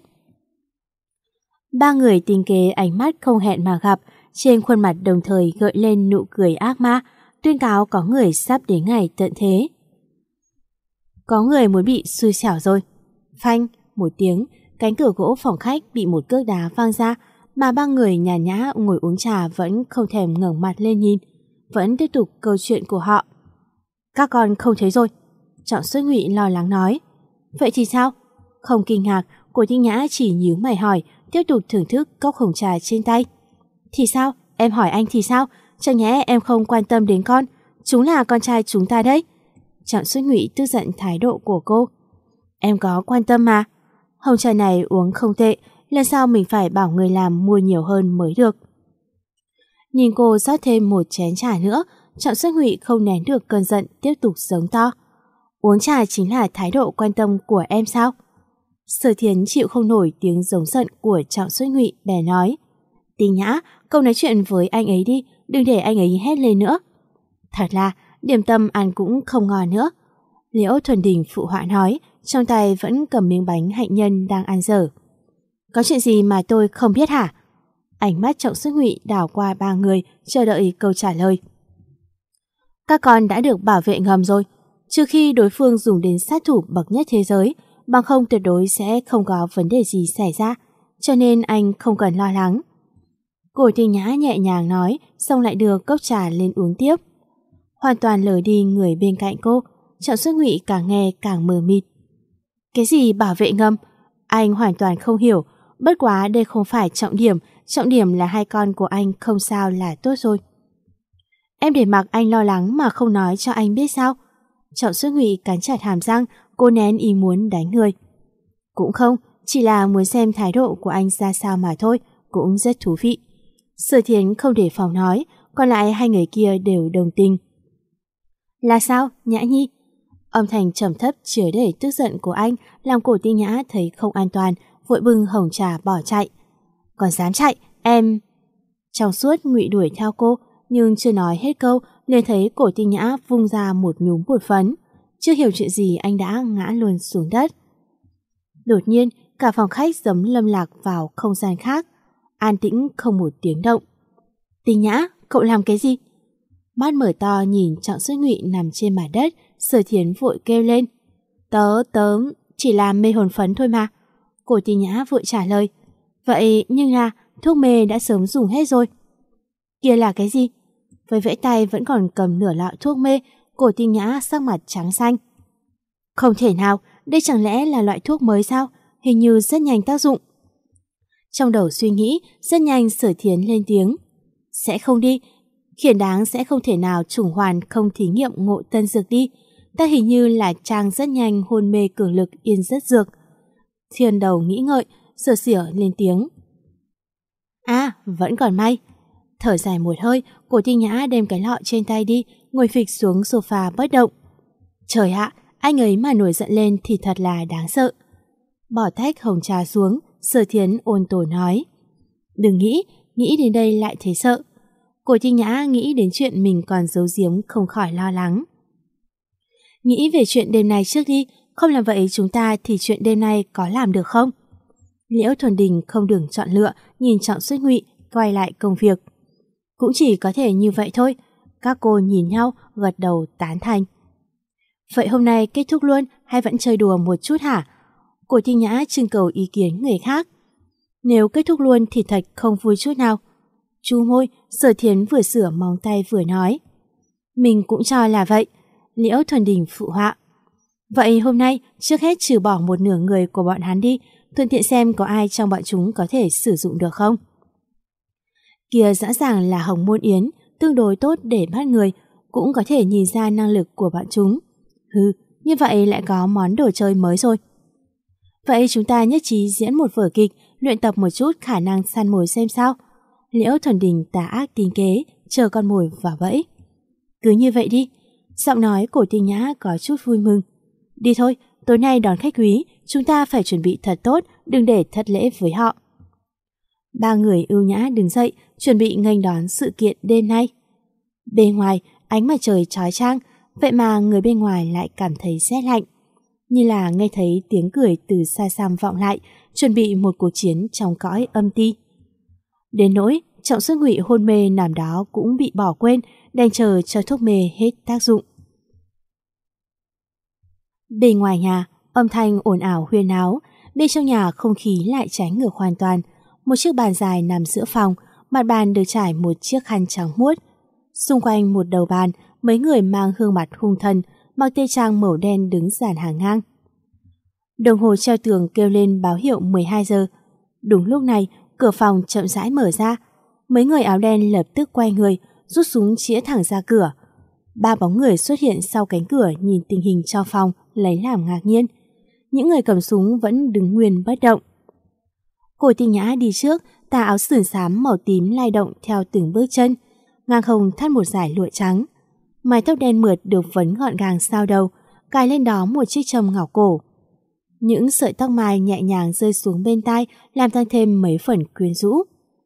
Ba người tính kế ánh mắt không hẹn mà gặp, trên khuôn mặt đồng thời gợi lên nụ cười ác ma, tuyên cáo có người sắp đến ngày tận thế. Có người muốn bị xui xẻo rồi. Phanh, một tiếng, cánh cửa gỗ phòng khách bị một cước đá vang ra, mà ba người nhàn nhã ngồi uống trà vẫn không thèm ngẩng mặt lên nhìn, vẫn tiếp tục câu chuyện của họ. Các con không thấy rồi. Trọng Xuất Ngụy lo lắng nói. Vậy thì sao? Không kinh ngạc, Cổ Tinh Nhã chỉ nhíu mày hỏi, tiếp tục thưởng thức cốc hồng trà trên tay. Thì sao? em hỏi anh thì sao? Chẳng nhẽ em không quan tâm đến con? Chúng là con trai chúng ta đấy. Trọng Xuất Ngụy tức giận thái độ của cô. Em có quan tâm mà. Hồng trà này uống không tệ, lần sau mình phải bảo người làm mua nhiều hơn mới được. Nhìn cô rót thêm một chén trà nữa, Trọng Xuất Ngụy không nén được cơn giận, tiếp tục giống to. Uống trà chính là thái độ quan tâm của em sao? Sở Thiến chịu không nổi tiếng giống giận của Trọng Xuất Ngụy, bèn nói. Tinh Nhã, cậu nói chuyện với anh ấy đi, đừng để anh ấy hét lên nữa. Thật là, điểm tâm ăn cũng không ngon nữa. Liễu Thuần Đình phụ họa nói, trong tay vẫn cầm miếng bánh hạnh nhân đang ăn dở. Có chuyện gì mà tôi không biết hả? Ánh mắt Trọng Xuất Ngụy đảo qua ba người, chờ đợi câu trả lời. Các con đã được bảo vệ ngầm rồi, trừ khi đối phương dùng đến sát thủ bậc nhất thế giới, bằng không tuyệt đối sẽ không có vấn đề gì xảy ra, cho nên anh không cần lo lắng. Cổ Tinh Nhã nhẹ nhàng nói, xong lại đưa cốc trà lên uống tiếp. Hoàn toàn lờ đi người bên cạnh cô, Trọng Xuất Ngụy càng nghe càng mờ mịt. Cái gì bảo vệ ngầm? Anh hoàn toàn không hiểu, bất quá đây không phải trọng điểm là hai con của anh không sao là tốt rồi. Em để mặc anh lo lắng mà không nói cho anh biết sao? Trọng Xuất Ngụy cắn chặt hàm răng, cô nén ý muốn đánh người. Cũng không, chỉ là muốn xem thái độ của anh ra sao mà thôi, cũng rất thú vị. Sở Thiến không để phòng nói, còn lại hai người kia đều đồng tình. Là sao, Nhã Nhi? Âm thanh trầm thấp chứa đầy tức giận của anh làm Cổ Tinh Nhã thấy không an toàn, vội bưng hồng trà bỏ chạy. Còn dám chạy, em... Trong suốt Ngụy đuổi theo cô, nhưng chưa nói hết câu, liền thấy Cổ Tinh Nhã vung ra một nhúm bột phấn. Chưa hiểu chuyện gì anh đã ngã luôn xuống đất. Đột nhiên, cả phòng khách giống lâm lạc vào không gian khác. An tĩnh không một tiếng động. Tinh Nhã, cậu làm cái gì? Mắt mở to nhìn Trọng Xuất Ngụy nằm trên mặt đất, Sở Thiến vội kêu lên. Tớ chỉ là mê hồn phấn thôi mà. Cổ Tinh Nhã vội trả lời. Vậy nhưng là thuốc mê đã sớm dùng hết rồi. Kia là cái gì? Với vẫy tay vẫn còn cầm nửa lọ thuốc mê, Cổ Tinh Nhã sắc mặt trắng xanh. Không thể nào, đây chẳng lẽ là loại thuốc mới sao? Hình như rất nhanh tác dụng. Trong đầu suy nghĩ, rất nhanh Sở Thiến lên tiếng. Sẽ không đi, Khiển Đáng sẽ không thể nào chủng hoàn không thí nghiệm ngộ tân dược đi. Ta hình như là Trang rất nhanh hôn mê cường lực yên rất dược. Thiên đầu nghĩ ngợi, Sở Xỉa lên tiếng. À, vẫn còn may. Thở dài một hơi, Cổ Tinh Nhã đem cái lọ trên tay đi, ngồi phịch xuống sofa bất động. Trời ạ, anh ấy mà nổi giận lên thì thật là đáng sợ. Bỏ tách hồng trà xuống, Sở Thiến ôn tồn nói. Đừng nghĩ đến đây lại thấy sợ. Cổ Tinh Nhã nghĩ đến chuyện mình còn giấu giếm không khỏi lo lắng. Nghĩ về chuyện đêm nay trước đi, không làm vậy chúng ta thì chuyện đêm nay có làm được không? Liễu Thuần Đình không đường chọn lựa, nhìn Trọng Xuất Ngụy, quay lại công việc. Cũng chỉ có thể như vậy thôi. Các cô nhìn nhau, gật đầu tán thành. Vậy hôm nay kết thúc luôn hay vẫn chơi đùa một chút hả? Cổ Tinh Nhã trưng cầu ý kiến người khác. Nếu kết thúc luôn thì thật không vui chút nào. Chu môi, Sở Thiến vừa sửa móng tay vừa nói. Mình cũng cho là vậy. Liễu Thuần Đình phụ họa. Vậy hôm nay trước hết trừ bỏ một nửa người của bọn hắn đi, thuận tiện xem có ai trong bọn chúng có thể sử dụng được không. Kia rõ ràng là Hồng Môn Yến, tương đối tốt để bắt người, cũng có thể nhìn ra năng lực của bọn chúng. Hừ, như vậy lại có món đồ chơi mới rồi. Vậy chúng ta nhất trí diễn một vở kịch, luyện tập một chút khả năng săn mồi xem sao. Liễu Thuần Đình tà ác tính kế, chờ con mồi vào bẫy. Cứ như vậy đi. Giọng nói của Tinh Nhã có chút vui mừng. Đi thôi, tối nay đón khách quý, chúng ta phải chuẩn bị thật tốt, đừng để thất lễ với họ. Ba người ưu nhã đứng dậy, chuẩn bị nghênh đón sự kiện đêm nay. Bên ngoài, ánh mặt trời chói chang, vậy mà người bên ngoài lại cảm thấy rét lạnh. Như là nghe thấy tiếng cười từ xa xăm vọng lại, chuẩn bị một cuộc chiến trong cõi âm ti. Đến nỗi, Trọng Xuất Ngụy hôn mê nằm đó cũng bị bỏ quên, đành chờ cho thuốc mê hết tác dụng. Bên ngoài nhà, âm thanh ồn ào huyên náo, bên trong nhà không khí lại trái ngược hoàn toàn. Một chiếc bàn dài nằm giữa phòng, mặt bàn được trải một chiếc khăn trắng muốt. Xung quanh một đầu bàn, mấy người mang gương mặt hung thần, mặc tây trang màu đen đứng dàn hàng ngang. Đồng hồ treo tường kêu lên báo hiệu 12 giờ. Đúng lúc này, cửa phòng chậm rãi mở ra. Mấy người áo đen lập tức quay người, rút súng chĩa thẳng ra cửa. 3 bóng người xuất hiện sau cánh cửa nhìn tình hình trong phòng lấy làm ngạc nhiên. Những người cầm súng vẫn đứng nguyên bất động. Cổ Tinh Nhã đi trước, tà áo sườn xám màu tím lay động theo từng bước chân, ngang hông thắt một dải lụa trắng. Mái tóc đen mượt được vấn gọn gàng sau đầu, cài lên đó một chiếc châm ngọc cổ. Những sợi tóc mai nhẹ nhàng rơi xuống bên tai làm tăng thêm mấy phần quyến rũ.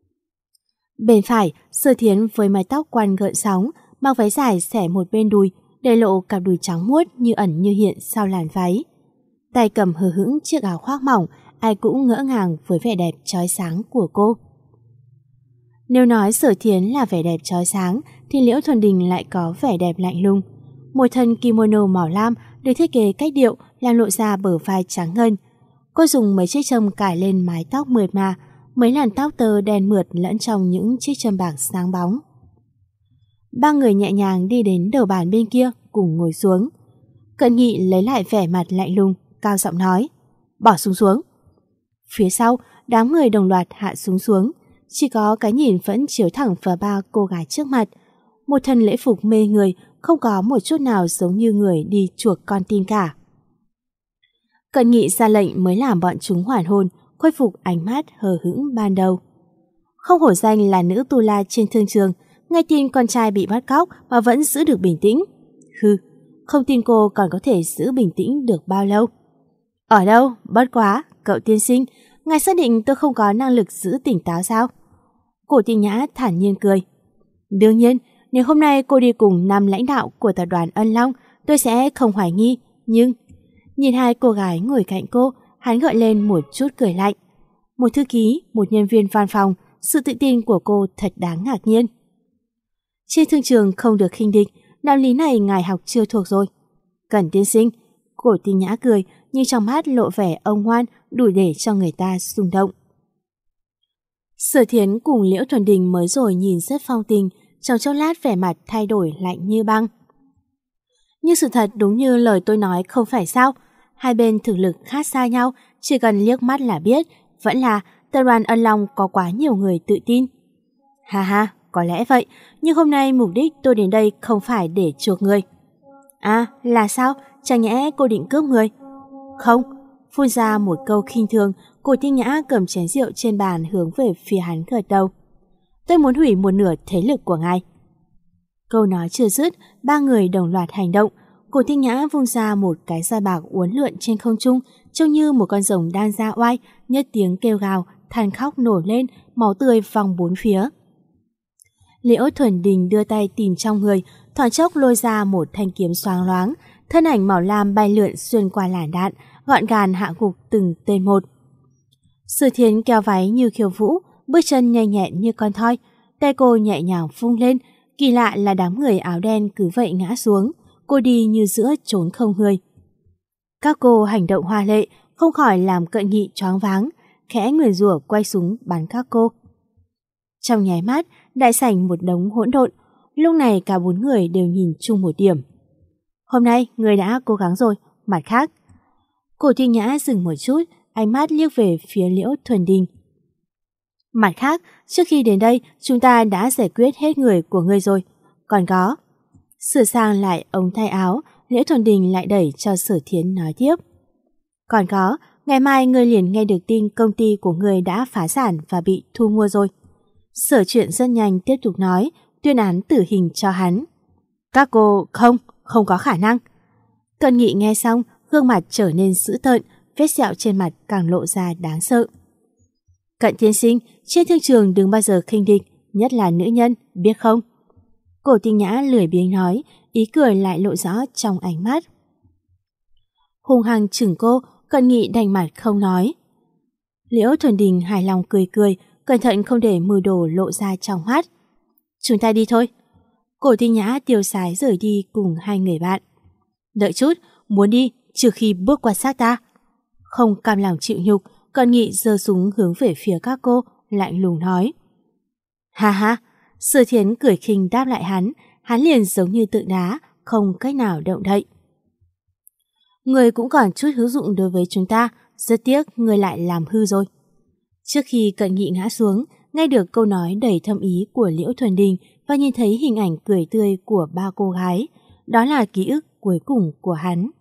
Bên phải, Sở Thiến với mái tóc quăn gợn sóng, mặc váy dài xẻ một bên đùi, để lộ cặp đùi trắng muốt như ẩn như hiện sau làn váy. Tay cầm hờ hững chiếc áo khoác mỏng, ai cũng ngỡ ngàng với vẻ đẹp chói sáng của cô. Nếu nói Sở Thiến là vẻ đẹp chói sáng, thì Liễu Thuần Đình lại có vẻ đẹp lạnh lùng. Một thân kimono màu lam được thiết kế cách điệu làm lộ ra bờ vai trắng ngân. Cô dùng mấy chiếc châm cài lên mái tóc mượt mà, mấy làn tóc tơ đen mượt lẫn trong những chiếc châm bạc sáng bóng. 3 người nhẹ nhàng đi đến đầu bàn bên kia cùng ngồi xuống. Cận Nghị lấy lại vẻ mặt lạnh lùng, cao giọng nói: "Bỏ súng xuống." Phía sau, đám người đồng loạt hạ súng xuống, chỉ có cái nhìn vẫn chiếu thẳng vào 3 cô gái trước mặt. Một thân lễ phục mê người, không có một chút nào giống như người đi chuộc con tin cả. Cận Nghị ra lệnh mới làm bọn chúng hoàn hồn, khôi phục ánh mắt hờ hững ban đầu. Không hổ danh là nữ tu la trên thương trường, nghe tin con trai bị bắt cóc mà vẫn giữ được bình tĩnh. Hừ, không tin cô còn có thể giữ bình tĩnh được bao lâu. Ở đâu, bất quá, cậu tiên sinh, ngài xác định tôi không có năng lực giữ tỉnh táo sao? Cổ Tinh Nhã thản nhiên cười. Đương nhiên, nếu hôm nay cô đi cùng 5 lãnh đạo của tập đoàn Ân Long, tôi sẽ không hoài nghi, nhưng... Nhìn 2 cô gái ngồi cạnh cô, hắn gợi lên một chút cười lạnh. Một thư ký, một nhân viên văn phòng, sự tự tin của cô thật đáng ngạc nhiên. Trên thương trường không được khinh địch, đạo lý này ngài học chưa thuộc rồi. Cẩn tiên sinh, Cổ Tinh Nhã cười, nhưng trong mắt lộ vẻ ông ngoan đủ để cho người ta rung động. Sở Thiến cùng Liễu Thuần Đình mới rồi nhìn rất phong tình, trong chốc lát vẻ mặt thay đổi lạnh như băng. Nhưng sự thật đúng như lời tôi nói không phải sao, hai bên thực lực khác xa nhau, chỉ cần liếc mắt là biết, vẫn là tập đoàn Ân Long có quá nhiều người tự tin. Ha ha, có lẽ vậy, nhưng hôm nay mục đích tôi đến đây không phải để chuộc người. À, là sao? Chẳng nhẽ cô định cướp người? Không, phun ra một câu khinh thường, Cổ Tinh Nhã cầm chén rượu trên bàn hướng về phía hắn gật đầu. Tôi muốn hủy một nửa thế lực của ngài. Câu nói chưa dứt, 3 người đồng loạt hành động. Cổ Tinh Nhã vung ra một cái roi bạc uốn lượn trên không trung, trông như một con rồng đang ra oai, nhất tiếng kêu gào, than khóc nổi lên, máu tươi văng bốn phía. Liễu Thuần Đình đưa tay tìm trong người, thoáng chốc lôi ra một thanh kiếm xoáng loáng, thân ảnh màu lam bay lượn xuyên qua làn đạn, gọn gàng hạ gục từng tên một. Sở Thiến kéo váy như khiêu vũ, bước chân nhanh nhẹn như con thoi, tay cô nhẹ nhàng vung lên. Kỳ lạ là đám người áo đen cứ vậy ngã xuống, cô đi như giữa chốn không người. Các cô hành động hoa lệ, không khỏi làm Cận Nghị choáng váng, khẽ nguyền rủa quay súng bắn các cô. Trong nháy mắt, đại sảnh một đống hỗn độn, lúc này cả 4 người đều nhìn chung một điểm. Hôm nay người đã cố gắng rồi, mặt khác. Cổ Tinh Nhã dừng một chút, ánh mắt liếc về phía Liễu Thuần Đình. Mặt khác, trước khi đến đây, chúng ta đã giải quyết hết người của ngươi rồi. Còn có... Sửa sang lại ống tay áo, Liễu Thuần Đình lại đẩy cho Sở Thiến nói tiếp. Còn có, ngày mai ngươi liền nghe được tin công ty của ngươi đã phá sản và bị thu mua rồi. Sở Chuyện rất nhanh tiếp tục nói, tuyên án tử hình cho hắn. Các cô, không có khả năng. Cận Nghị nghe xong, gương mặt trở nên dữ tợn, vết sẹo trên mặt càng lộ ra đáng sợ. Cận tiên sinh, trên thương trường đừng bao giờ khinh địch, nhất là nữ nhân, biết không? Cổ Tinh Nhã lười biếng nói, ý cười lại lộ rõ trong ánh mắt. Hung hăng chừng cô, Cận Nghị đành mặt không nói. Liễu Thuần Đình hài lòng cười cười, cẩn thận không để mưu đồ lộ ra trong mắt. Chúng ta đi thôi. Cổ Tinh Nhã tiêu sái rời đi cùng 2 người bạn. Đợi chút, muốn đi, trừ khi bước qua xác ta. Không cam lòng chịu nhục, Cận Nghị giơ súng hướng về phía các cô, lạnh lùng nói. Ha ha, Sở Thiến cười khinh đáp lại hắn liền giống như tượng đá, không cách nào động đậy. Người cũng còn chút hữu dụng đối với chúng ta, rất tiếc người lại làm hư rồi. Trước khi Cận Nghị ngã xuống, nghe được câu nói đầy thâm ý của Liễu Thuần Đình và nhìn thấy hình ảnh cười tươi của ba cô gái. Đó là ký ức cuối cùng của hắn.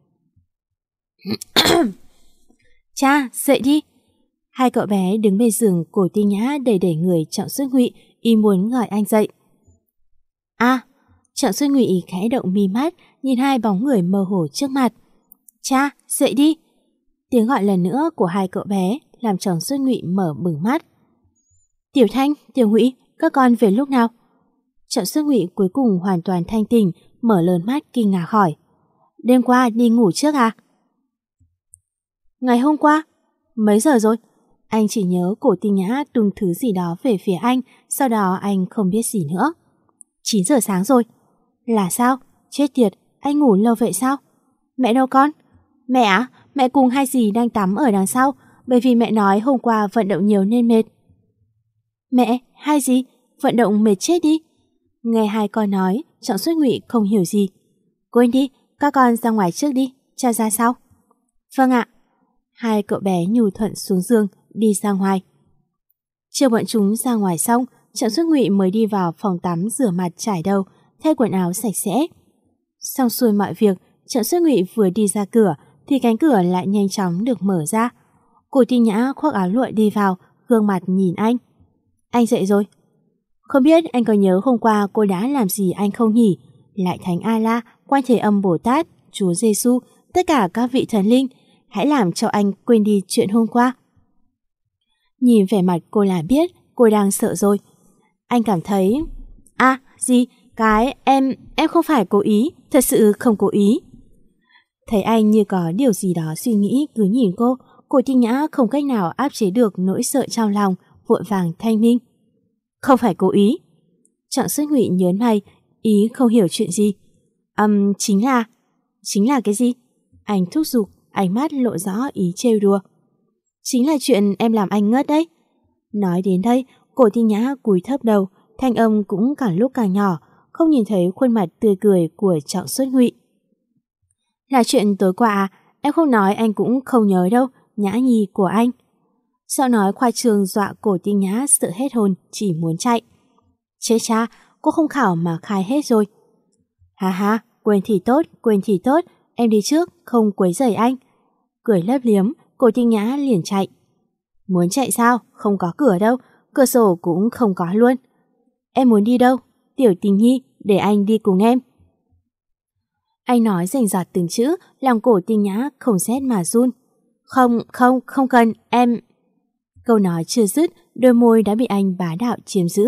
Cha, dậy đi. Hai cậu bé đứng bên giường Cổ Tinh Nhã đẩy người Trọng Xuất Ngụy, ý muốn gọi anh dậy. Trọng Xuất Ngụy khẽ động mi mắt, nhìn hai bóng người mơ hồ trước mặt. Cha, dậy đi. Tiếng gọi lần nữa của hai cậu bé làm Trọng Xuất Ngụy mở bừng mắt. Tiểu Thanh, Tiểu Ngụy, các con về lúc nào? Trọng Xuất Ngụy cuối cùng hoàn toàn thanh tỉnh, mở lớn mắt kinh ngạc hỏi. Đêm qua đi ngủ trước à? Ngày hôm qua? Mấy giờ rồi? Anh chỉ nhớ Cổ Tinh Nhã tung thứ gì đó về phía anh, sau đó anh không biết gì nữa. 9 giờ sáng rồi. Là sao? Chết tiệt, anh ngủ lâu vậy sao? Mẹ đâu con? Mẹ á? Mẹ cùng hai dì đang tắm ở đằng sau, bởi vì mẹ nói hôm qua vận động nhiều nên mệt. Mẹ, hai dì, vận động mệt chết đi. Nghe hai con nói, Trọng Xuất Ngụy không hiểu gì. Quên đi, các con ra ngoài trước đi, cha ra sau. Vâng ạ. Hai cậu bé nhu thuận xuống giường, đi ra ngoài. Chờ bọn chúng ra ngoài xong, Trọng Xuất Ngụy mới đi vào phòng tắm rửa mặt trải đầu, thay quần áo sạch sẽ. Xong xuôi mọi việc, Trọng Xuất Ngụy vừa đi ra cửa thì cánh cửa lại nhanh chóng được mở ra. Cổ Tinh Nhã khoác áo lụa đi vào, gương mặt nhìn anh. Anh dậy rồi. Không biết anh có nhớ hôm qua cô đã làm gì anh không nhỉ? Lại Thánh A-la, Quan Thế Âm Bồ Tát, Chúa Giêsu, tất cả các vị thần linh, hãy làm cho anh quên đi chuyện hôm qua. Nhìn vẻ mặt cô là biết cô đang sợ rồi. Anh cảm thấy... gì? Cái em không phải cố ý, thật sự không cố ý. Thấy anh như có điều gì đó suy nghĩ cứ nhìn cô, Cổ Tinh Nhã không cách nào áp chế được nỗi sợ trong lòng, vội vàng thanh minh. Không phải cố ý. Trọng Xuất Ngụy nhớn mày, ý không hiểu chuyện gì. Chính là cái gì? Anh thúc giục, ánh mắt lộ rõ ý trêu đùa. Chính là chuyện em làm anh ngất đấy. Nói đến đây, Cổ Tinh Nhã cúi thấp đầu, thanh âm cũng càng lúc càng nhỏ, không nhìn thấy khuôn mặt tươi cười của Trọng Xuất Ngụy. Là chuyện tối qua à? Em không nói anh cũng không nhớ đâu, Nhã Nhi của anh. Giọng nói khoa trương dọa Cổ Tinh Nhã sợ hết hồn, chỉ muốn chạy. Chết cha, cô không khảo mà khai hết rồi. Ha, quên thì tốt, em đi trước, không quấy rầy anh. Cười lấp liếm, Cổ Tinh Nhã liền chạy. Muốn chạy sao? Không có cửa đâu, cửa sổ cũng không có luôn. Em muốn đi đâu? Tiểu Tình Nhi, để anh đi cùng em. Anh nói rành rọt từng chữ, làm Cổ Tinh Nhã không rét mà run. Không cần, em... Câu nói chưa dứt, đôi môi đã bị anh bá đạo chiếm giữ.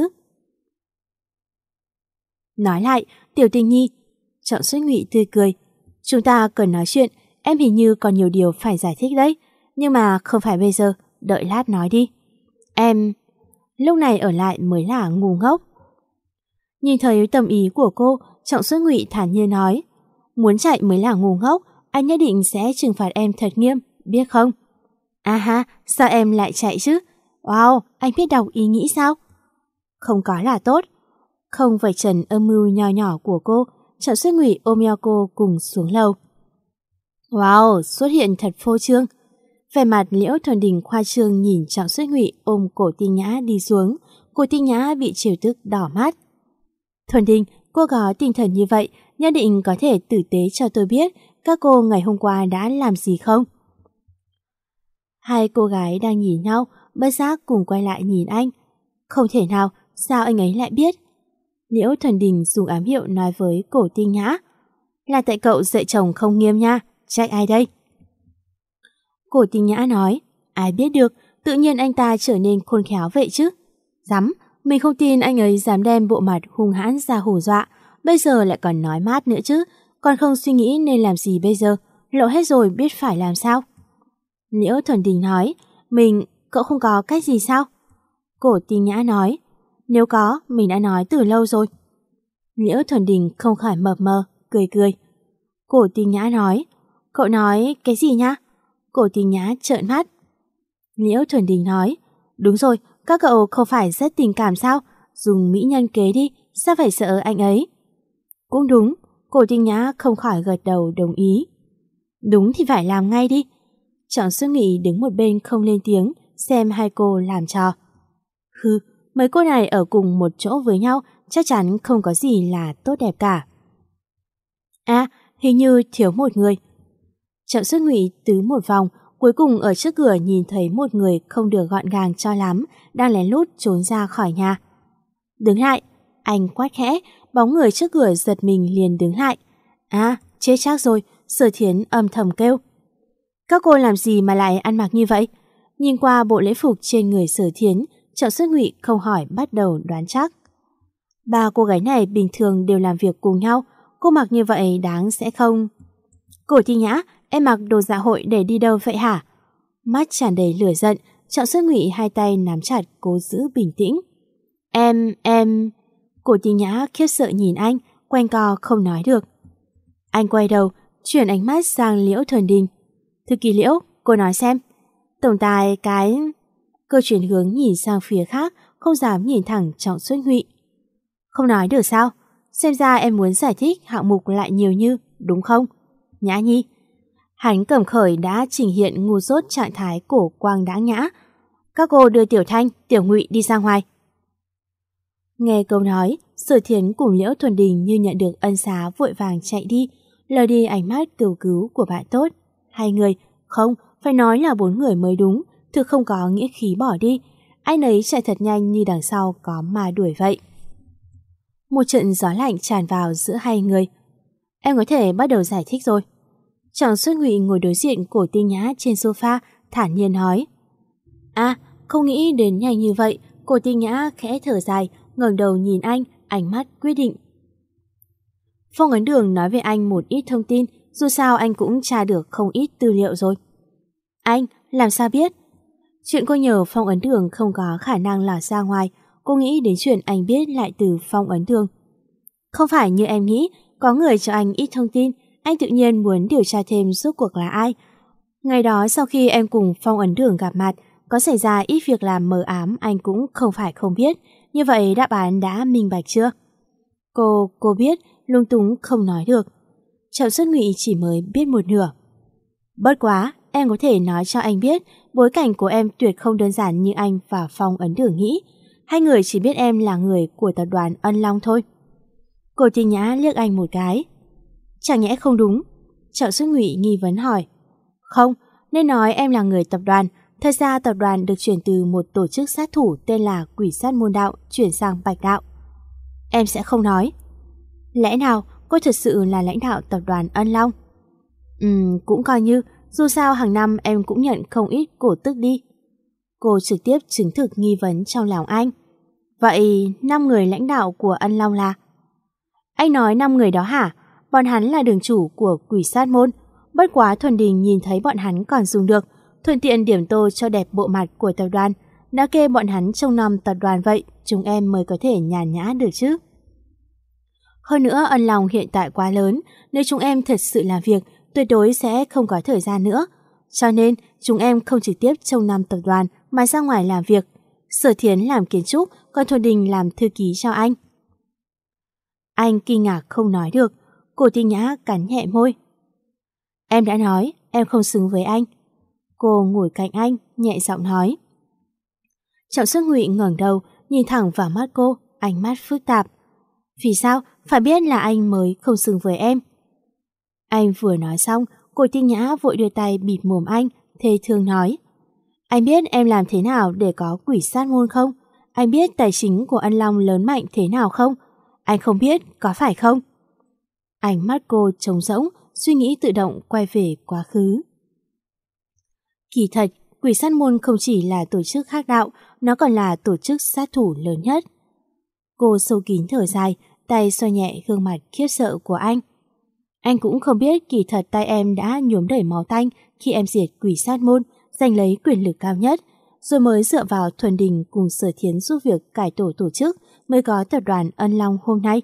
Nói lại, Tiểu Tình Nhi. Trọng Xuất Ngụy tươi cười. Chúng ta cần nói chuyện, em hình như còn nhiều điều phải giải thích đấy. Nhưng mà không phải bây giờ, đợi lát nói đi. Em... Lúc này ở lại mới là ngu ngốc. Nhìn thấy tâm ý của cô, Trọng Xuất Ngụy thản nhiên nói. Muốn chạy mới là ngu ngốc, anh nhất định sẽ trừng phạt em thật nghiêm, biết không? Sao em lại chạy chứ? Wow, anh biết đọc ý nghĩ sao? Không có là tốt. Không vạch trần âm mưu nho nhỏ của cô, Trọng Xuất Ngụy ôm eo cô cùng xuống lầu. Wow, xuất hiện thật phô trương. Vẻ mặt Liễu Thuần Đình khoa trương nhìn Trọng Xuất Ngụy ôm Cổ Tinh Nhã đi xuống. Cổ Tinh Nhã bị trêu tức đỏ mắt. Thuần Đình, cô có tinh thần như vậy, nhất định có thể tử tế cho tôi biết các cô ngày hôm qua đã làm gì không? Hai cô gái đang nhìn nhau, bất giác cùng quay lại nhìn anh. Không thể nào, sao anh ấy lại biết? Liễu Thuần Đình dùng ám hiệu nói với Cổ Tinh Nhã. Là tại cậu dạy chồng không nghiêm nha, trách ai đây? Cổ Tinh Nhã nói, ai biết được, tự nhiên anh ta trở nên khôn khéo vậy chứ. Dám, mình không tin anh ấy dám đem bộ mặt hung hãn ra hù dọa, bây giờ lại còn nói mát nữa chứ, còn không suy nghĩ nên làm gì bây giờ, lộ hết rồi biết phải làm sao. Liễu Thuần Đình nói, cậu không có cách gì sao? Cổ Tinh Nhã nói, nếu có, mình đã nói từ lâu rồi. Liễu Thuần Đình không khỏi mập mờ, cười. Cổ Tinh Nhã nói, cậu nói cái gì nhá? Cổ Tinh Nhã trợn mắt. Liễu Thuần Đình nói, đúng rồi, các cậu không phải rất tình cảm sao? Dùng mỹ nhân kế đi, sao phải sợ anh ấy? Cũng đúng, Cổ Tinh Nhã không khỏi gật đầu đồng ý. Đúng thì phải làm ngay đi. Trọng Xuất Ngụy đứng một bên không lên tiếng, xem hai cô làm trò. Mấy cô này ở cùng một chỗ với nhau chắc chắn không có gì là tốt đẹp cả. À, hình như thiếu một người. Trọng Xuất Ngụy tứ một vòng, cuối cùng ở trước cửa nhìn thấy một người không được gọn gàng cho lắm, đang lén lút trốn ra khỏi nhà. Đứng lại, anh quát khẽ, bóng người trước cửa giật mình liền đứng lại. À, chết chắc rồi, Sở Thiến âm thầm kêu. Các cô làm gì mà lại ăn mặc như vậy? Nhìn qua bộ lễ phục trên người Sở Thiến, Trọng Xuất Ngụy không hỏi bắt đầu đoán chắc. Ba cô gái này bình thường đều làm việc cùng nhau, cô mặc như vậy đáng sẽ không? Cổ Thi Nhã, em mặc đồ dạ hội để đi đâu vậy hả? Mắt tràn đầy lửa giận, Trọng Xuất Ngụy hai tay nắm chặt cố giữ bình tĩnh. Em... Cổ Thi Nhã khiếp sợ nhìn anh, quanh co không nói được. Anh quay đầu, chuyển ánh mắt sang Liễu Thuần Đình. Thư ký Liễu, cô nói xem. Tổng tài cái... Cô chuyển hướng nhìn sang phía khác, không dám nhìn thẳng Trọng Xuất Ngụy. Không nói được sao? Xem ra em muốn giải thích hạng mục lại nhiều như, đúng không? Nhã Nhi. Hắn Cẩm Khởi đã trình hiện ngu dốt trạng thái cổ quang đáng nhã. Các cô đưa Tiểu Thanh, Tiểu Ngụy đi ra ngoài. Nghe câu nói, Sở Thiến cùng Liễu Thuần Đình như nhận được ân xá vội vàng chạy đi, lờ đi ánh mắt cầu cứu của bạn tốt. Hai người, không, phải nói là bốn người mới đúng, thực không có nghĩa khí bỏ đi. Anh ấy chạy thật nhanh như đằng sau có ma đuổi vậy. Một trận gió lạnh tràn vào giữa hai người. Em có thể bắt đầu giải thích rồi. Trọng Xuất Ngụy ngồi đối diện Cổ Thi Nhã trên sofa, thản nhiên nói. À, không nghĩ đến nhanh như vậy. Cổ Thi Nhã khẽ thở dài, ngẩng đầu nhìn anh, ánh mắt quyết định. Phong Ấn Đường nói về anh một ít thông tin, dù sao anh cũng tra được không ít tư liệu rồi. Anh, làm sao biết? Chuyện cô nhờ Phong Ấn Đường không có khả năng lọt ra ngoài, cô nghĩ đến chuyện anh biết lại từ Phong Ấn Đường. Không phải như em nghĩ, có người cho anh ít thông tin, anh tự nhiên muốn điều tra thêm rốt cuộc là ai. Ngày đó sau khi em cùng Phong Ấn Đường gặp mặt, có xảy ra ít việc làm mờ ám anh cũng không phải không biết, như vậy đáp án đã minh bạch chưa? Cô biết, lung túng không nói được. Trọng Xuất Ngụy chỉ mới biết một nửa. Bất quá, em có thể nói cho anh biết, bối cảnh của em tuyệt không đơn giản như anh và Phong Ấn Đường nghĩ. Hai người chỉ biết em là người của tập đoàn Ân Long thôi. Cổ Thi Nhã liếc anh một cái. Chẳng nhẽ không đúng? Trọng Xuất Ngụy nghi vấn hỏi. Không, nên nói em là người tập đoàn. Thật ra tập đoàn được chuyển từ một tổ chức sát thủ tên là Quỷ Sát Môn Đạo chuyển sang Bạch Đạo. Em sẽ không nói. Lẽ nào cô thật sự là lãnh đạo tập đoàn Ân Long? Cũng coi như, dù sao hàng năm em cũng nhận không ít cổ tức đi. Cô trực tiếp chứng thực nghi vấn trong lòng anh. Vậy 5 người lãnh đạo của Ân Long là? Anh nói 5 người đó hả? Bọn hắn là đường chủ của Quỷ Sát Môn. Bất quá Thuần Đình nhìn thấy bọn hắn còn dùng được, thuận tiện điểm tô cho đẹp bộ mặt của tập đoàn, đã kê bọn hắn trông nom tập đoàn vậy, chúng em mới có thể nhàn nhã được chứ. Hơn nữa Ân Long hiện tại quá lớn, nếu chúng em thật sự làm việc, tuyệt đối sẽ không có thời gian nữa. Cho nên chúng em không trực tiếp trông nom tập đoàn mà ra ngoài làm việc. Sở Thiến làm kiến trúc, còn Thuần Đình làm thư ký cho anh. Anh kinh ngạc không nói được. Cổ Thi Nhã cắn nhẹ môi. Em đã nói em không xứng với anh. Cô ngồi cạnh anh, nhẹ giọng nói. Trọng Xuất Ngụy ngẩng đầu, nhìn thẳng vào mắt cô, ánh mắt phức tạp. Vì sao phải biết là anh mới không xứng với em? Anh vừa nói xong, Cổ Thi Nhã vội đưa tay bịt mồm anh, thê thương nói. Anh biết em làm thế nào để có Quỷ Sát Môn không? Anh biết tài chính của Ân Long lớn mạnh thế nào không? Anh không biết, có phải không? Ánh mắt cô trống rỗng, suy nghĩ tự động quay về quá khứ. Kỳ thật, Quỷ Sát Môn không chỉ là tổ chức hắc đạo, nó còn là tổ chức sát thủ lớn nhất. Cô sâu kín thở dài, tay xoa nhẹ gương mặt khiếp sợ của anh. Anh cũng không biết kỳ thật tay em đã nhuốm đầy máu tanh khi em diệt Quỷ Sát Môn, giành lấy quyền lực cao nhất, rồi mới dựa vào Thuần Đình cùng Sở Thiến giúp việc cải tổ tổ chức mới có tập đoàn Ân Long hôm nay.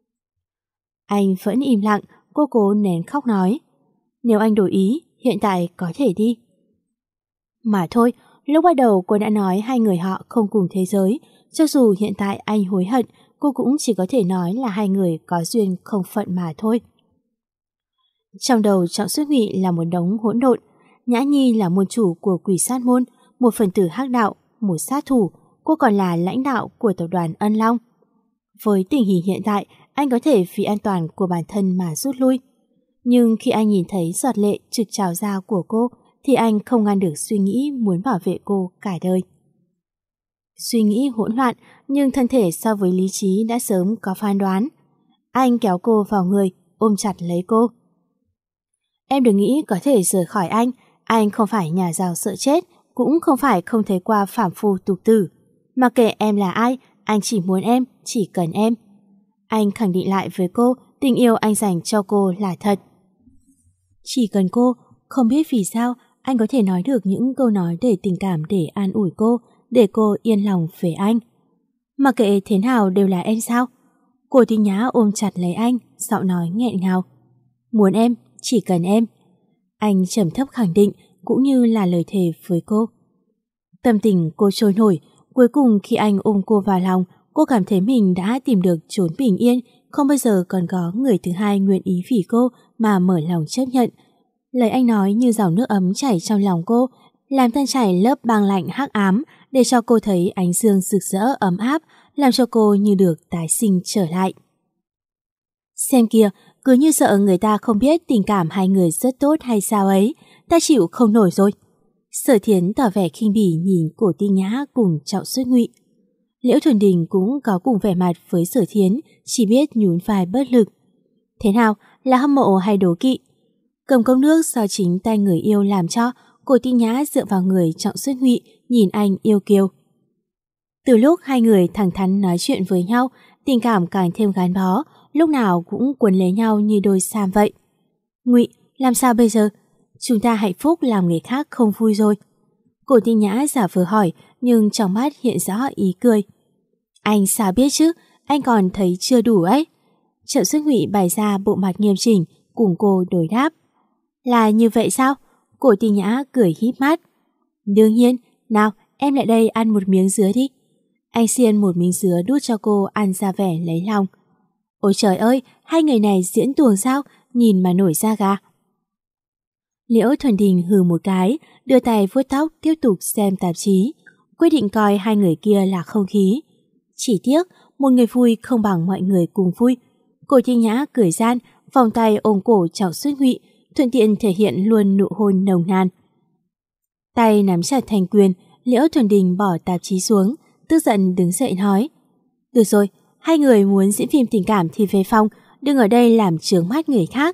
Anh vẫn im lặng, cô cố nén khóc nói. Nếu anh đổi ý, hiện tại có thể đi. Mà thôi, lúc bắt đầu cô đã nói hai người họ không cùng thế giới, cho dù hiện tại anh hối hận, cô cũng chỉ có thể nói là hai người có duyên không phận mà thôi. Trong đầu Trọng Xuất Ngụy là một đống hỗn độn. Nhã Nhi là môn chủ của Quỷ Sát Môn, một phần tử hắc đạo, một sát thủ, cô còn là lãnh đạo của tập đoàn Ân Long. Với tình hình hiện tại, anh có thể vì an toàn của bản thân mà rút lui. Nhưng khi anh nhìn thấy giọt lệ trực trào ra của cô, thì anh không ngăn được suy nghĩ muốn bảo vệ cô cả đời. Suy nghĩ hỗn loạn, nhưng thân thể so với lý trí đã sớm có phán đoán. Anh kéo cô vào người, ôm chặt lấy cô. Em đừng nghĩ có thể rời khỏi anh không phải nhà giàu sợ chết, cũng không phải không thấy qua phàm phu tục tử. Mà kệ em là ai, anh chỉ muốn em, chỉ cần em. Anh khẳng định lại với cô, tình yêu anh dành cho cô là thật. Chỉ cần cô, không biết vì sao anh có thể nói được những câu nói đầy tình cảm để an ủi cô, để cô yên lòng về anh. Mà kệ thế nào đều là em sao? Cô Tinh Nhã ôm chặt lấy anh, giọng nói nghẹn ngào. Muốn em, chỉ cần em. Anh trầm thấp khẳng định, cũng như là lời thề với cô. Tâm tình cô trôi nổi, cuối cùng khi anh ôm cô vào lòng, cô cảm thấy mình đã tìm được chốn bình yên, không bao giờ còn có người thứ hai nguyện ý vì cô mà mở lòng chấp nhận. Lời anh nói như dòng nước ấm chảy trong lòng cô, làm tan chảy lớp băng lạnh hắc ám, để cho cô thấy ánh dương rực rỡ ấm áp, làm cho cô như được tái sinh trở lại. Xem kìa, cứ như sợ người ta không biết tình cảm hai người rất tốt hay sao ấy, ta chịu không nổi rồi. Sở Thiến tỏ vẻ khinh bỉ nhìn Cổ Tinh Nhã cùng Trọng Xuất Ngụy. Liễu Thuần Đình cũng có cùng vẻ mặt với Sở Thiến, chỉ biết nhún vai bất lực. Thế nào, là hâm mộ hay đố kỵ? Cầm cốc nước do chính tay người yêu làm cho, Cổ Tinh Nhã dựa vào người Trọng Xuất Ngụy, nhìn anh yêu kiều. Từ lúc hai người thẳng thắn nói chuyện với nhau, tình cảm càng thêm gắn bó, lúc nào cũng quấn lấy nhau như đôi sam vậy. Ngụy, làm sao bây giờ? Chúng ta hạnh phúc làm người khác không vui rồi. Cổ Tinh Nhã giả vờ hỏi, nhưng trong mắt hiện rõ ý cười. Anh sao biết chứ, anh còn thấy chưa đủ ấy. Trọng Xuất Ngụy bày ra bộ mặt nghiêm chỉnh, cùng cô đối đáp. Là như vậy sao? Cổ Tinh Nhã cười híp mắt. Đương nhiên, nào em lại đây ăn một miếng dứa đi. Anh xiên một miếng dứa đút cho cô ăn ra vẻ lấy lòng. Ôi trời ơi, hai người này diễn tuồng sao, nhìn mà nổi da gà. Liễu Thuần Đình hừ một cái, đưa tay vuốt tóc tiếp tục xem tạp chí, quyết định coi hai người kia là không khí. Chỉ tiếc, một người vui không bằng mọi người cùng vui. Cổ Tinh Nhã cười gian, vòng tay ôm cổ Trọng Xuất Ngụy, thuận tiện thể hiện luôn nụ hôn nồng nàn. Tay nắm chặt thành quyền, Liễu Thuần Đình bỏ tạp chí xuống, tức giận đứng dậy nói. Được rồi, hai người muốn diễn phim tình cảm thì về phòng, đừng ở đây làm chướng mắt người khác.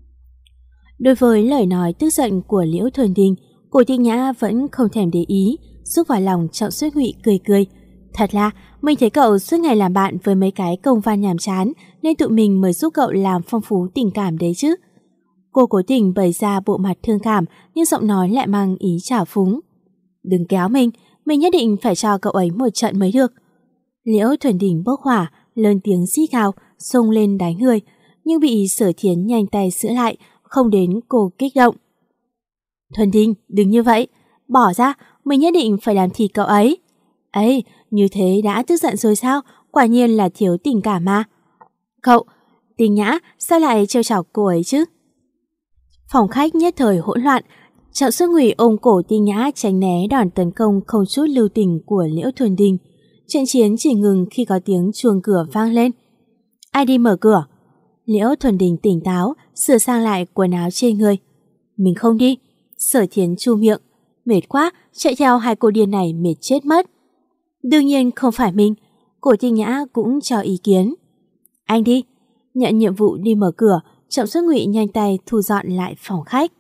Đối với lời nói tức giận của Liễu Thuần Đình, Cổ Tinh Nhã vẫn không thèm để ý, xúc vào lòng Trọng Xuất Ngụy cười cười. Thật là, mình thấy cậu suốt ngày làm bạn với mấy cái công văn nhàm chán, nên tụi mình mới giúp cậu làm phong phú tình cảm đấy chứ. Cô cố tình bày ra bộ mặt thương cảm, nhưng giọng nói lại mang ý trào phúng. Đừng kéo mình nhất định phải cho cậu ấy một trận mới được. Liễu Thuần Đình bốc hỏa, lớn tiếng rít gào, xông lên đánh người, nhưng bị Sở Thiến nhanh tay giữ lại, không đến cô kích động. Thuần Đình, đừng như vậy, bỏ ra, mình nhất định phải làm thịt cậu ấy. Ấy, như thế đã tức giận rồi sao, quả nhiên là thiếu tình cảm mà. Cậu, Tinh Nhã, sao lại trêu chọc cô ấy chứ? Phòng khách nhất thời hỗn loạn, Trọng Xuất Ngụy ôm cổ Tinh Nhã tránh né đòn tấn công không chút lưu tình của Liễu Thuần Đình. Trận chiến chỉ ngừng khi có tiếng chuông cửa vang lên. Ai đi mở cửa? Liễu Thuần Đình tỉnh táo, sửa sang lại quần áo trên người. Mình không đi. Sở Thiến chu miệng. Mệt quá, chạy theo hai cô điên này mệt chết mất. Đương nhiên không phải mình. Cổ Tinh Nhã cũng cho ý kiến. Anh đi. Nhận nhiệm vụ đi mở cửa, Trọng Xuất Ngụy nhanh tay thu dọn lại phòng khách.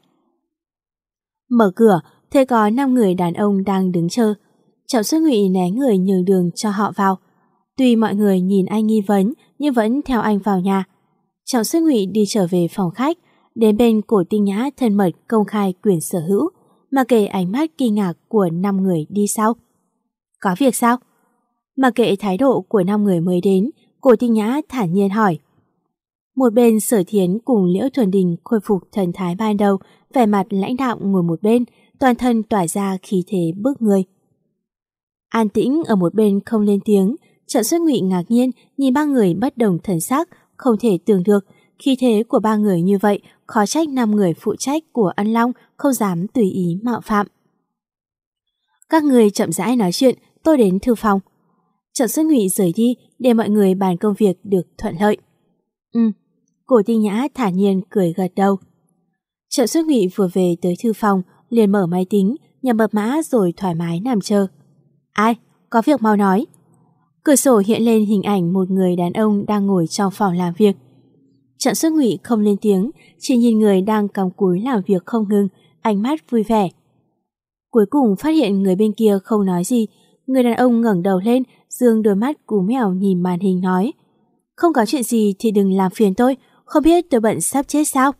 Mở cửa, thấy có 5 người đàn ông đang đứng chờ. Trọng Xuất Ngụy né người nhường đường cho họ vào. Tuy mọi người nhìn anh nghi vấn, nhưng vẫn theo anh vào nhà. Trọng Xuất Ngụy đi trở về phòng khách, đến bên Cổ Tinh Nhã thân mật công khai quyền sở hữu, mà kệ ánh mắt kinh ngạc của 5 người đi sau. Có việc sao? Mà kệ thái độ của 5 người mới đến, Cổ Tinh Nhã thản nhiên hỏi. Một bên Sở Thiến cùng Liễu Thuần Đình khôi phục thần thái ban đầu, vẻ mặt lãnh đạm ngồi một bên, toàn thân tỏa ra khí thế bức người. An tĩnh ở một bên không lên tiếng, Trọng Xuất Ngụy ngạc nhiên nhìn ba người bất đồng thần sắc, không thể tưởng được khí thế của ba người như vậy, khó trách 5 người phụ trách của Ân Long không dám tùy ý mạo phạm. Các người chậm rãi nói chuyện, tôi đến thư phòng. Trần Xuất Ngụy rời đi để mọi người bàn công việc được thuận lợi. Cổ Tinh Nhã thản nhiên cười gật đầu. Trần Xuất Ngụy vừa về tới thư phòng, liền mở máy tính, nhập mật mã rồi thoải mái nằm chờ. Ai? Có việc mau nói. Cửa sổ hiện lên hình ảnh một người đàn ông đang ngồi trong phòng làm việc. Trần Xuất Ngụy không lên tiếng, chỉ nhìn người đang còng cúi làm việc không ngừng, ánh mắt vui vẻ. Cuối cùng phát hiện người bên kia không nói gì, người đàn ông ngẩng đầu lên, dương đôi mắt cú mèo nhìn màn hình nói: Không có chuyện gì thì đừng làm phiền tôi, không biết tôi bận sắp chết sao?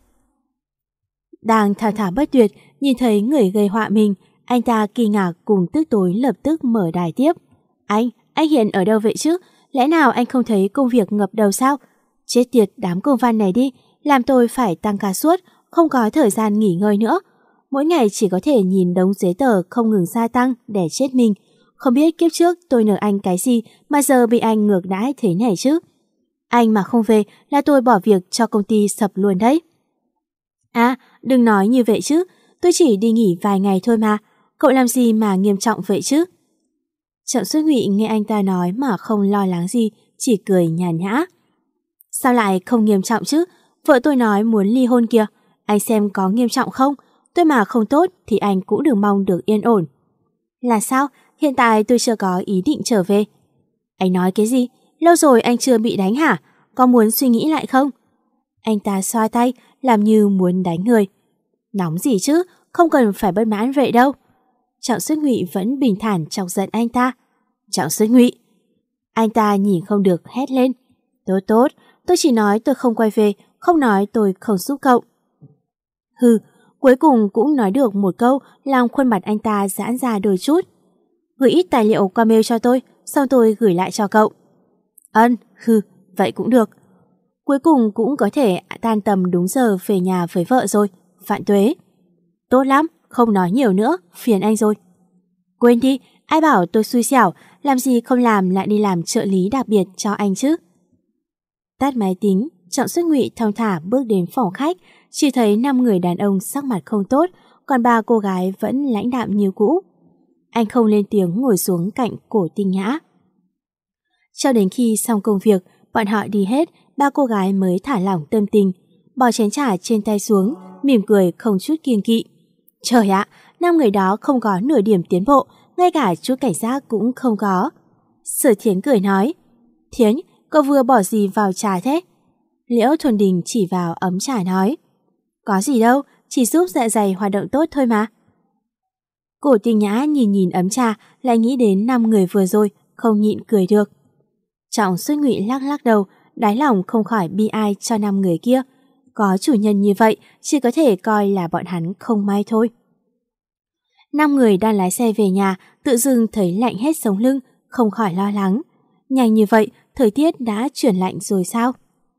Đang thao thao bất tuyệt, nhìn thấy người gây họa mình, anh ta kinh ngạc cùng tức tối lập tức mở đài tiếp. Anh hiện ở đâu vậy chứ? Lẽ nào anh không thấy công việc ngập đầu sao? Chết tiệt đám công văn này đi, làm tôi phải tăng ca suốt, không có thời gian nghỉ ngơi nữa. Mỗi ngày chỉ có thể nhìn đống giấy tờ không ngừng gia tăng để chết mình. Không biết kiếp trước tôi nợ anh cái gì mà giờ bị anh ngược đãi thế này chứ? Anh mà không về là tôi bỏ việc cho công ty sập luôn đấy. À, đừng nói như vậy chứ, tôi chỉ đi nghỉ vài ngày thôi mà, cậu làm gì mà nghiêm trọng vậy chứ? Trần Xuất Ngụy nghe anh ta nói mà không lo lắng gì, chỉ cười nhàn nhã. Sao lại không nghiêm trọng chứ? Vợ tôi nói muốn ly hôn kìa, anh xem có nghiêm trọng không? Tôi mà không tốt thì anh cũng đừng mong được yên ổn. Là sao? Hiện tại tôi chưa có ý định trở về. Anh nói cái gì? Lâu rồi anh chưa bị đánh hả? Có muốn suy nghĩ lại không? Anh ta xoa tay, làm như muốn đánh người. Nóng gì chứ? Không cần phải bất mãn vậy đâu. Trọng Xuất Ngụy vẫn bình thản chọc giận anh ta. Trọng Xuất Ngụy! Anh ta nhìn không được hét lên. Tốt, tôi chỉ nói tôi không quay về, không nói tôi không giúp cậu. Hừ, cuối cùng cũng nói được một câu, làm khuôn mặt anh ta giãn ra đôi chút. Gửi ít tài liệu qua mail cho tôi, xong tôi gửi lại cho cậu. Vậy cũng được. Cuối cùng cũng có thể tan tầm đúng giờ về nhà với vợ rồi, Vạn Tuế. Tốt lắm, không nói nhiều nữa, phiền anh rồi. Quên đi, ai bảo tôi xui xẻo, làm gì không làm lại đi làm trợ lý đặc biệt cho anh chứ. Tắt máy tính, Trọng Xuất Ngụy thong thả bước đến phòng khách, chỉ thấy 5 người đàn ông sắc mặt không tốt, còn 3 cô gái vẫn lãnh đạm như cũ. Anh không lên tiếng ngồi xuống cạnh Cổ Tinh Nhã. Cho đến khi xong công việc, bọn họ đi hết, 3 cô gái mới thả lỏng tâm tình, bỏ chén trà trên tay xuống, mỉm cười không chút kiêng kỵ. Trời ạ, 5 người đó không có nửa điểm tiến bộ, ngay cả chút cảnh giác cũng không có. Sở Thiến cười nói: Thiến, cậu vừa bỏ gì vào trà thế? Liễu Thuần Đình chỉ vào ấm trà nói: Có gì đâu, chỉ giúp dạ dày hoạt động tốt thôi mà. Cổ Tinh Nhã nhìn ấm trà, lại nghĩ đến 5 người vừa rồi, không nhịn cười được. Trọng Xuất Ngụy lắc lắc đầu, đáy lòng không khỏi bi ai cho 5 người kia. Có chủ nhân như vậy, chỉ có thể coi là bọn hắn không may thôi. 5 người đang lái xe về nhà, tự dưng thấy lạnh hết sống lưng, không khỏi lo lắng. Nhanh như vậy, thời tiết đã chuyển lạnh rồi sao?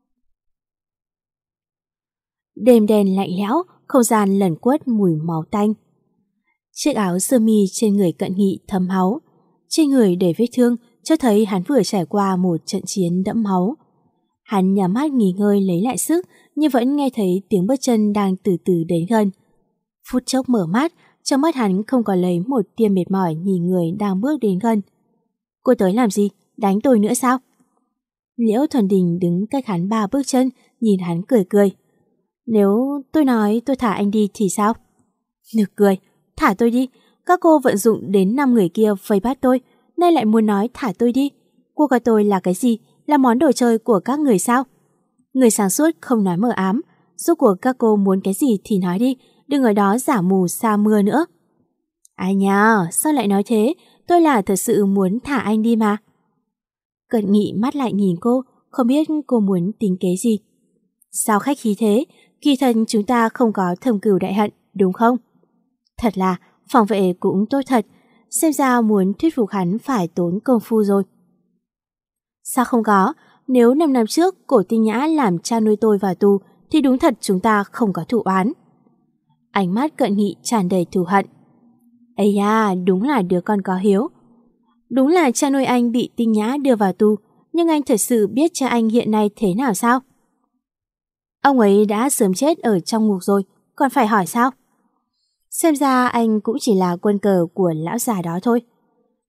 Đêm đen lạnh lẽo, không gian lẩn quất mùi máu tanh. Chiếc áo sơ mi trên người Cận Nghị thấm máu, trên người để vết thương, cho thấy hắn vừa trải qua một trận chiến đẫm máu. Hắn nhắm mắt nghỉ ngơi lấy lại sức, nhưng vẫn nghe thấy tiếng bước chân đang từ từ đến gần. Phút chốc mở mắt, trong mắt hắn không còn lấy một tia mệt mỏi nhìn người đang bước đến gần. Cô tới làm gì? Đánh tôi nữa sao? Liễu Thuần Đình đứng cách hắn 3 bước chân, nhìn hắn cười cười. Nếu tôi nói tôi thả anh đi thì sao? Nực cười, thả tôi đi. Các cô vận dụng đến 5 người kia vây bắt tôi, nay lại muốn nói thả tôi đi. Cô coi tôi là cái gì? Là món đồ chơi của các người sao? Người sáng suốt không nói mờ ám. Rốt cuộc các cô muốn cái gì thì nói đi, đừng ở đó giả mù sa mưa nữa. Ai nha, sao lại nói thế? Tôi là thật sự muốn thả anh đi mà. Cận Nghị mắt lại nhìn cô, không biết cô muốn tính kế gì. Sao khách khí thế? Kỳ thật chúng ta không có thâm cừu đại hận, đúng không? Thật là, phòng vệ cũng tốt thật. Xem ra muốn thuyết phục hắn phải tốn công phu rồi. Sao không có? Nếu 5 năm trước Cổ Tinh Nhã làm cha nuôi tôi vào tù thì đúng thật chúng ta không có thù oán. Ánh mắt Cận Nghị tràn đầy thù hận. Ây da, đúng là đứa con có hiếu. Đúng là cha nuôi anh bị Tinh Nhã đưa vào tù, nhưng anh thật sự biết cha anh hiện nay thế nào sao? Ông ấy đã sớm chết ở trong ngục rồi, còn phải hỏi sao? Xem ra anh cũng chỉ là quân cờ của lão già đó thôi.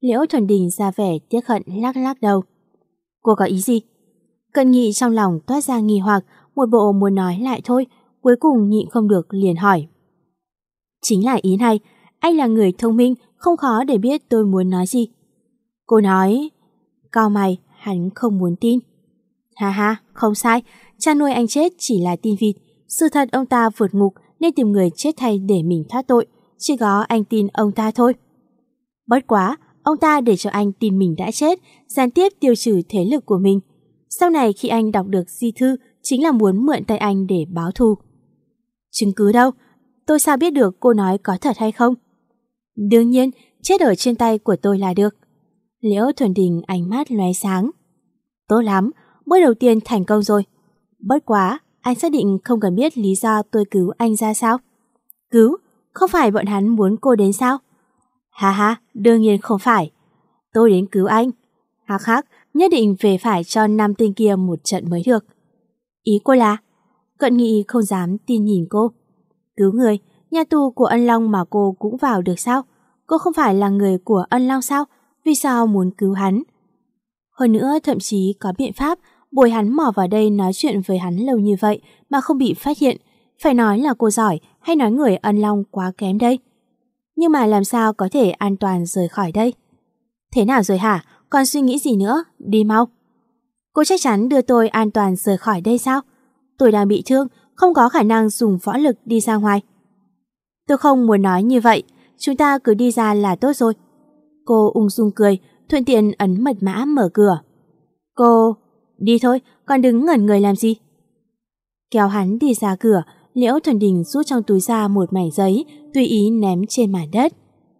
Liễu Thuần Đình ra vẻ tiếc hận lắc lắc đầu. Cô có ý gì? Cận Nghị trong lòng toát ra nghi hoặc, một bộ muốn nói lại thôi, cuối cùng nhịn không được liền hỏi. Chính là ý này, anh là người thông minh, không khó để biết tôi muốn nói gì. Cô nói, cau mày, hắn không muốn tin. Ha ha, không sai, cha nuôi anh chết chỉ là tin vịt. Sự thật ông ta vượt ngục nên tìm người chết thay để mình thoát tội, chỉ có anh tin ông ta thôi. Bất quá, ông ta để cho anh tin mình đã chết, gián tiếp tiêu trừ thế lực của mình. Sau này khi anh đọc được di thư, chính là muốn mượn tay anh để báo thù. Chứng cứ đâu? Tôi sao biết được cô nói có thật hay không? Đương nhiên, chết ở trên tay của tôi là được. Liễu Thuần Đình ánh mắt lóe sáng. Tốt lắm, bước đầu tiên thành công rồi. Bất quá, anh xác định không cần biết lý do tôi cứu anh ra sao? Cứu? Không phải bọn hắn muốn cô đến sao? Ha ha, đương nhiên không phải. Tôi đến cứu anh. Hắc hắc, nhất định về phải cho nam tinh kia một trận mới được. Ý cô là? Cận Nghị không dám tin nhìn cô. Cứu người, nhà tù của Ân Long mà cô cũng vào được sao? Cô không phải là người của Ân Long sao? Vì sao muốn cứu hắn? Hơn nữa thậm chí có biện pháp bồi hắn mò vào đây nói chuyện với hắn lâu như vậy mà không bị phát hiện. Phải nói là cô giỏi hay nói người Ân Long quá kém đây? Nhưng mà làm sao có thể an toàn rời khỏi đây? Thế nào rồi hả? Còn suy nghĩ gì nữa? Đi mau. Cô chắc chắn đưa tôi an toàn rời khỏi đây sao? Tôi đang bị thương, không có khả năng dùng võ lực đi ra ngoài. Tôi không muốn nói như vậy, chúng ta cứ đi ra là tốt rồi. Cô ung dung cười, thuận tiện ấn mật mã mở cửa. Cô... đi thôi, còn đứng ngẩn người làm gì? Kéo hắn đi ra cửa, Liễu Thuần Đình rút trong túi ra một mảnh giấy, tùy ý ném trên mặt đất.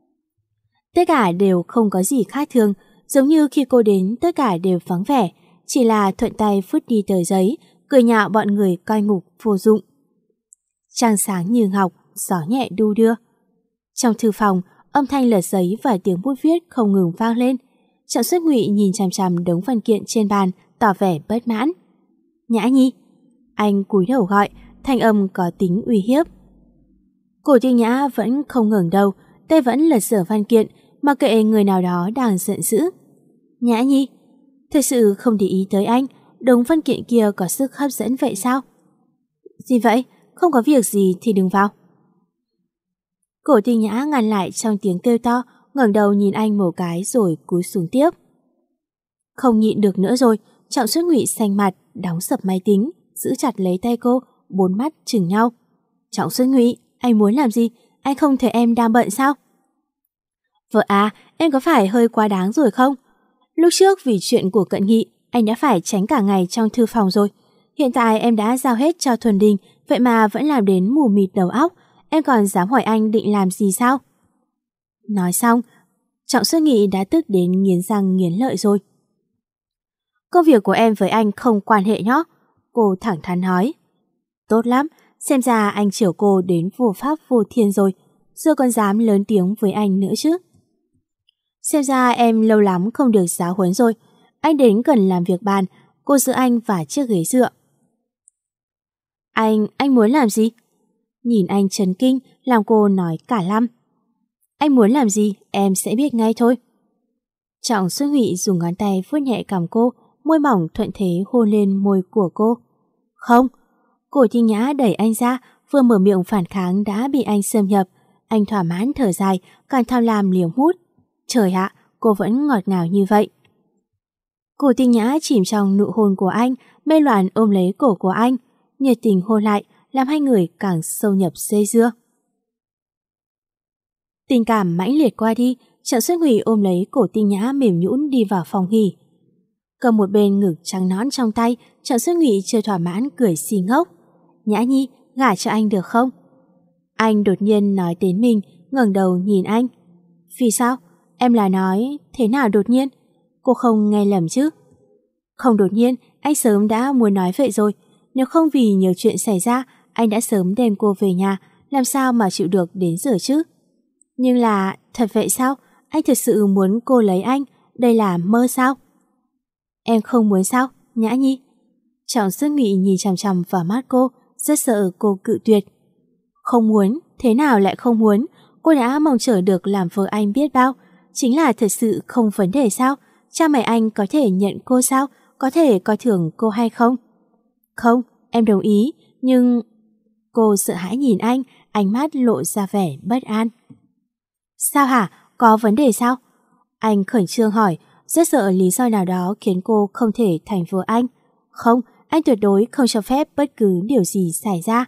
Tất cả đều không có gì khác thường, giống như khi cô đến tất cả đều vắng vẻ, chỉ là thuận tay phút đi tờ giấy, cười nhạo bọn người coi ngục vô dụng. Trăng sáng như ngọc, gió nhẹ đu đưa. Trong thư phòng, âm thanh lật giấy và tiếng bút viết không ngừng vang lên. Trọng Xuất Ngụy nhìn chằm chằm đống văn kiện trên bàn, tỏ vẻ bất mãn. Nhã Nhi, anh cúi đầu gọi, thanh âm có tính uy hiếp. Cổ Tiêu Nhã vẫn không ngẩng đầu, tay vẫn lật dở văn kiện, mà kệ người nào đó đang giận dữ. Nhã Nhi, thật sự không để ý tới anh, đống văn kiện kia có sức hấp dẫn vậy sao? Gì vậy? Không có việc gì thì đừng vào. Cổ Tiêu Nhã ngăn lại trong tiếng kêu to, ngẩng đầu nhìn anh một cái rồi cúi xuống tiếp. Không nhịn được nữa rồi, Trọng Xuất Ngụy xanh mặt, đóng sập máy tính, giữ chặt lấy tay cô, bốn mắt chừng nhau. Trọng Xuất Ngụy, anh muốn làm gì? Anh không thấy em đang bận sao? Vợ à, em có phải hơi quá đáng rồi không? Lúc trước vì chuyện của Cận Nghị, anh đã phải tránh cả ngày trong thư phòng rồi. Hiện tại em đã giao hết cho Thuần Đình, vậy mà vẫn làm đến mù mịt đầu óc. Em còn dám hỏi anh định làm gì sao? Nói xong, Trọng Xuất Nghị đã tức đến nghiến răng nghiến lợi rồi. Công việc của em với anh không quan hệ nhó, cô thẳng thắn nói. Tốt lắm, xem ra anh chiều cô đến vô pháp vô thiên rồi, giờ còn dám lớn tiếng với anh nữa chứ. Xem ra em lâu lắm không được giáo huấn rồi, anh đến gần làm việc bàn, cô giữ anh và chiếc ghế dựa. Anh muốn làm gì? Nhìn anh chấn kinh, làm cô nói cả lăm. Anh muốn làm gì, em sẽ biết ngay thôi. Trọng Xuất Ngụy dùng ngón tay vuốt nhẹ cằm cô, môi mỏng thuận thế hôn lên môi của cô. Không. Cổ Thiên Nhã đẩy anh ra, vừa mở miệng phản kháng đã bị anh xâm nhập. Anh thỏa mãn thở dài, càng tham lam liều hút. Trời ạ, cô vẫn ngọt ngào như vậy. Cổ Thiên Nhã chìm trong nụ hôn của anh, mê loạn ôm lấy cổ của anh, nhiệt tình hôn lại, làm hai người càng sâu nhập dây dưa. Tình cảm mãnh liệt qua đi, Trọng Xuất Ngụy ôm lấy cổ Thiên Nhã mềm nhũn đi vào phòng nghỉ. Cầm một bên ngực trắng nõn trong tay, Trọng Xuất Ngụy chưa thỏa mãn cười xì ngốc. Nhã Nhi, gả cho anh được không? Anh đột nhiên nói đến mình, ngẩng đầu nhìn anh. Vì sao? Em là nói thế nào đột nhiên? Cô không nghe lầm chứ? Không đột nhiên, anh sớm đã muốn nói vậy rồi. Nếu không vì nhiều chuyện xảy ra, anh đã sớm đem cô về nhà, làm sao mà chịu được đến giờ chứ? Nhưng là, thật vậy sao? Anh thật sự muốn cô lấy anh, đây là mơ sao? Em không muốn sao, Nhã Nhi? Trọng Xuất Ngụy nhìn chằm chằm vào mắt cô, rất sợ cô cự tuyệt. Không muốn, thế nào lại không muốn? Cô đã mong chờ được làm vợ anh biết bao. chính là thật sự không vấn đề sao? Cha mẹ anh có thể nhận cô sao? Có thể coi thường cô hay không? Không, em đồng ý, nhưng... Cô sợ hãi nhìn anh, ánh mắt lộ ra vẻ bất an. Sao hả? Có vấn đề sao? Anh khẩn trương hỏi, rất sợ lý do nào đó khiến cô không thể thành vợ anh. Không, anh tuyệt đối không cho phép bất cứ điều gì xảy ra.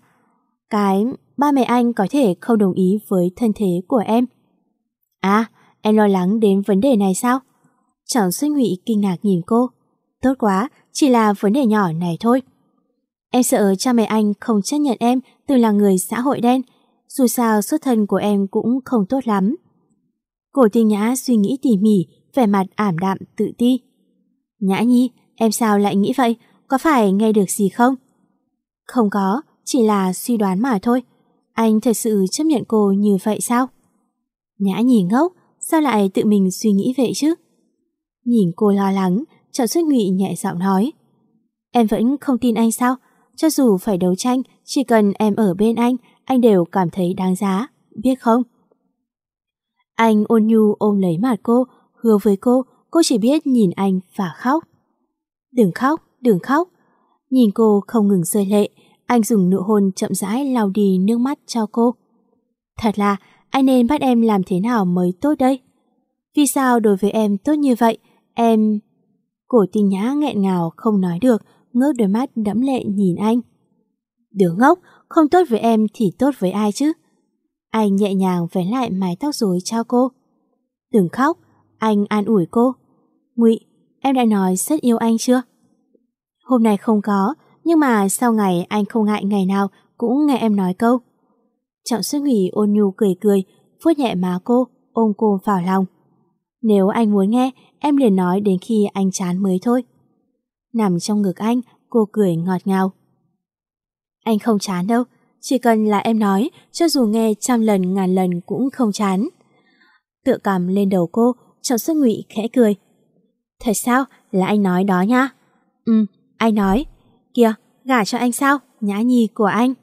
Ba mẹ anh có thể không đồng ý với thân thế của em. À, em lo lắng đến vấn đề này sao? Trọng Xuất Ngụy kinh ngạc nhìn cô. Tốt quá, chỉ là vấn đề nhỏ này thôi. Em sợ cha mẹ anh không chấp nhận em từng là người xã hội đen. Dù sao xuất thân của em cũng không tốt lắm. Cổ Tinh Nhã suy nghĩ tỉ mỉ, vẻ mặt ảm đạm tự ti. Nhã Nhi, em sao lại nghĩ vậy? Có phải nghe được gì không? Không có, chỉ là suy đoán mà thôi. Anh thật sự chấp nhận cô như vậy sao? Nhã Nhi ngốc, sao lại tự mình suy nghĩ vậy chứ? Nhìn cô lo lắng, Trọng Xuất Ngụy nhẹ giọng nói. Em vẫn không tin anh sao? Cho dù phải đấu tranh, chỉ cần em ở bên anh đều cảm thấy đáng giá, biết không? Anh ôn nhu ôm lấy mặt cô, hứa với cô chỉ biết nhìn anh và khóc. Đừng khóc, đừng khóc. Nhìn cô không ngừng rơi lệ, anh dùng nụ hôn chậm rãi lau đi nước mắt cho cô. Thật là, anh nên bắt em làm thế nào mới tốt đây? Vì sao đối với em tốt như vậy? Em... Cổ Tinh Nhã nghẹn ngào không nói được, ngước đôi mắt đẫm lệ nhìn anh. Đứa ngốc, không tốt với em thì tốt với ai chứ? Anh nhẹ nhàng vén lại mái tóc rối cho cô. Đừng khóc, anh an ủi cô. Ngụy, em đã nói rất yêu anh chưa? Hôm nay không có, nhưng mà sau ngày anh không ngại ngày nào cũng nghe em nói câu. Trọng Xuất Ngụy ôn nhu cười cười, vuốt nhẹ má cô, ôm cô vào lòng. Nếu anh muốn nghe, em liền nói đến khi anh chán mới thôi. Nằm trong ngực anh, cô cười ngọt ngào. Anh không chán đâu, chỉ cần là em nói, cho dù nghe 100 lần ngàn lần cũng không chán. Tựa cằm lên đầu cô, Trọng Xuất Ngụy khẽ cười. Thật sao? Là anh nói đó nha. Anh nói. Kìa, gả cho anh sao? Nhã Nhi của anh.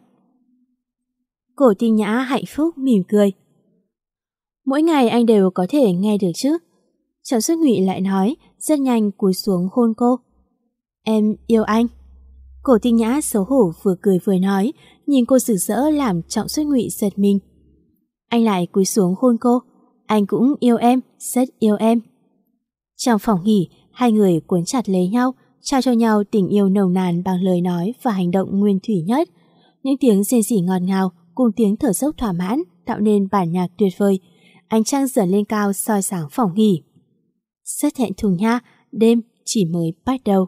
Cổ Tinh Nhã hạnh phúc mỉm cười. Mỗi ngày anh đều có thể nghe được chứ? Trọng Xuất Ngụy lại nói, rất nhanh cúi xuống hôn cô. Em yêu anh. Cổ Tinh Nhã xấu hổ vừa cười vừa nói, nhìn cô rực rỡ làm Trọng Xuất Ngụy giật mình. Anh lại cúi xuống hôn cô. Anh cũng yêu em, rất yêu em. Trong phòng nghỉ, hai người cuốn chặt lấy nhau, trao cho nhau tình yêu nồng nàn bằng lời nói và hành động nguyên thủy nhất. Những tiếng rên rỉ ngọt ngào cùng tiếng thở dốc thỏa mãn tạo nên bản nhạc tuyệt vời. Ánh trăng dần lên cao soi sáng phòng nghỉ. Rất thẹn thùng nha, đêm chỉ mới bắt đầu.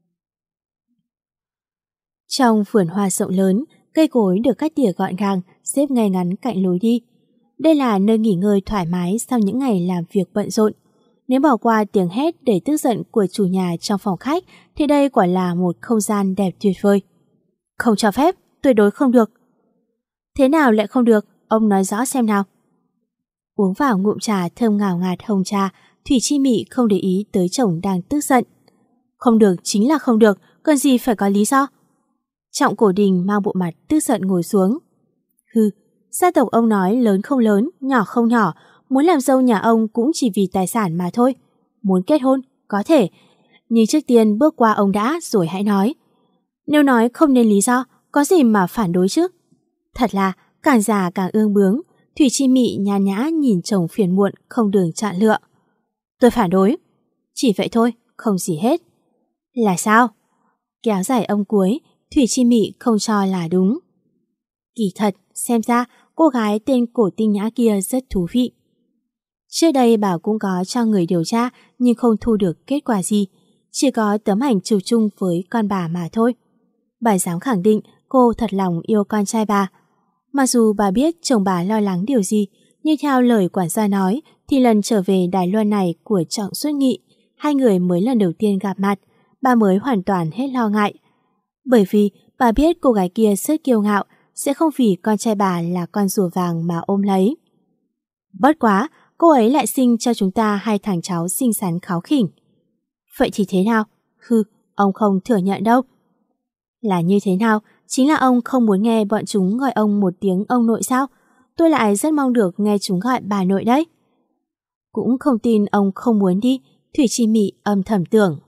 Trong vườn hoa rộng lớn, cây cối được cắt tỉa gọn gàng, xếp ngay ngắn cạnh lối đi. Đây là nơi nghỉ ngơi thoải mái sau những ngày làm việc bận rộn. Nếu bỏ qua tiếng hét để tức giận của chủ nhà trong phòng khách, thì đây quả là một không gian đẹp tuyệt vời. Không cho phép, tuyệt đối không được. Thế nào lại không được, ông nói rõ xem nào. Uống vào ngụm trà thơm ngào ngạt hồng trà, Thủy Chi Mị không để ý tới chồng đang tức giận. Không được chính là không được, cần gì phải có lý do. Trọng Cổ Đình mang bộ mặt tức giận ngồi xuống. Hừ, gia tộc ông nói lớn không lớn, nhỏ không nhỏ, muốn làm dâu nhà ông cũng chỉ vì tài sản mà thôi. Muốn kết hôn, có thể, nhưng trước tiên bước qua ông đã rồi hãy nói. Nếu nói không nên lý do, có gì mà phản đối chứ? Thật là càng già càng ương bướng. Thủy Chi Mị nhàn nhã nhìn chồng phiền muộn không đường chọn lựa. Tôi phản đối. Chỉ vậy thôi, không gì hết. Là sao? Kéo dài ông cuối, Thủy Chi Mị không cho là đúng. Kỳ thật, xem ra cô gái tên Cổ Tinh Nhã kia rất thú vị. Trước đây bà cũng có cho người điều tra nhưng không thu được kết quả gì. Chỉ có tấm ảnh chụp chung với con bà mà thôi. Bà dám khẳng định cô thật lòng yêu con trai bà. Mặc dù bà biết chồng bà lo lắng điều gì, nhưng theo lời quản gia nói thì lần trở về Đài Loan này của Trọng Xuất Nghị, hai người mới lần đầu tiên gặp mặt, bà mới hoàn toàn hết lo ngại. Bởi vì bà biết cô gái kia rất kiêu ngạo, sẽ không vì con trai bà là con rùa vàng mà ôm lấy. Bất quá, cô ấy lại sinh cho chúng ta hai thằng cháu xinh xắn kháu khỉnh. Vậy thì thế nào? Hừ, ông không thừa nhận đâu. Là như thế nào? Chính là ông không muốn nghe bọn chúng gọi ông một tiếng ông nội sao? Tôi lại rất mong được nghe chúng gọi bà nội đấy. Cũng không tin ông không muốn đi, Thủy Chi Mị âm thầm tưởng.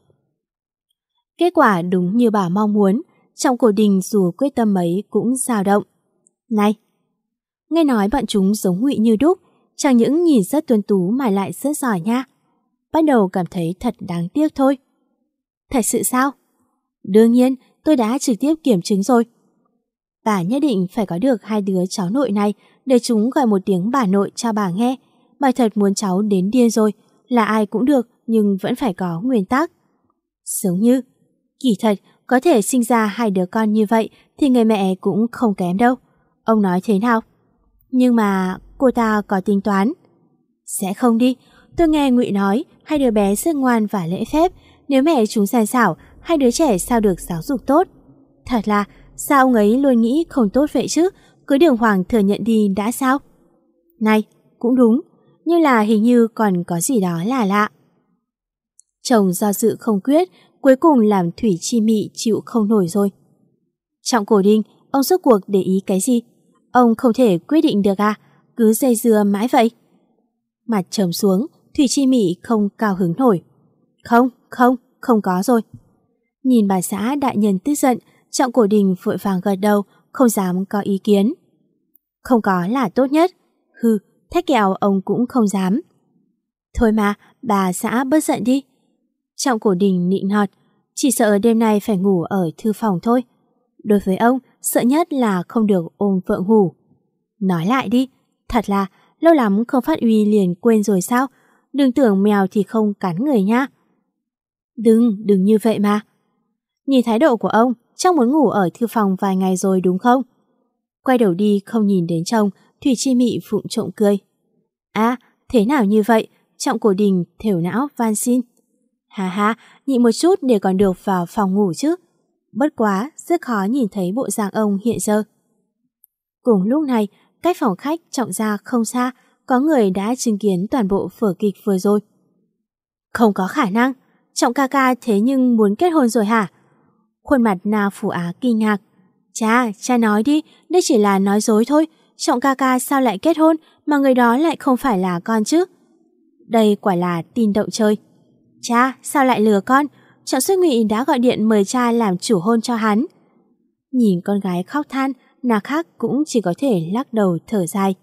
Kết quả đúng như bà mong muốn, Trọng Cổ Đình dù quyết tâm mấy cũng dao động. Này! Nghe nói bọn chúng giống Ngụy Như Đúc, chẳng những nhìn rất tuấn tú mà lại rất giỏi nha. Bắt đầu cảm thấy thật đáng tiếc thôi. Thật sự sao? Đương nhiên, tôi đã trực tiếp kiểm chứng rồi. Bà nhất định phải có được hai đứa cháu nội này để chúng gọi một tiếng bà nội cho bà nghe. Bà thật muốn cháu đến điên rồi, là ai cũng được nhưng vẫn phải có nguyên tắc. Giống như, kỳ thật, có thể sinh ra hai đứa con như vậy thì người mẹ cũng không kém đâu. Ông nói thế nào? Nhưng mà cô ta có tính toán. Sẽ không đi, tôi nghe Ngụy nói hai đứa bé rất ngoan và lễ phép. Nếu mẹ chúng gian xảo, hai đứa trẻ sao được giáo dục tốt? Thật là, sao ông ấy luôn nghĩ không tốt vậy chứ? Cứ đường hoàng thừa nhận đi đã sao? Này, cũng đúng, nhưng là hình như còn có gì đó là lạ. Chồng do dự không quyết, cuối cùng làm Thủy Chi Mị chịu không nổi rồi. Trọng Cổ Đình, ông rốt cuộc để ý cái gì? Ông không thể quyết định được à? Cứ dây dưa mãi vậy. Mặt trầm xuống, Thủy Chi Mị không cao hứng nổi. Không có rồi. Nhìn bà xã đại nhân tức giận, Trọng Cổ Đình vội vàng gật đầu, không dám có ý kiến. Không có là tốt nhất. Hừ, thách kẹo ông cũng không dám. Thôi mà, bà xã bớt giận đi. Trọng Cổ Đình nịnh nọt, chỉ sợ đêm nay phải ngủ ở thư phòng thôi. Đối với ông, sợ nhất là không được ôm vợ ngủ. Nói lại đi, thật là lâu lắm không phát uy liền quên rồi sao? Đừng tưởng mèo thì không cắn người nha. Đừng như vậy mà. Nhìn thái độ của ông, chắc muốn ngủ ở thư phòng vài ngày rồi đúng không? Quay đầu đi không nhìn đến chồng, Thủy Chi Mị phụng trộm cười. À, thế nào như vậy? Trọng Cổ Đình thều não van xin. Ha, nhịn một chút để còn được vào phòng ngủ chứ. Bất quá, rất khó nhìn thấy bộ dạng ông hiện giờ. Cùng lúc này, cách phòng khách Trọng gia không xa, có người đã chứng kiến toàn bộ vở kịch vừa rồi. Không có khả năng, Trọng ca ca thế nhưng muốn kết hôn rồi hả? Khuôn mặt Na Phủ Á kinh ngạc. Cha nói đi, đây chỉ là nói dối thôi. Trọng ca ca sao lại kết hôn mà người đó lại không phải là con chứ? Đây quả là tin động chơi. Cha, sao lại lừa con? Trọng Xuất Ngụy đã gọi điện mời cha làm chủ hôn cho hắn. Nhìn con gái khóc than, Na Khác cũng chỉ có thể lắc đầu thở dài.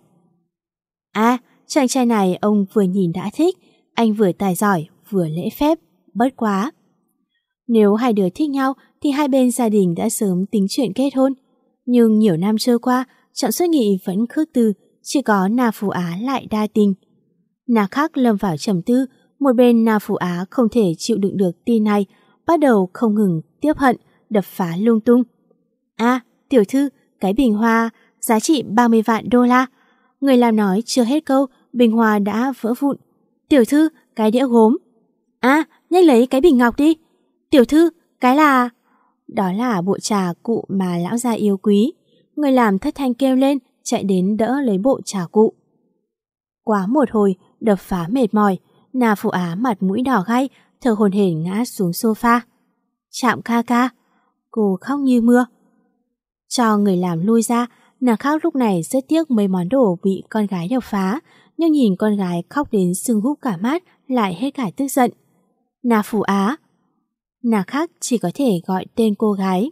À, chàng trai này ông vừa nhìn đã thích, anh vừa tài giỏi, vừa lễ phép, bất quá. Nếu hai đứa thích nhau thì hai bên gia đình đã sớm tính chuyện kết hôn. Nhưng nhiều năm trôi qua, Trọng Xuất Nghị vẫn khước từ, chỉ có Na Phú Á lại đa tình. Na Khác lâm vào trầm tư, một bên Na Phú Á không thể chịu đựng được tin này, bắt đầu không ngừng tiếp hận, đập phá lung tung. À, tiểu thư, cái bình hoa giá trị 30 vạn đô la. Người làm nói chưa hết câu, bình hoa đã vỡ vụn. Tiểu thư, cái đĩa gốm. À, nhanh lấy cái bình ngọc đi. Tiểu thư, cái là... Đó là bộ trà cụ mà lão gia yêu quý. Người làm thất thanh kêu lên, chạy đến đỡ lấy bộ trà cụ. Quá một hồi, đập phá mệt mỏi, Na Phụ Á mặt mũi đỏ gay, thở hổn hển ngã xuống sofa. Trạm ca ca. Cô khóc như mưa. Cho người làm lui ra, nàng Khác lúc này rất tiếc mấy món đồ bị con gái đập phá, nhưng nhìn con gái khóc đến sưng húp cả mắt lại hết cả tức giận. Na Phụ Á. Nàng Khác chỉ có thể gọi tên cô gái.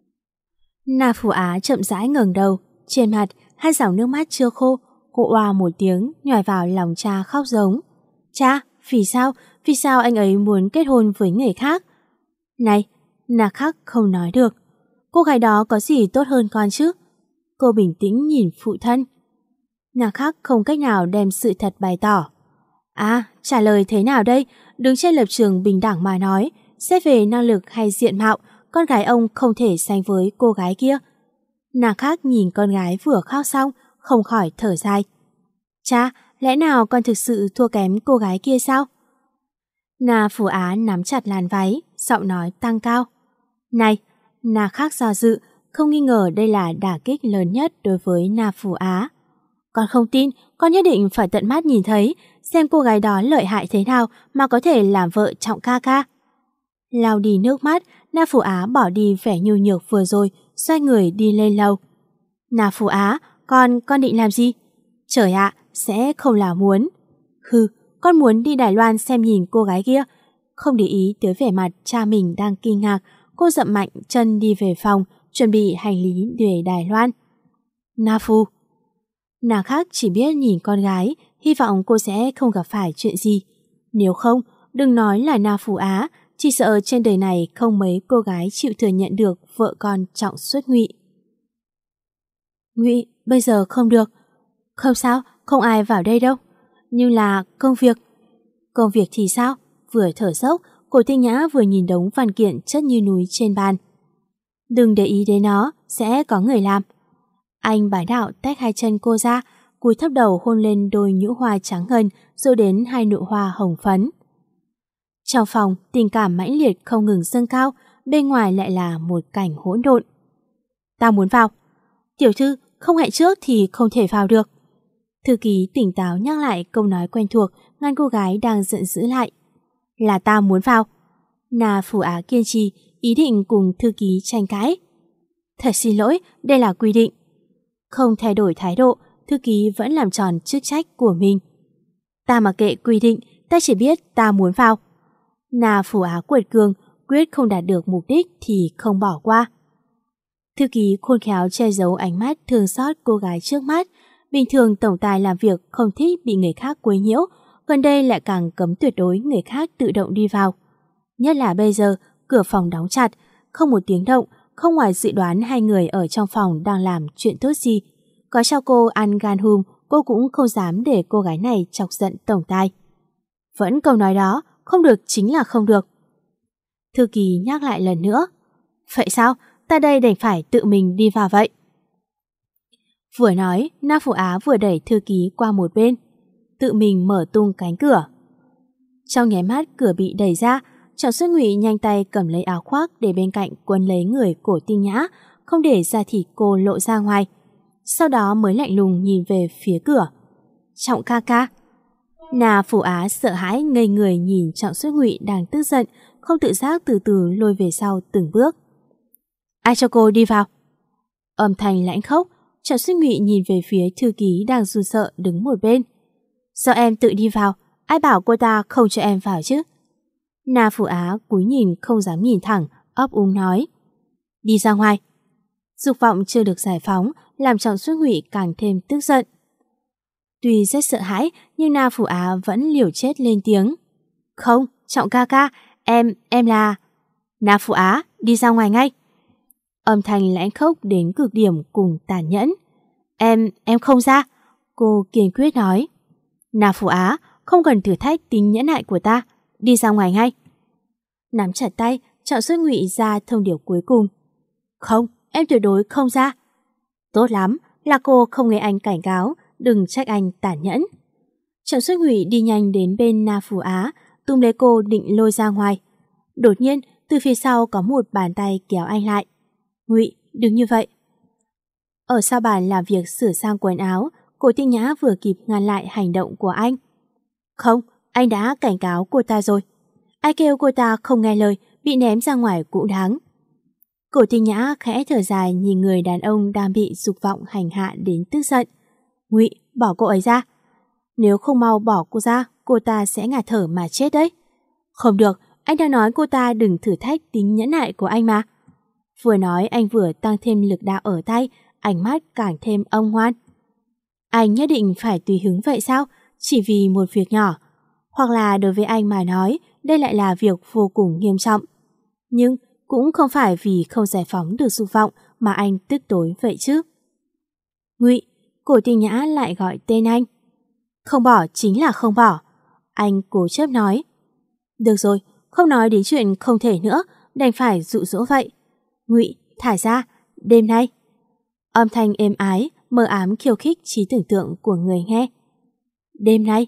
Na Phụ Á chậm rãi ngẩng đầu, trên mặt hai dòng nước mắt chưa khô, cô oa một tiếng nhòi vào lòng cha khóc giống. Cha, vì sao anh ấy muốn kết hôn với người khác? Này, Na Khác không nói được. Cô gái đó có gì tốt hơn con chứ? Cô bình tĩnh nhìn phụ thân. Na Khác không cách nào đem sự thật bày tỏ. À, trả lời thế nào đây? Đứng trên lập trường bình đẳng mà nói, xét về năng lực hay diện mạo, con gái ông không thể sánh với cô gái kia. Na Khác nhìn con gái vừa khóc xong, không khỏi thở dài. Cha, lẽ nào con thực sự thua kém cô gái kia sao? Na Phú Á nắm chặt làn váy, giọng nói tăng cao. Này, Na Khác do dự, không nghi ngờ đây là đả kích lớn nhất đối với Na Phú Á. Con không tin, con nhất định phải tận mắt nhìn thấy, xem cô gái đó lợi hại thế nào mà có thể làm vợ Trọng ca ca. Lau đi nước mắt, Na Phú Á bỏ đi vẻ nhu nhược vừa rồi, xoay người đi lên lầu. Na Phú Á, con định làm gì? Trời ạ, sẽ không là muốn. Hừ, con muốn đi Đài Loan xem nhìn cô gái kia. Không để ý tới vẻ mặt cha mình đang kinh ngạc, cô dậm mạnh chân đi về phòng, chuẩn bị hành lý để Đài Loan. Na Phu. Nàng khác chỉ biết nhìn con gái, hy vọng cô sẽ không gặp phải chuyện gì. Nếu không, đừng nói là Na Phu Á, chỉ sợ trên đời này không mấy cô gái chịu thừa nhận được vợ con trọng xuất Ngụy. Ngụy, bây giờ không được. Không sao, không ai vào đây đâu. Nhưng là công việc. Công việc thì sao? Vừa thở dốc, Cổ Tinh Nhã vừa nhìn đống văn kiện chất như núi trên bàn. Đừng để ý đến nó, sẽ có người làm. Anh bá đạo tách hai chân cô ra, cúi thấp đầu hôn lên đôi nhũ hoa trắng ngần, rồi đến hai nụ hoa hồng phấn. Trong phòng, tình cảm mãnh liệt không ngừng dâng cao, bên ngoài lại là một cảnh hỗn độn. Ta muốn vào. Tiểu thư, không hẹn trước thì không thể vào được. Thư ký tỉnh táo nhắc lại câu nói quen thuộc, ngăn cô gái đang giận dữ lại. Là ta muốn vào. Na Phu Á kiên trì, ý định cùng thư ký tranh cãi. Thật xin lỗi, đây là quy định. Không thay đổi thái độ, thư ký vẫn làm tròn chức trách của mình. Ta mặc kệ quy định, ta chỉ biết ta muốn vào. Na Phu Á quật cường, quyết không đạt được mục đích thì không bỏ qua. Thư ký khôn khéo che giấu ánh mắt thương xót cô gái trước mắt. Bình thường tổng tài làm việc không thích bị người khác quấy nhiễu, gần đây lại càng cấm tuyệt đối người khác tự động đi vào. Nhất là bây giờ, cửa phòng đóng chặt, không một tiếng động, không ngoài dự đoán hai người ở trong phòng đang làm chuyện tốt gì. Có cho cô ăn gan hùm, cô cũng không dám để cô gái này chọc giận tổng tài. Vẫn câu nói đó, không được chính là không được. Thư ký nhắc lại lần nữa. Vậy sao? Ta đây đành phải tự mình đi vào vậy. Vừa nói, Na Phu Á vừa đẩy thư ký qua một bên, tự mình mở tung cánh cửa. Trong nháy mắt cửa bị đẩy ra, Trọng Xuất Ngụy nhanh tay cầm lấy áo khoác để bên cạnh quấn lấy người Cổ Tinh Nhã, không để da thịt cô lộ ra ngoài. Sau đó mới lạnh lùng nhìn về phía cửa. Trọng ca ca. Na Phu Á sợ hãi ngây người nhìn Trọng Xuất Ngụy đang tức giận, không tự giác từ từ lôi về sau từng bước. Ai cho cô đi vào? Âm thanh lãnh khốc. Trọng Xuất Ngụy nhìn về phía thư ký đang run sợ đứng một bên. Do em tự đi vào, ai bảo cô ta không cho em vào chứ? Na Phu Á cúi nhìn không dám nhìn thẳng, ấp úng nói. Đi ra ngoài. Dục vọng chưa được giải phóng, làm Trọng Xuất Ngụy càng thêm tức giận. Tuy rất sợ hãi, nhưng Na Phu Á vẫn liều chết lên tiếng. Không, Trọng ca ca, em là... Na Phu Á, đi ra ngoài ngay. Âm thanh lãnh khốc đến cực điểm cùng tàn nhẫn. Em không ra. Cô kiên quyết nói. Na Phu Á, không cần thử thách tính nhẫn nại của ta. Đi ra ngoài ngay. Nắm chặt tay, Trọng Xuất Ngụy ra thông điệp cuối cùng. Không, em tuyệt đối không ra. Tốt lắm, là cô không nghe anh cảnh cáo, đừng trách anh tàn nhẫn. Trọng Xuất Ngụy đi nhanh đến bên Na Phu Á, túm lấy cô định lôi ra ngoài. Đột nhiên, từ phía sau có một bàn tay kéo anh lại. Ngụy, đừng như vậy. Ở sau bàn làm việc sửa sang quần áo, Cổ Tinh Nhã vừa kịp ngăn lại hành động của anh. Không, anh đã cảnh cáo cô ta rồi. Ai kêu cô ta không nghe lời, bị ném ra ngoài cũng đáng. Cổ Tinh Nhã khẽ thở dài nhìn người đàn ông đang bị dục vọng hành hạ đến tức giận. Ngụy, bỏ cô ấy ra. Nếu không mau bỏ cô ra, cô ta sẽ ngạt thở mà chết đấy. Không được, anh đang nói cô ta đừng thử thách tính nhẫn nại của anh mà. Vừa nói anh vừa tăng thêm lực đạo ở tay, ánh mắt càng thêm âm ngoan. Anh nhất định phải tùy hứng vậy sao? Chỉ vì một việc nhỏ. Hoặc là đối với anh mà nói, đây lại là việc vô cùng nghiêm trọng. Nhưng cũng không phải vì không giải phóng được dục vọng mà anh tức tối vậy chứ. Ngụy, Cổ Tinh Nhã lại gọi tên anh. Không bỏ chính là không bỏ. Anh cố chấp nói. Được rồi, không nói đến chuyện không thể nữa, đành phải dụ dỗ vậy. Ngụy, thả ra, đêm nay. Âm thanh êm ái, mờ ám khiêu khích trí tưởng tượng của người nghe. Đêm nay.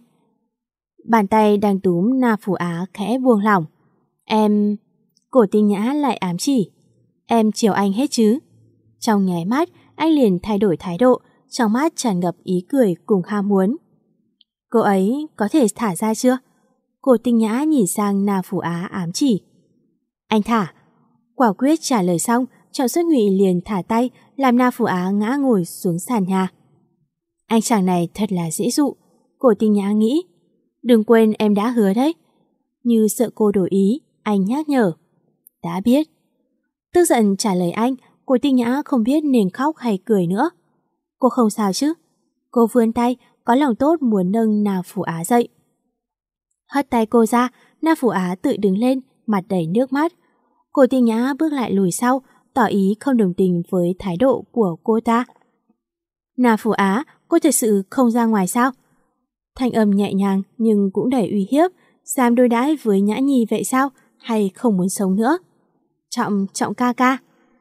Bàn tay đang túm Na Phu Á khẽ buông lỏng. Em... Cổ Tinh Nhã lại ám chỉ. Em chiều anh hết chứ? Trong nháy mắt, anh liền thay đổi thái độ, trong mắt tràn ngập ý cười cùng ham muốn. Cô ấy có thể thả ra chưa? Cổ Tinh Nhã nhìn sang Na Phu Á ám chỉ. Anh thả. Quả quyết trả lời xong, Trọng Xuất Ngụy liền thả tay, làm Na Phu Á ngã ngồi xuống sàn nhà. Anh chàng này thật là dễ dụ, Cổ Tinh Nhã nghĩ. Đừng quên em đã hứa đấy. Như sợ cô đổi ý, anh nhắc nhở. Đã biết. Tức giận trả lời anh, cô Tinh Nhã không biết nên khóc hay cười nữa. Cô không sao chứ? Cô vươn tay, có lòng tốt muốn nâng Na Phù Á dậy. Hất tay cô ra, Na Phù Á tự đứng lên, mặt đầy nước mắt. Cô Tinh Nhã bước lại lùi sau, tỏ ý không đồng tình với thái độ của cô ta. Na Phù Á, cô thật sự không ra ngoài sao? Thanh âm nhẹ nhàng nhưng cũng đầy uy hiếp. Dám đối đãi với Nhã Nhi vậy sao? Hay không muốn sống nữa? Trọng ca ca.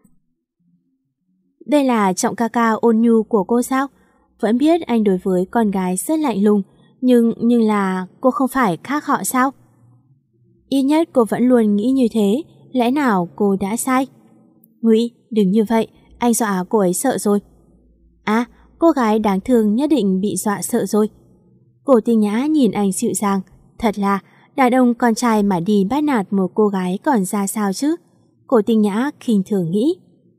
Đây là Trọng ca ca ôn nhu của cô sao? Vẫn biết anh đối với con gái rất lạnh lùng, nhưng là cô không phải khác họ sao? Ít nhất cô vẫn luôn nghĩ như thế, lẽ nào cô đã sai? Ngụy, đừng như vậy, anh dọa cô ấy sợ rồi. À, cô gái đáng thương nhất định bị dọa sợ rồi. Cô Tinh Nhã nhìn anh dịu dàng, thật là đàn ông con trai mà đi bắt nạt một cô gái còn ra sao chứ? Cô Tinh Nhã khinh thường nghĩ.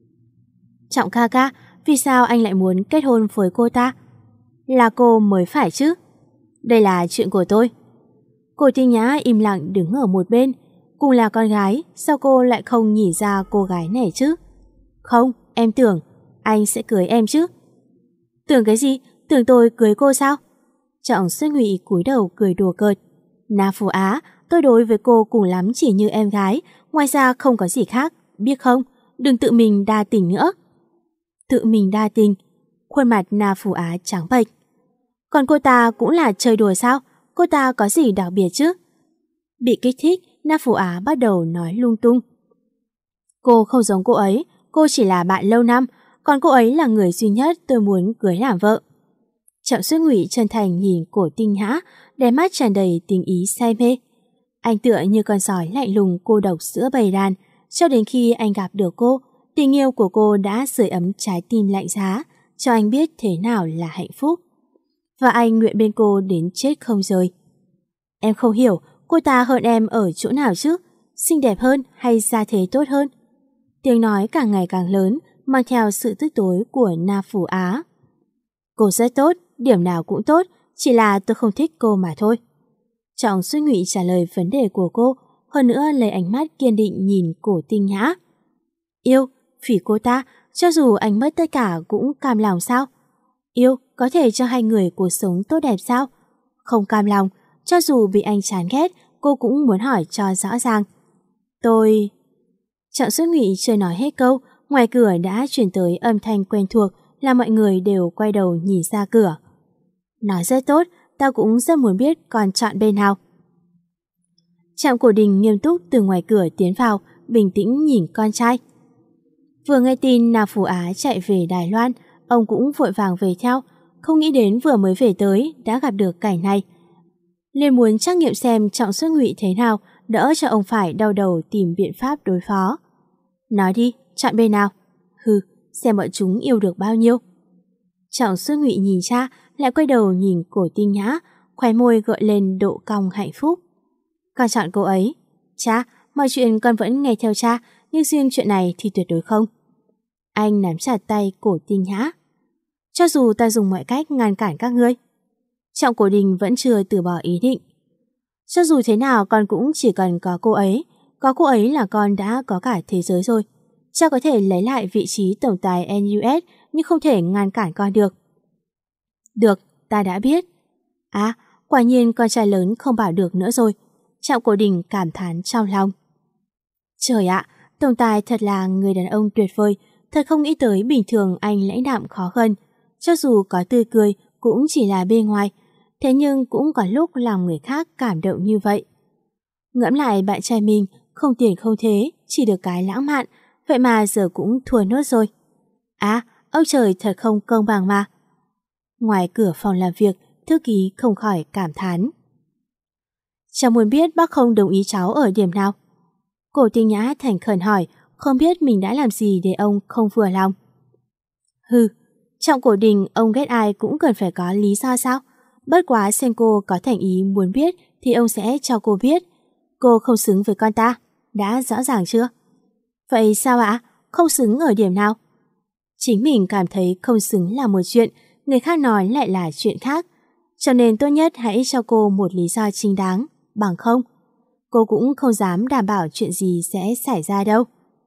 Trọng ca ca, vì sao anh lại muốn kết hôn với cô ta? Là cô mới phải chứ? Đây là chuyện của tôi. Cô Tinh Nhã im lặng đứng ở một bên. Cùng là con gái, sao cô lại không nhìn ra cô gái này chứ? Không, em tưởng anh sẽ cưới em chứ. Tưởng cái gì? Tưởng tôi cưới cô sao? Trọng Xuất Ngụy cúi đầu cười đùa cợt. Na Phù Á, tôi đối với cô cùng lắm chỉ như em gái, ngoài ra không có gì khác, biết không? Đừng tự mình đa tình nữa. Tự mình đa tình? Khuôn mặt Na Phù Á trắng bệch. Còn cô ta cũng là chơi đùa sao? Cô ta có gì đặc biệt chứ? Bị kích thích, Na Phù Á bắt đầu nói lung tung. Cô không giống cô ấy, cô chỉ là bạn lâu năm, còn cô ấy là người duy nhất tôi muốn cưới làm vợ. Trọng Xuất Ngụy chân thành nhìn Cổ Tinh Nhã, đáy mắt tràn đầy tình ý say mê. Anh tựa như con sói lạnh lùng cô độc giữa bầy đàn, cho đến khi anh gặp được cô, tình yêu của cô đã sưởi ấm trái tim lạnh giá, cho anh biết thế nào là hạnh phúc. Và anh nguyện bên cô đến chết không rời. Em không hiểu, cô ta hơn em ở chỗ nào chứ? Xinh đẹp hơn hay gia thế tốt hơn? Tiếng nói càng ngày càng lớn, mang theo sự tức tối của Na Phù Á. Cô rất tốt, điểm nào cũng tốt, chỉ là tôi không thích cô mà thôi. Trọng Xuất Ngụy trả lời vấn đề của cô, hơn nữa lấy ánh mắt kiên định nhìn Cổ Tinh Nhã. Yêu, vì cô ta, cho dù anh mất tất cả cũng cam lòng sao? Yêu, có thể cho hai người cuộc sống tốt đẹp sao? Không cam lòng, cho dù bị anh chán ghét, cô cũng muốn hỏi cho rõ ràng. Tôi... Trọng Xuất Ngụy chưa nói hết câu, ngoài cửa đã chuyển tới âm thanh quen thuộc, là mọi người đều quay đầu nhìn ra cửa. Nói rất tốt, tao cũng rất muốn biết con chọn bên nào. Trạm Cổ Đình nghiêm túc từ ngoài cửa tiến vào, bình tĩnh nhìn con trai. Vừa nghe tin Na Phù Á chạy về Đài Loan, ông cũng vội vàng về theo, không nghĩ đến vừa mới về tới đã gặp được cảnh này. Liền muốn trắc nghiệm xem Trọng Xuất Ngụy thế nào, đỡ cho ông phải đau đầu tìm biện pháp đối phó. Nói đi, chọn bên nào? Hừ, xem bọn chúng yêu được bao nhiêu. Trọng Xuất Ngụy nhìn cha, lại quay đầu nhìn Cổ Tinh Nhã, khóe môi gợi lên độ cong hạnh phúc. Con chọn cô ấy. Cha, mọi chuyện con vẫn nghe theo cha, nhưng riêng chuyện này thì tuyệt đối không. Anh nắm chặt tay Cổ Tinh Nhã. Cho dù ta dùng mọi cách ngăn cản các ngươi. Trọng Cổ Đình vẫn chưa từ bỏ ý định. Cho dù thế nào con cũng chỉ cần có cô ấy là con đã có cả thế giới rồi. Cha có thể lấy lại vị trí tổng tài NUS nhưng không thể ngăn cản con được. Được, ta đã biết. À, quả nhiên con trai lớn không bảo được nữa rồi. Trọng Cổ Đình cảm thán trong lòng. Trời ạ, tổng tài thật là người đàn ông tuyệt vời, thật không nghĩ tới bình thường anh lãnh đạm khó gần. Cho dù có tươi cười cũng chỉ là bên ngoài, thế nhưng cũng có lúc làm người khác cảm động như vậy. Ngẫm lại bạn trai mình, không tiền không thế, chỉ được cái lãng mạn, vậy mà giờ cũng thua nốt rồi. À, ông trời thật không công bằng mà. Ngoài cửa phòng làm việc, thư ký không khỏi cảm thán. Cháu muốn biết bác không đồng ý cháu ở điểm nào? Cổ Tinh Nhã thành khẩn hỏi, không biết mình đã làm gì để ông không vừa lòng. Hừ, Trọng Cổ Đình ông ghét ai cũng cần phải có lý do sao? Bất quá xem cô có thành ý muốn biết thì ông sẽ cho cô biết. Cô không xứng với con ta, đã rõ ràng chưa? Vậy sao ạ? Không xứng ở điểm nào? Chính mình cảm thấy không xứng là một chuyện, người khác nói lại là chuyện khác. Cho nên tốt nhất hãy cho cô một lý do chính đáng, bằng không, cô cũng không dám đảm bảo chuyện gì sẽ xảy ra đâu.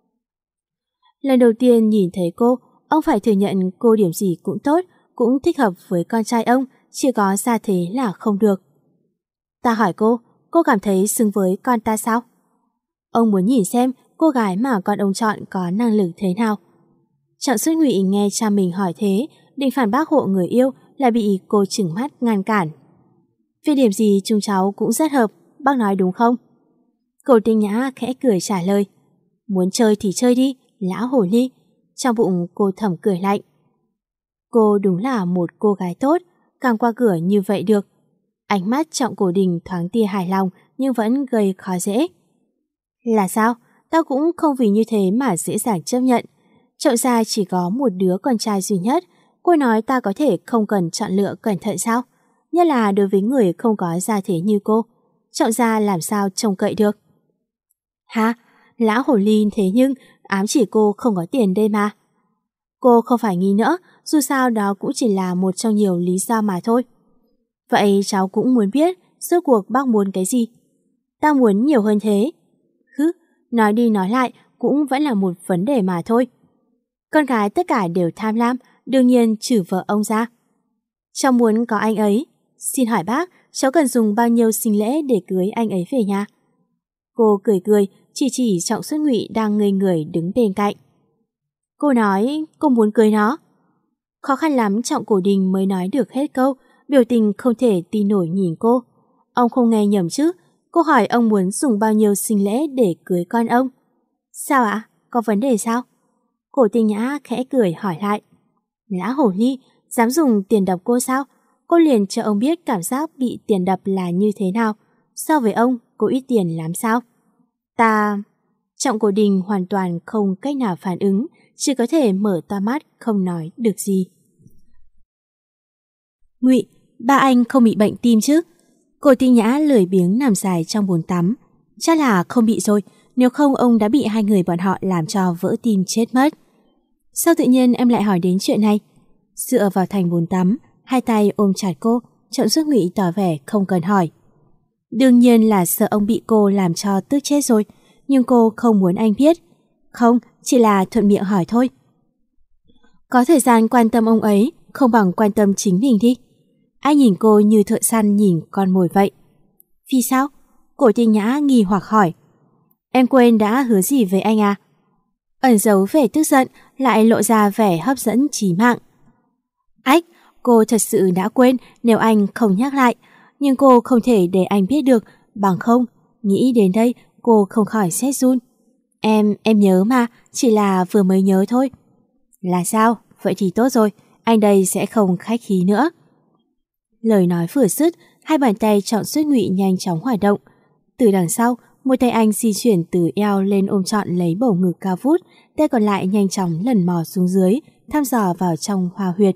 Lần đầu tiên nhìn thấy cô, ông phải thừa nhận cô điểm gì cũng tốt, cũng thích hợp với con trai ông, chỉ có gia thế là không được. Ta hỏi cô cảm thấy xứng với con ta sao? Ông muốn nhìn xem cô gái mà con ông chọn có năng lực thế nào. Trọng Xuất Ngụy nghe cha mình hỏi thế, định phản bác hộ người yêu, lại bị cô trừng mắt ngăn cản. Về điểm gì chúng cháu cũng rất hợp, bác nói đúng không? Cổ Tinh Nhã khẽ cười trả lời. Muốn chơi thì chơi đi, lão hồ ly. Trong bụng cô thầm cười lạnh. Cô đúng là một cô gái tốt, càng qua cửa như vậy được. Ánh mắt Trọng Cổ Đình thoáng tia hài lòng nhưng vẫn gây khó dễ. Là sao? Tao cũng không vì như thế mà dễ dàng chấp nhận. Trọng gia chỉ có một đứa con trai duy nhất. Cô nói ta có thể không cần chọn lựa cẩn thận sao? Nhất là đối với người không có gia thế như cô. Trọng gia làm sao trông cậy được? Hả? Lão hồ ly thế nhưng ám chỉ cô không có tiền đây mà. Cô không phải nghi nữa, dù sao đó cũng chỉ là một trong nhiều lý do mà thôi. Vậy cháu cũng muốn biết rốt cuộc bác muốn cái gì? Ta muốn nhiều hơn thế. Nói đi nói lại cũng vẫn là một vấn đề mà thôi. Con gái tất cả đều tham lam, đương nhiên trừ vợ ông ra. Cháu muốn có anh ấy. Xin hỏi bác, cháu cần dùng bao nhiêu sinh lễ để cưới anh ấy về nhà? Cô cười, chỉ Trọng Xuất Ngụy đang ngây người đứng bên cạnh. Cô nói cô muốn cưới nó. Khó khăn lắm Trọng Cổ Đình mới nói được hết câu, biểu tình không thể tin nổi nhìn cô. Ông không nghe nhầm chứ? Cô hỏi ông muốn dùng bao nhiêu sinh lễ để cưới con ông. Sao ạ? Có vấn đề sao? Cổ Tinh Nhã khẽ cười hỏi lại. Lã hồ ly, dám dùng tiền đập cô sao? Cô liền cho ông biết cảm giác bị tiền đập là như thế nào. So với ông, cô ít tiền lắm sao? Trọng Cổ Đình hoàn toàn không cách nào phản ứng, chỉ có thể mở to mắt không nói được gì. Ngụy, ba anh không bị bệnh tim chứ? Cổ Tinh Nhã lười biếng nằm dài trong bồn tắm. Chắc là không bị rồi, nếu không ông đã bị hai người bọn họ làm cho vỡ tim chết mất. Sao tự nhiên em lại hỏi đến chuyện này? Dựa vào thành bồn tắm, hai tay ôm chặt cô, Trọng Xuất Ngụy tỏ vẻ không cần hỏi. Đương nhiên là sợ ông bị cô làm cho tức chết rồi, nhưng cô không muốn anh biết. Không, chỉ là thuận miệng hỏi thôi. Có thời gian quan tâm ông ấy, không bằng quan tâm chính mình đi. Anh nhìn cô như thợ săn nhìn con mồi vậy. Vì sao? Cổ Tinh Nhã nghi hoặc hỏi. Em quên đã hứa gì với anh à? Ẩn giấu vẻ tức giận, lại lộ ra vẻ hấp dẫn chí mạng. Ách, cô thật sự đã quên nếu anh không nhắc lại, nhưng cô không thể để anh biết được, bằng không, nghĩ đến đây cô không khỏi rét run. Em nhớ mà, chỉ là vừa mới nhớ thôi. Là sao? Vậy thì tốt rồi, anh đây sẽ không khách khí nữa. Lời nói vừa dứt, hai bàn tay Trọng Xuất Ngụy nhanh chóng hoạt động. Từ đằng sau, một tay anh di chuyển từ eo lên ôm trọn lấy bầu ngực cao vút, tay còn lại nhanh chóng lần mò xuống dưới, thăm dò vào trong hoa huyệt.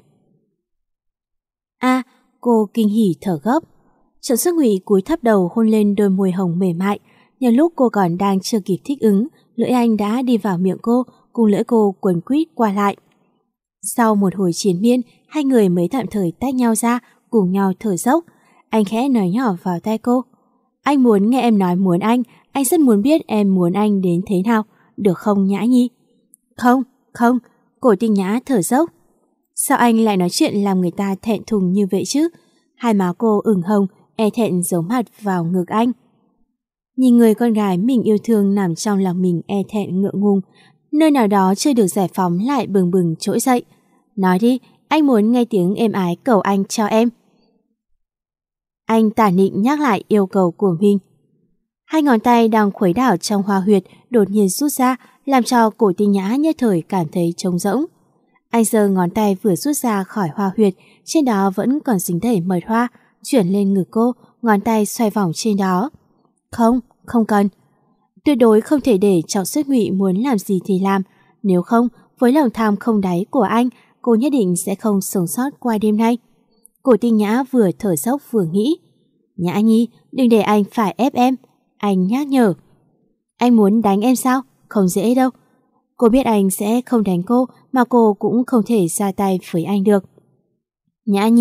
Cô kinh hỉ thở gấp. Trọng Xuất Ngụy cúi thấp đầu hôn lên đôi môi hồng mềm mại. Nhân lúc cô còn đang chưa kịp thích ứng, lưỡi anh đã đi vào miệng cô, cùng lưỡi cô quấn quýt qua lại. Sau một hồi triền miên, hai người mới tạm thời tách nhau ra, cùng nhau thở dốc. Anh khẽ nói nhỏ vào tai cô. Anh muốn nghe em nói muốn anh rất muốn biết em muốn anh đến thế nào, được không Nhã Nhi? Không, Cổ Tinh Nhã thở dốc. Sao anh lại nói chuyện làm người ta thẹn thùng như vậy chứ? Hai má cô ửng hồng, e thẹn giấu mặt vào ngực anh. Nhìn người con gái mình yêu thương nằm trong lòng mình e thẹn ngượng ngùng, nơi nào đó chưa được giải phóng lại bừng bừng trỗi dậy. Nói đi, anh muốn nghe tiếng êm ái cầu anh cho em. Anh tả nịnh nhắc lại yêu cầu của mình. Hai ngón tay đang khuấy đảo trong hoa huyệt đột nhiên rút ra, làm cho Cổ Tinh Nhã nhất thời cảm thấy trống rỗng. Anh giơ ngón tay vừa rút ra khỏi hoa huyệt, trên đó vẫn còn dính đầy mật hoa, chuyển lên ngực cô, ngón tay xoay vòng trên đó. Không cần. Tuyệt đối không thể để Trọng Xuất Ngụy muốn làm gì thì làm, nếu không, với lòng tham không đáy của anh, cô nhất định sẽ không sống sót qua đêm nay. Cổ Tinh Nhã vừa thở dốc vừa nghĩ. Nhã Nhi, đừng để anh phải ép em. Anh nhắc nhở. Anh muốn đánh em sao? Không dễ đâu. Cô biết anh sẽ không đánh cô, mà cô cũng không thể ra tay với anh được. Nhã Nhi,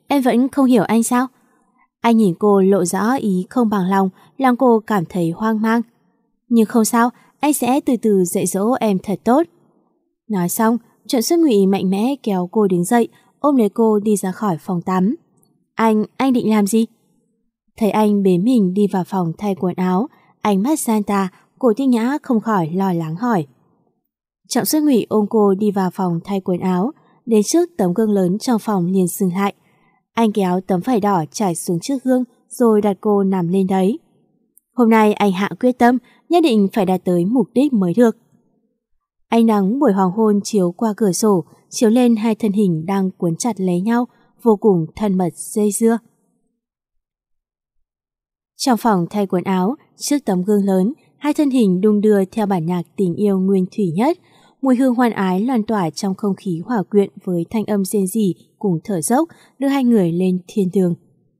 em vẫn không hiểu anh sao? Anh nhìn cô lộ rõ ý không bằng lòng, làm cô cảm thấy hoang mang. Nhưng không sao, anh sẽ từ từ dạy dỗ em thật tốt. Nói xong, Trọn Xuất Ngụy mạnh mẽ kéo cô đứng dậy, ôm lấy cô đi ra khỏi phòng tắm. Anh định làm gì? Thấy anh bế mình đi vào phòng thay quần áo, ánh mắt Santa, Cổ Tinh Nhã không khỏi lo lắng hỏi. Trọng Xuất Ngụy ôm cô đi vào phòng thay quần áo, đến trước tấm gương lớn trong phòng liền dừng lại. Anh kéo tấm vải đỏ trải xuống trước gương rồi đặt cô nằm lên đấy. Hôm nay anh hạ quyết tâm nhất định phải đạt tới mục đích mới được. Ánh nắng buổi hoàng hôn chiếu qua cửa sổ, chiếu lên hai thân hình đang cuốn chặt lấy nhau, vô cùng thân mật dây dưa. Trong phòng thay quần áo, trước tấm gương lớn, hai thân hình đung đưa theo bản nhạc tình yêu nguyên thủy nhất. Mùi hương hoan ái lan tỏa trong không khí hòa quyện với thanh âm rên rỉ cùng thở dốc đưa hai người lên thiên đường.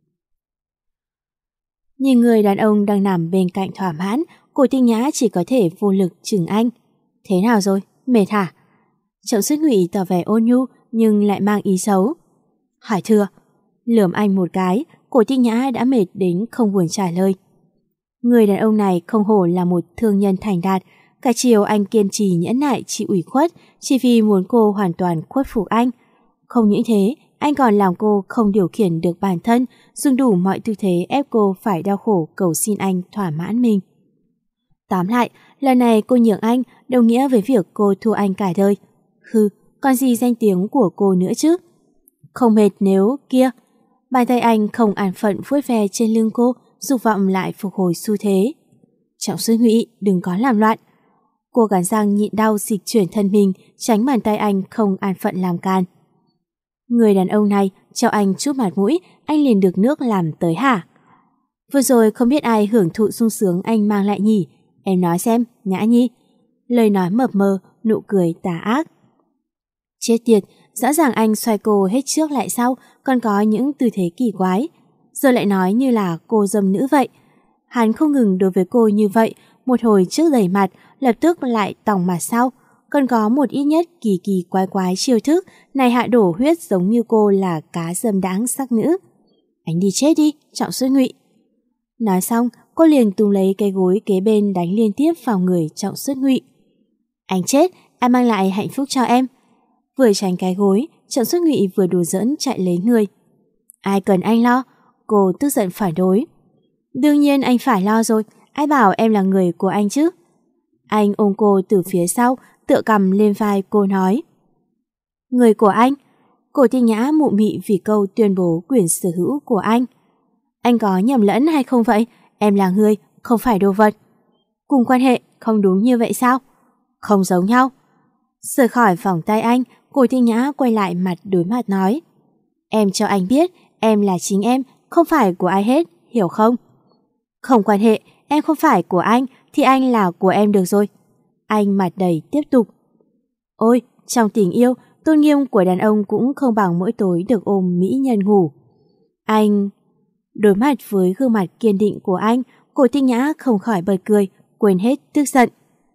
Nhìn người đàn ông đang nằm bên cạnh thỏa mãn, Cổ Tinh Nhã chỉ có thể vô lực chừng anh. Thế nào rồi? Mệt hả? Trọng Xuất Ngụy tỏ vẻ ôn nhu nhưng lại mang ý xấu. Hỏi thưa. Lườm anh một cái, Cổ Tinh Nhã đã mệt đến không buồn trả lời. Người đàn ông này không hổ là một thương nhân thành đạt. Cả chiều anh kiên trì nhẫn nại chịu ủy khuất chỉ vì muốn cô hoàn toàn khuất phục anh. Không những thế, anh còn làm cô không điều khiển được bản thân, dùng đủ mọi tư thế ép cô phải đau khổ cầu xin anh thỏa mãn mình. Tóm lại, lần này cô nhường anh đồng nghĩa với việc cô thua anh cả đời. Hừ, còn gì danh tiếng của cô nữa chứ? Không mệt nếu kia. Bàn tay anh không an phận vuốt ve trên lưng cô, dục vọng lại phục hồi xu thế. Trọng Xuất Ngụy, đừng có làm loạn. Cô cắn răng nhịn đau dịch chuyển thân mình, tránh bàn tay anh không an phận làm can. Người đàn ông này cho anh chút mặt mũi, anh liền được nước làm tới hả? Vừa rồi không biết ai hưởng thụ sung sướng anh mang lại nhỉ? Em nói xem, Nhã Nhi. Lời nói mập mờ, nụ cười tà ác. Chết tiệt, rõ ràng anh xoay cô hết trước lại sau, còn có những tư thế kỳ quái. Giờ lại nói như là cô dâm nữ vậy. Hắn không ngừng đối với cô như vậy, một hồi trước đẩy mặt, lập tức lại tòng mặt sau. Còn có một ít nhất kỳ kỳ quái quái chiêu thức, này hạ đổ huyết giống như cô là cá dâm đáng sắc nữ. Anh đi chết đi, Trọng Xuất Ngụy. Nói xong, cô liền túm lấy cái gối kế bên đánh liên tiếp vào người Trọng Xuất Ngụy. Anh chết, anh mang lại hạnh phúc cho em. Vừa tránh cái gối, Trọng Xuất Ngụy vừa đùa giỡn chạy lấy người. Ai cần anh lo? Cô tức giận phản đối. Đương nhiên anh phải lo rồi, ai bảo em là người của anh chứ? Anh ôm cô từ phía sau, tựa cằm lên vai cô nói. Người của anh? Cổ Tinh Nhã mụ mị vì câu tuyên bố quyền sở hữu của anh. Anh có nhầm lẫn hay không vậy? Em là người, không phải đồ vật. Cùng quan hệ, không đúng như vậy sao? Không giống nhau. Rời khỏi vòng tay anh, Cổ Tinh Nhã quay lại mặt đối mặt nói. Em cho anh biết, em là chính em, không phải của ai hết, hiểu không? Không quan hệ, em không phải của anh, thì anh là của em được rồi. Anh mặt đầy tiếp tục. Ôi, trong tình yêu, tôn nghiêm của đàn ông cũng không bằng mỗi tối được ôm mỹ nhân ngủ. Anh... Đối mặt với gương mặt kiên định của anh, Cổ Tinh Nhã không khỏi bật cười, quên hết tức giận.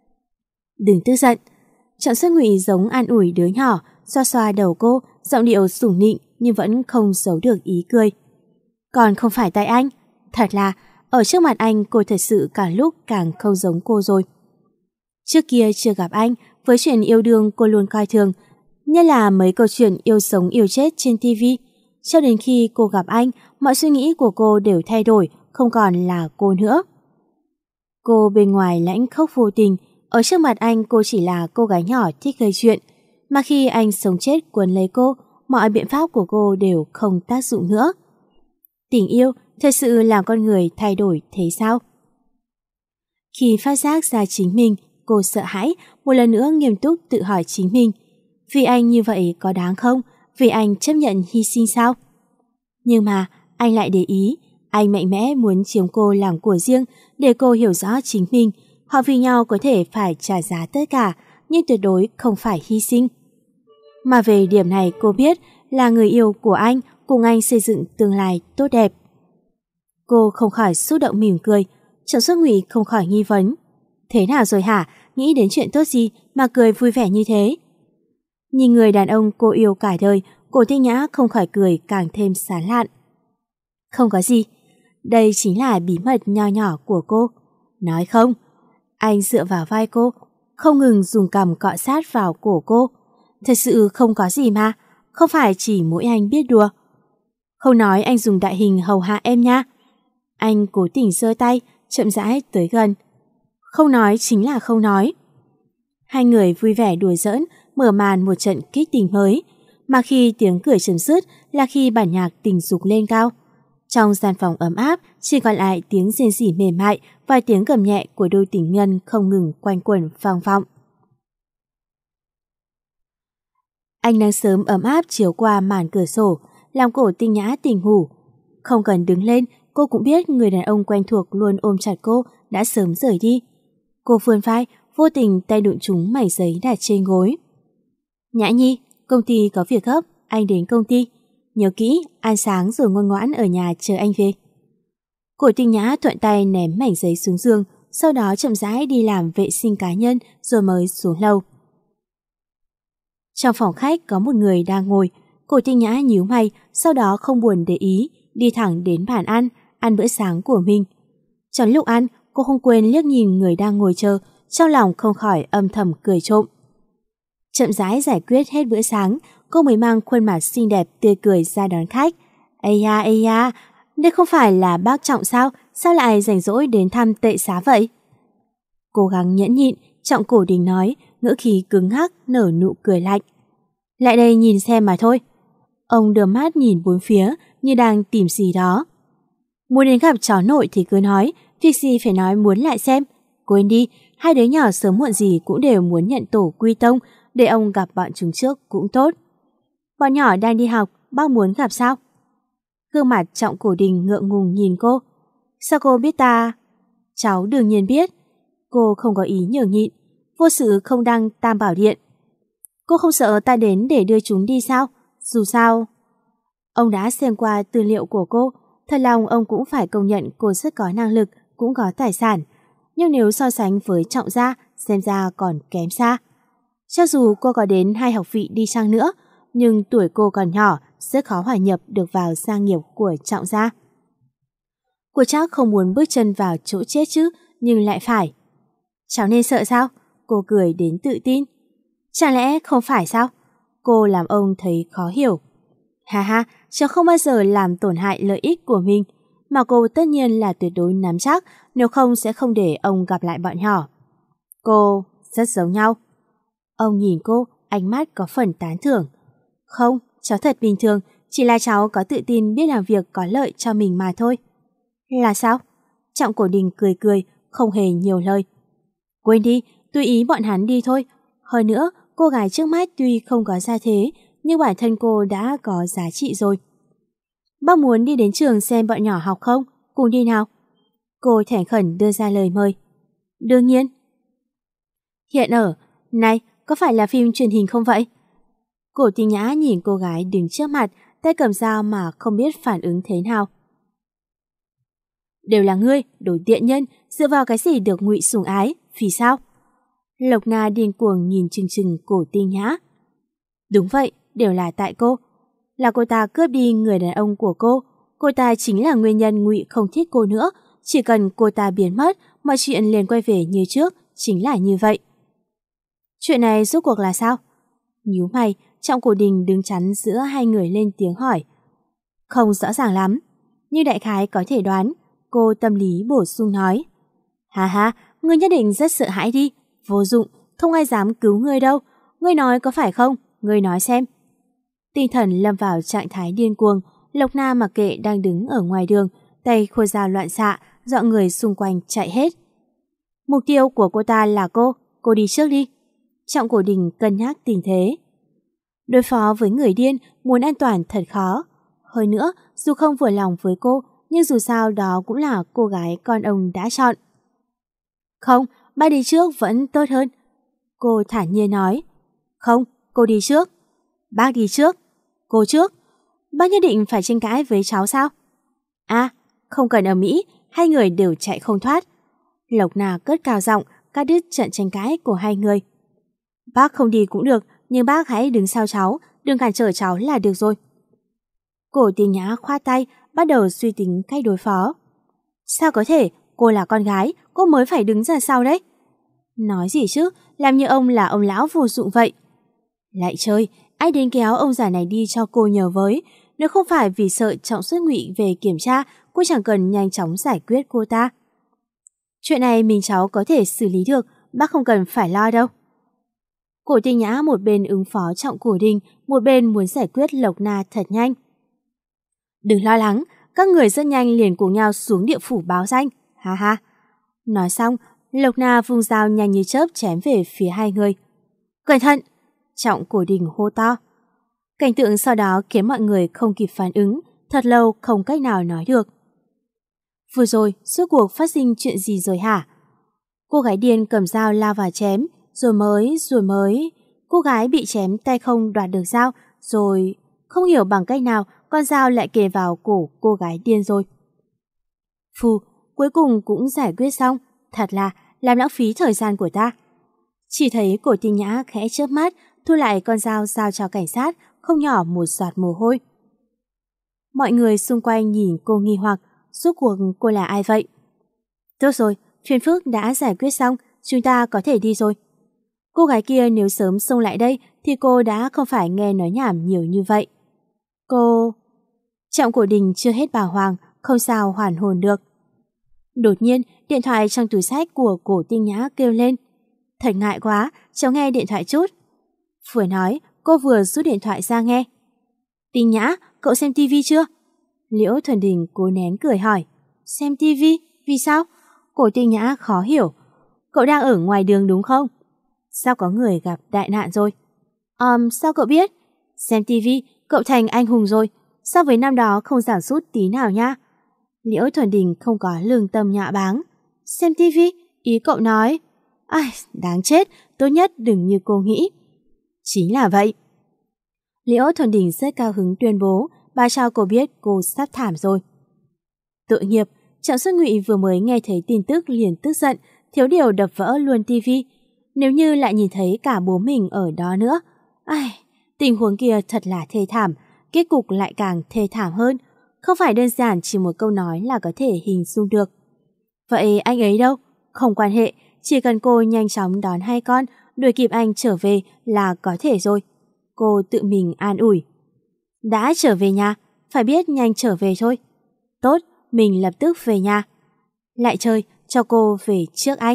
Đừng tức giận. Trọng Xuất Ngụy giống an ủi đứa nhỏ, xoa xoa đầu cô, giọng điệu sủng nịnh nhưng vẫn không giấu được ý cười. Còn không phải tại anh. Thật là, ở trước mặt anh cô thật sự càng lúc càng không giống cô rồi. Trước kia chưa gặp anh, với chuyện yêu đương cô luôn coi thường, nhất là mấy câu chuyện yêu sống yêu chết trên TV. Cho đến khi cô gặp anh, mọi suy nghĩ của cô đều thay đổi, không còn là cô nữa. Cô bên ngoài lãnh khốc vô tình, ở trước mặt anh cô chỉ là cô gái nhỏ thích gây chuyện. Mà khi anh sống chết quấn lấy cô, mọi biện pháp của cô đều không tác dụng nữa. Tình yêu thật sự làm con người thay đổi thế sao? Khi phát giác ra chính mình, cô sợ hãi, một lần nữa nghiêm túc tự hỏi chính mình. Vì anh như vậy có đáng không? Vì anh chấp nhận hy sinh sao? Nhưng mà anh lại để ý, anh mạnh mẽ muốn chiếm cô làm của riêng để cô hiểu rõ chính mình. Họ vì nhau có thể phải trả giá tất cả, nhưng tuyệt đối không phải hy sinh. Mà về điểm này cô biết là người yêu của anh cùng anh xây dựng tương lai tốt đẹp. Cô không khỏi xúc động mỉm cười, Trọng Xuất Ngụy không khỏi nghi vấn. Thế nào rồi hả? Nghĩ đến chuyện tốt gì mà cười vui vẻ như thế? Nhìn người đàn ông cô yêu cả đời, Cổ Tinh Nhã không khỏi cười càng thêm sán lạn. Không có gì, đây chính là bí mật nho nhỏ của cô. Nói không? Anh dựa vào vai cô, không ngừng dùng cằm cọ sát vào cổ cô. Thật sự không có gì mà, không phải chỉ mỗi anh biết đùa. Không nói anh dùng đại hình hầu hạ em nha. Anh cố tình giơ tay, chậm rãi tới gần. Không nói chính là không nói. Hai người vui vẻ đùa giỡn, mở màn một trận kích tình mới. Mà khi tiếng cười chấm dứt là khi bản nhạc tình dục lên cao. Trong gian phòng ấm áp chỉ còn lại tiếng rên rỉ mềm mại và tiếng gầm nhẹ của đôi tình nhân không ngừng quanh quẩn vang vọng. Ánh nắng sớm ấm áp chiếu qua màn cửa sổ, làm Cổ Tinh Nhã tỉnh ngủ. Không cần đứng lên, cô cũng biết người đàn ông quen thuộc luôn ôm chặt cô đã sớm rời đi. Cô vươn vai, vô tình tay đụng trúng mảnh giấy đặt trên gối. Nhã Nhi, công ty có việc gấp, anh đến công ty. Nhớ kỹ, ăn sáng rồi ngoan ngoãn ở nhà chờ anh về. Cổ Tinh Nhã thuận tay ném mảnh giấy xuống giường, sau đó chậm rãi đi làm vệ sinh cá nhân rồi mới xuống lầu. Trong phòng khách có một người đang ngồi. Cổ Tinh Nhã nhíu mày, sau đó không buồn để ý, đi thẳng đến bàn ăn bữa sáng của mình. Trong lúc ăn, cô không quên liếc nhìn người đang ngồi chờ, trong lòng không khỏi âm thầm cười trộm. Chậm rãi giải quyết hết bữa sáng, cô mới mang khuôn mặt xinh đẹp tươi cười ra đón khách. Ây da, đây không phải là bác Trọng sao? Sao lại rảnh rỗi đến thăm tệ xá vậy? Cố gắng nhẫn nhịn, Trọng Cổ Đình nói, ngữ khí cứng ngắc, nở nụ cười lạnh. Lại đây nhìn xem mà thôi. Ông đưa mắt nhìn bốn phía như đang tìm gì đó. Muốn đến gặp cháu nội thì cứ nói, việc gì phải nói muốn lại xem. Quên đi, hai đứa nhỏ sớm muộn gì cũng đều muốn nhận tổ quy tông, để ông gặp bọn chúng trước cũng tốt. Bọn nhỏ đang đi học, bác muốn gặp sao? Gương mặt Trọng Cổ Đình ngượng ngùng nhìn cô. Sao cô biết ta? Cháu đương nhiên biết. Cô không có ý nhường nhịn, vô sự không đăng Tam Bảo Điện. Cô không sợ ta đến để đưa chúng đi sao? Dù sao, ông đã xem qua tư liệu của cô, thật lòng ông cũng phải công nhận cô rất có năng lực, cũng có tài sản. Nhưng nếu so sánh với Trọng gia, xem ra còn kém xa. Cho dù cô có đến 2 học vị đi chăng nữa, nhưng tuổi cô còn nhỏ, rất khó hòa nhập được vào gia nghiệp của Trọng gia. Cô chắc không muốn bước chân vào chỗ chết chứ, nhưng lại phải. Cháu nên sợ sao? Cô cười đến tự tin. Chẳng lẽ không phải sao? Cô làm ông thấy khó hiểu. Ha, cháu không bao giờ làm tổn hại lợi ích của mình, mà cô tất nhiên là tuyệt đối nắm chắc, nếu không sẽ không để ông gặp lại bọn nhỏ. Cô rất giống nhau. Ông nhìn cô, ánh mắt có phần tán thưởng. Không, cháu thật bình thường, chỉ là cháu có tự tin biết làm việc có lợi cho mình mà thôi. Là sao? Trọng Cổ Đình cười, không hề nhiều lời. Quên đi, tùy ý bọn hắn đi thôi. Hơn nữa, cô gái trước mắt tuy không có gia thế, nhưng bản thân cô đã có giá trị rồi. Bác muốn đi đến trường xem bọn nhỏ học không? Cùng đi nào. Cô thảnh khẩn đưa ra lời mời. Đương nhiên. Hiện ở, này, có phải là phim truyền hình không vậy? Cổ Tinh Nhã nhìn cô gái đứng trước mặt, tay cầm dao mà không biết phản ứng thế nào. Đều là ngươi, đồ tiện nhân, dựa vào cái gì được ngụy sủng ái, vì sao? Lộc Na điên cuồng nhìn chừng Cổ Tinh Nhã. Đúng vậy, đều là tại cô. Là cô ta cướp đi người đàn ông của cô ta chính là nguyên nhân ngụy không thích cô nữa. Chỉ cần cô ta biến mất, mọi chuyện liền quay về như trước, chính là như vậy. Chuyện này rốt cuộc là sao? Nhíu mày, Trọng Cổ Đình đứng chắn giữa hai người lên tiếng hỏi. Không rõ ràng lắm, nhưng đại khái có thể đoán. Cô tâm lý bổ sung nói. Ha, ngươi nhất định rất sợ hãi đi. Vô dụng, không ai dám cứu ngươi đâu. Ngươi nói có phải không? Ngươi nói xem. Tinh thần lâm vào trạng thái điên cuồng. Lộc Na mặc kệ đang đứng ở ngoài đường, tay khôi dao loạn xạ, dọa người xung quanh chạy hết. Mục tiêu của cô ta là cô đi trước đi. Trọng Cổ Đình cân nhắc tình thế. Đối phó với người điên, muốn an toàn thật khó. Hơn nữa, dù không vừa lòng với cô, nhưng dù sao đó cũng là cô gái con ông đã chọn. Không, bác đi trước vẫn tốt hơn. Cô thản nhiên nói. Không, cô đi trước. Bác đi trước. Cô trước. Bác nhất định phải tranh cãi với cháu sao? À, không cần ở Mỹ, hai người đều chạy không thoát. Lộc Na cất cao giọng, cắt đứt trận tranh cãi của hai người. Bác không đi cũng được, nhưng bác hãy đứng sau cháu, đừng cản trở cháu là được rồi. Cổ Tinh Nhã khoát tay, bắt đầu suy tính cách đối phó. Sao có thể, cô là con gái, cô mới phải đứng ra sau đấy. Nói gì chứ, làm như ông là ông lão vô dụng vậy. Lại chơi, ai đến kéo ông già này đi cho cô nhờ với. Nếu không phải vì sợ Trọng Xuất Ngụy về kiểm tra, cô chẳng cần nhanh chóng giải quyết cô ta. Chuyện này mình cháu có thể xử lý được, bác không cần phải lo đâu. Cổ Tinh Nhã một bên ứng phó Trọng Cổ Đình, một bên muốn giải quyết Lộc Na thật nhanh. Đừng lo lắng, các người rất nhanh liền cùng nhau xuống địa phủ báo danh, ha ha. Nói xong, Lộc Na vung dao nhanh như chớp chém về phía hai người. Cẩn thận! Trọng Cổ Đình hô to. Cảnh tượng sau đó khiến mọi người không kịp phản ứng, thật lâu không cách nào nói được. Vừa rồi, rốt cuộc phát sinh chuyện gì rồi hả? Cô gái điên cầm dao lao vào chém, rồi mới. Cô gái bị chém tay không đoạt được dao, rồi không hiểu bằng cách nào con dao lại kề vào cổ cô gái điên rồi. Phù, cuối cùng cũng giải quyết xong, thật là làm lãng phí thời gian của ta. Chỉ thấy Cổ Tinh Nhã khẽ chớp mắt, thu lại con dao giao cho cảnh sát, không nhỏ một giọt mồ hôi. Mọi người xung quanh nhìn cô nghi hoặc, rốt cuộc cô là ai vậy? Tốt rồi, phiền phức đã giải quyết xong, chúng ta có thể đi rồi. Cô gái kia nếu sớm xông lại đây thì cô đã không phải nghe nói nhảm nhiều như vậy. Cô... Trọng Cổ Đình chưa hết bàng hoàng, không sao hoàn hồn được. Đột nhiên, điện thoại trong túi xách của Cổ Tinh Nhã kêu lên. Thật ngại quá, cháu nghe điện thoại chút. Vừa nói, cô vừa rút điện thoại ra nghe. Tinh Nhã, cậu xem tivi chưa? Liễu Thuần Đình cố nén cười hỏi. Xem tivi? Vì sao? Cổ Tinh Nhã khó hiểu. Cậu đang ở ngoài đường đúng không? Sao có người gặp đại nạn rồi? Sao cậu biết? Xem tivi, cậu thành anh hùng rồi. So với năm đó không giảm sút tí nào nha. Liễu Thuần Đình không có lương tâm nhạ báng. Xem tivi? Ý cậu nói... Ai, đáng chết, tốt nhất đừng như cô nghĩ. Chính là vậy. Liễu Thuần Đình rất cao hứng tuyên bố, bà cho cô biết cô sắp thảm rồi. Tội nghiệp, Trọng Xuất Ngụy vừa mới nghe thấy tin tức liền tức giận, thiếu điều đập vỡ luôn tivi. Nếu như lại nhìn thấy cả bố mình ở đó nữa. Ai, tình huống kia thật là thê thảm, kết cục lại càng thê thảm hơn. Không phải đơn giản chỉ một câu nói là có thể hình dung được. Vậy anh ấy đâu? Không quan hệ, chỉ cần cô nhanh chóng đón hai con, đuổi kịp anh trở về là có thể rồi. Cô tự mình an ủi. Đã trở về nhà, phải biết nhanh trở về thôi. Tốt, mình lập tức về nhà. Lại chơi, cho cô về trước anh.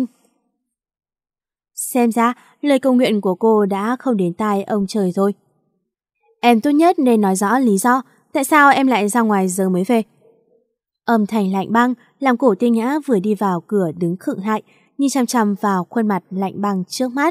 Xem ra, lời cầu nguyện của cô đã không đến tai ông trời rồi. Em tốt nhất nên nói rõ lý do, tại sao em lại ra ngoài giờ mới về. Âm thanh lạnh băng, làm Cổ Tinh Nhã vừa đi vào cửa đứng khựng lại, nhìn chăm chăm vào khuôn mặt lạnh băng trước mắt.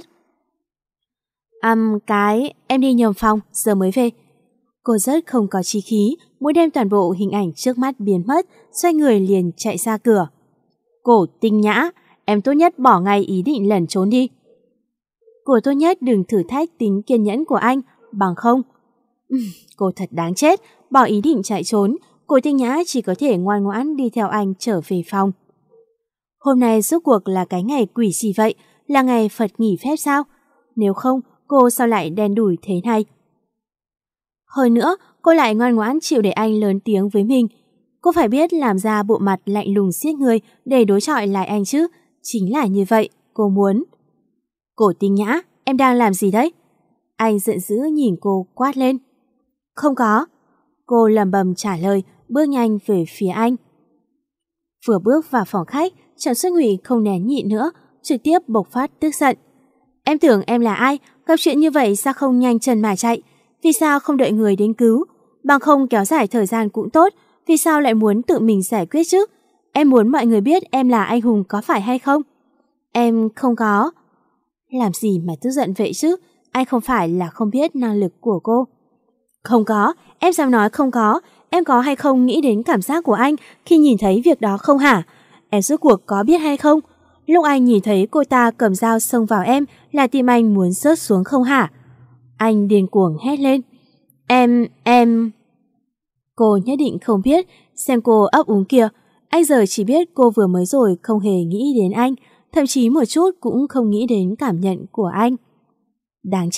Em đi nhầm phòng, giờ mới về. Cô rất không có chí khí, muốn đem toàn bộ hình ảnh trước mắt biến mất, xoay người liền chạy ra cửa. Cổ Tinh Nhã, em tốt nhất bỏ ngay ý định lẩn trốn đi. Cô tốt nhất đừng thử thách tính kiên nhẫn của anh, bằng không. Cô thật đáng chết, bỏ ý định chạy trốn, Cổ Tinh Nhã chỉ có thể ngoan ngoãn đi theo anh trở về phòng. Hôm nay rốt cuộc là cái ngày quỷ gì vậy? Là ngày Phật nghỉ phép sao? Nếu không, cô sao lại đen đủi thế này? Hơn nữa, cô lại ngoan ngoãn chịu để anh lớn tiếng với mình. Cô phải biết làm ra bộ mặt lạnh lùng giết người để đối chọi lại anh chứ. Chính là như vậy, cô muốn. Cổ Tinh Nhã, em đang làm gì đấy? Anh giận dữ nhìn cô quát lên. Không có. Cô lẩm bẩm trả lời, bước nhanh về phía anh. Vừa bước vào phòng khách, Trọng Xuất Ngụy không nén nhịn nữa, trực tiếp bộc phát tức giận. Em tưởng em là ai? Gặp chuyện như vậy sao không nhanh chân mà chạy? Vì sao không đợi người đến cứu? Bằng không kéo dài thời gian cũng tốt, vì sao lại muốn tự mình giải quyết chứ? Em muốn mọi người biết em là anh hùng có phải hay không? Em không có. Làm gì mà tức giận vậy chứ? Anh không phải là không biết năng lực của cô. Không có, em dám nói không có. Em có hay không nghĩ đến cảm giác của anh khi nhìn thấy việc đó không hả? Em rốt cuộc có biết hay không? Lúc anh nhìn thấy cô ta cầm dao xông vào em là tim anh muốn rớt xuống không hả? Anh điên cuồng hét lên. Em... Cô nhất định không biết, xem cô ấp úng kìa. Anh giờ chỉ biết cô vừa mới rồi không hề nghĩ đến anh, thậm chí một chút cũng không nghĩ đến cảm nhận của anh. Đáng chết,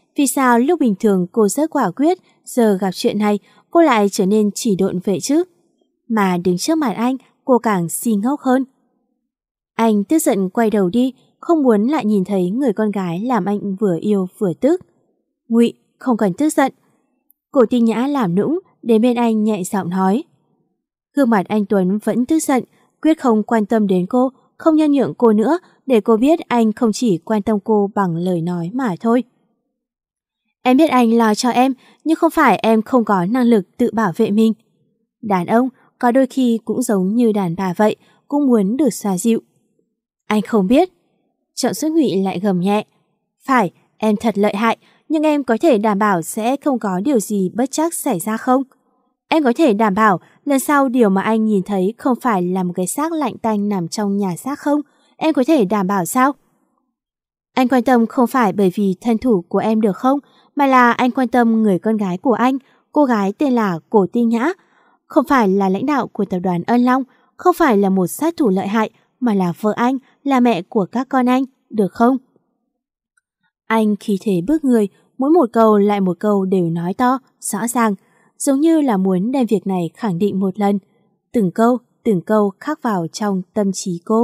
vì sao lúc bình thường cô rất quả quyết, giờ gặp chuyện này cô lại trở nên chỉ độn vậy chứ? Mà đứng trước mặt anh, cô càng si ngốc hơn. Anh tức giận quay đầu đi, không muốn lại nhìn thấy người con gái làm anh vừa yêu vừa tức. Ngụy, không cần tức giận. Cổ Tinh Nhã làm nũng, đến bên anh nhẹ giọng nói. Gương mặt anh Tuấn vẫn tức giận, quyết không quan tâm đến cô, không nhân nhượng cô nữa, để cô biết anh không chỉ quan tâm cô bằng lời nói mà thôi. Em biết anh lo cho em, nhưng không phải em không có năng lực tự bảo vệ mình. Đàn ông có đôi khi cũng giống như đàn bà vậy, cũng muốn được xoa dịu. Anh không biết. Trọng Xuất Ngụy lại gầm nhẹ. Phải, em thật lợi hại, nhưng em có thể đảm bảo sẽ không có điều gì bất trắc xảy ra không? Em có thể đảm bảo lần sau điều mà anh nhìn thấy không phải là một cái xác lạnh tanh nằm trong nhà xác không? Em có thể đảm bảo sao? Anh quan tâm không phải bởi vì thân thủ của em được không, mà là anh quan tâm người con gái của anh, cô gái tên là Cổ Tinh Nhã. Không phải là lãnh đạo của tập đoàn Ân Long, không phải là một sát thủ lợi hại, mà là vợ anh, là mẹ của các con anh, được không? Anh khí thế bước người, mỗi một câu lại một câu đều nói to, rõ ràng, giống như là muốn đem việc này khẳng định một lần. Từng câu khắc vào trong tâm trí cô.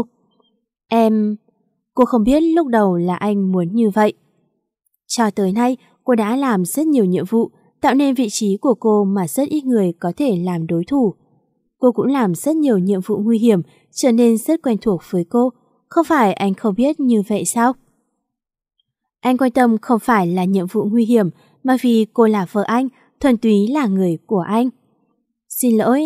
Cô không biết lúc đầu là anh muốn như vậy. Cho tới nay, cô đã làm rất nhiều nhiệm vụ, tạo nên vị trí của cô mà rất ít người có thể làm đối thủ. Cô cũng làm rất nhiều nhiệm vụ nguy hiểm, trở nên rất quen thuộc với cô. Không phải anh không biết như vậy sao? Anh quan tâm không phải là nhiệm vụ nguy hiểm, mà vì cô là vợ anh, thuần túy là người của anh. Xin lỗi,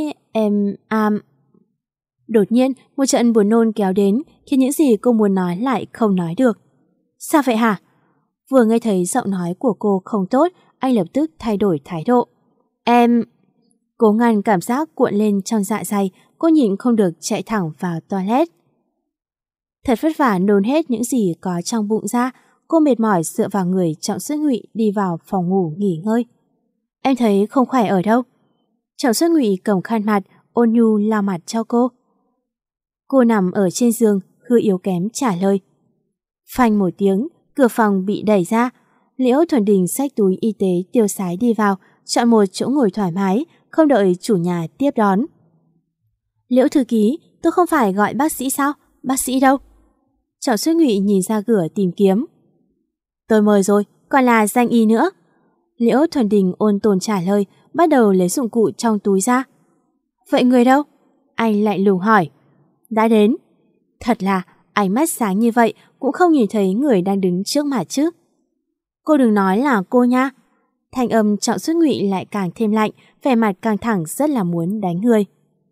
Đột nhiên, một trận buồn nôn kéo đến, khiến những gì cô muốn nói lại không nói được. Sao vậy hả? Vừa nghe thấy giọng nói của cô không tốt, anh lập tức thay đổi thái độ. Cố ngăn cảm giác cuộn lên trong dạ dày, cô nhịn không được chạy thẳng vào toilet. Thật vất vả nôn hết những gì có trong bụng ra, cô mệt mỏi dựa vào người Trọng Xuất Ngụy đi vào phòng ngủ nghỉ ngơi. Em thấy không khỏe ở đâu? Trọng Xuất Ngụy cầm khăn mặt, ôn nhu lau mặt cho cô. Cô nằm ở trên giường, hư yếu kém trả lời. Phanh một tiếng, cửa phòng bị đẩy ra. Liễu Thuần Đình xách túi y tế tiêu sái đi vào, chọn một chỗ ngồi thoải mái, không đợi chủ nhà tiếp đón. Liễu thư ký, tôi không phải gọi bác sĩ sao? Bác sĩ đâu? Trọng Xuất Ngụy nhìn ra cửa tìm kiếm. Tôi mời rồi, còn là danh y nữa. Liễu Thuần Đình ôn tồn trả lời, bắt đầu lấy dụng cụ trong túi ra. Vậy người đâu? Anh lại lùng hỏi. Đã đến. Thật là, ánh mắt sáng như vậy cũng không nhìn thấy người đang đứng trước mặt chứ. Cô đừng nói là cô nha. Thanh âm Trọng Xuất Ngụy lại càng thêm lạnh, vẻ mặt căng thẳng rất là muốn đánh người.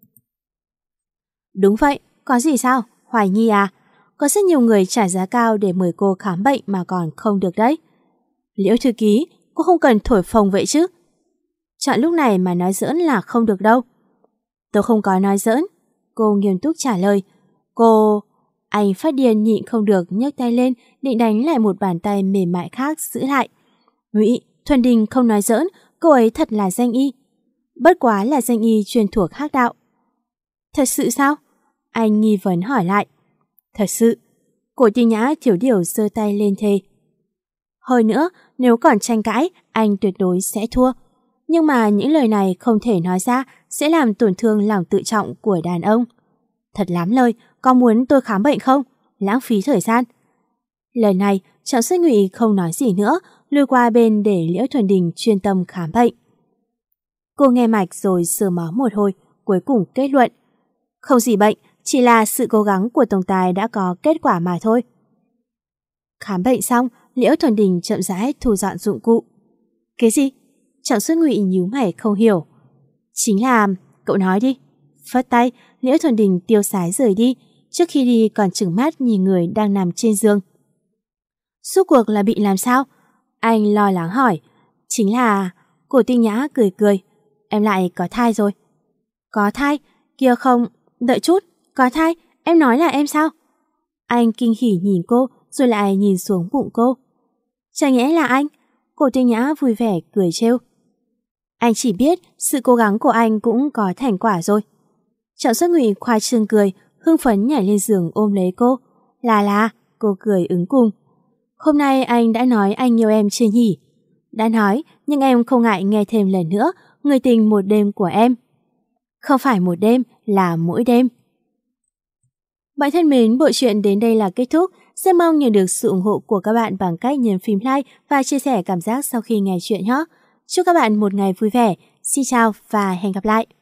Đúng vậy, có gì sao? Hoài nghi à? Có rất nhiều người trả giá cao để mời cô khám bệnh mà còn không được đấy. Liễu thư ký, cô không cần thổi phồng vậy chứ. Chọn lúc này mà nói giỡn là không được đâu. Tôi không có nói giỡn. Cô nghiêm túc trả lời. Anh phát điên nhịn không được nhấc tay lên, định đánh lại một bàn tay mềm mại khác giữ lại. Ngụy, Thuần Đình không nói giỡn, cô ấy thật là danh y. Bất quá là danh y chuyên thuộc hắc đạo. Thật sự sao? Anh nghi vấn hỏi lại. Thật sự. Cổ Tinh Nhã thiểu điều giơ tay lên thề. Hơn nữa, nếu còn tranh cãi, anh tuyệt đối sẽ thua. Nhưng mà những lời này không thể nói ra, sẽ làm tổn thương lòng tự trọng của đàn ông. Thật lắm lời, có muốn tôi khám bệnh không? Lãng phí thời gian. Lần này, Trọng Xuất Ngụy không nói gì nữa, lùi qua bên để Liễu Thuần Đình chuyên tâm khám bệnh. Cô nghe mạch rồi sờ mó một hồi, cuối cùng kết luận. Không gì bệnh, chỉ là sự cố gắng của tổng tài đã có kết quả mà thôi. Khám bệnh xong, Liễu Thuần Đình chậm rãi thu dọn dụng cụ. Cái gì? Trọng Xuất Ngụy nhíu mày không hiểu. Chính là, cậu nói đi. Phất tay, Liễu Thuần Đình tiêu sái rời đi, trước khi đi còn trừng mắt nhìn người đang nằm trên giường. Suốt cuộc là bị làm sao? Anh lo lắng hỏi. Chính là... Cổ Tinh Nhã cười cười. Em lại có thai rồi. Có thai? Kia không... Đợi chút, có thai? Em nói là em sao? Anh kinh hỉ nhìn cô, rồi lại nhìn xuống bụng cô. Chả nhẽ là anh? Cổ Tinh Nhã vui vẻ cười trêu. Anh chỉ biết sự cố gắng của anh cũng có thành quả rồi. Trọng Xuất Ngụy khoai trương cười, hưng phấn nhảy lên giường ôm lấy cô. Là, cô cười ứng cùng. Hôm nay anh đã nói anh yêu em chưa nhỉ? Đã nói, nhưng em không ngại nghe thêm lần nữa, người tình một đêm của em. Không phải một đêm, là mỗi đêm. Bạn thân mến, bộ truyện đến đây là kết thúc. Rất mong nhận được sự ủng hộ của các bạn bằng cách nhấn phím like và chia sẻ cảm giác sau khi nghe chuyện nhé. Chúc các bạn một ngày vui vẻ. Xin chào và hẹn gặp lại.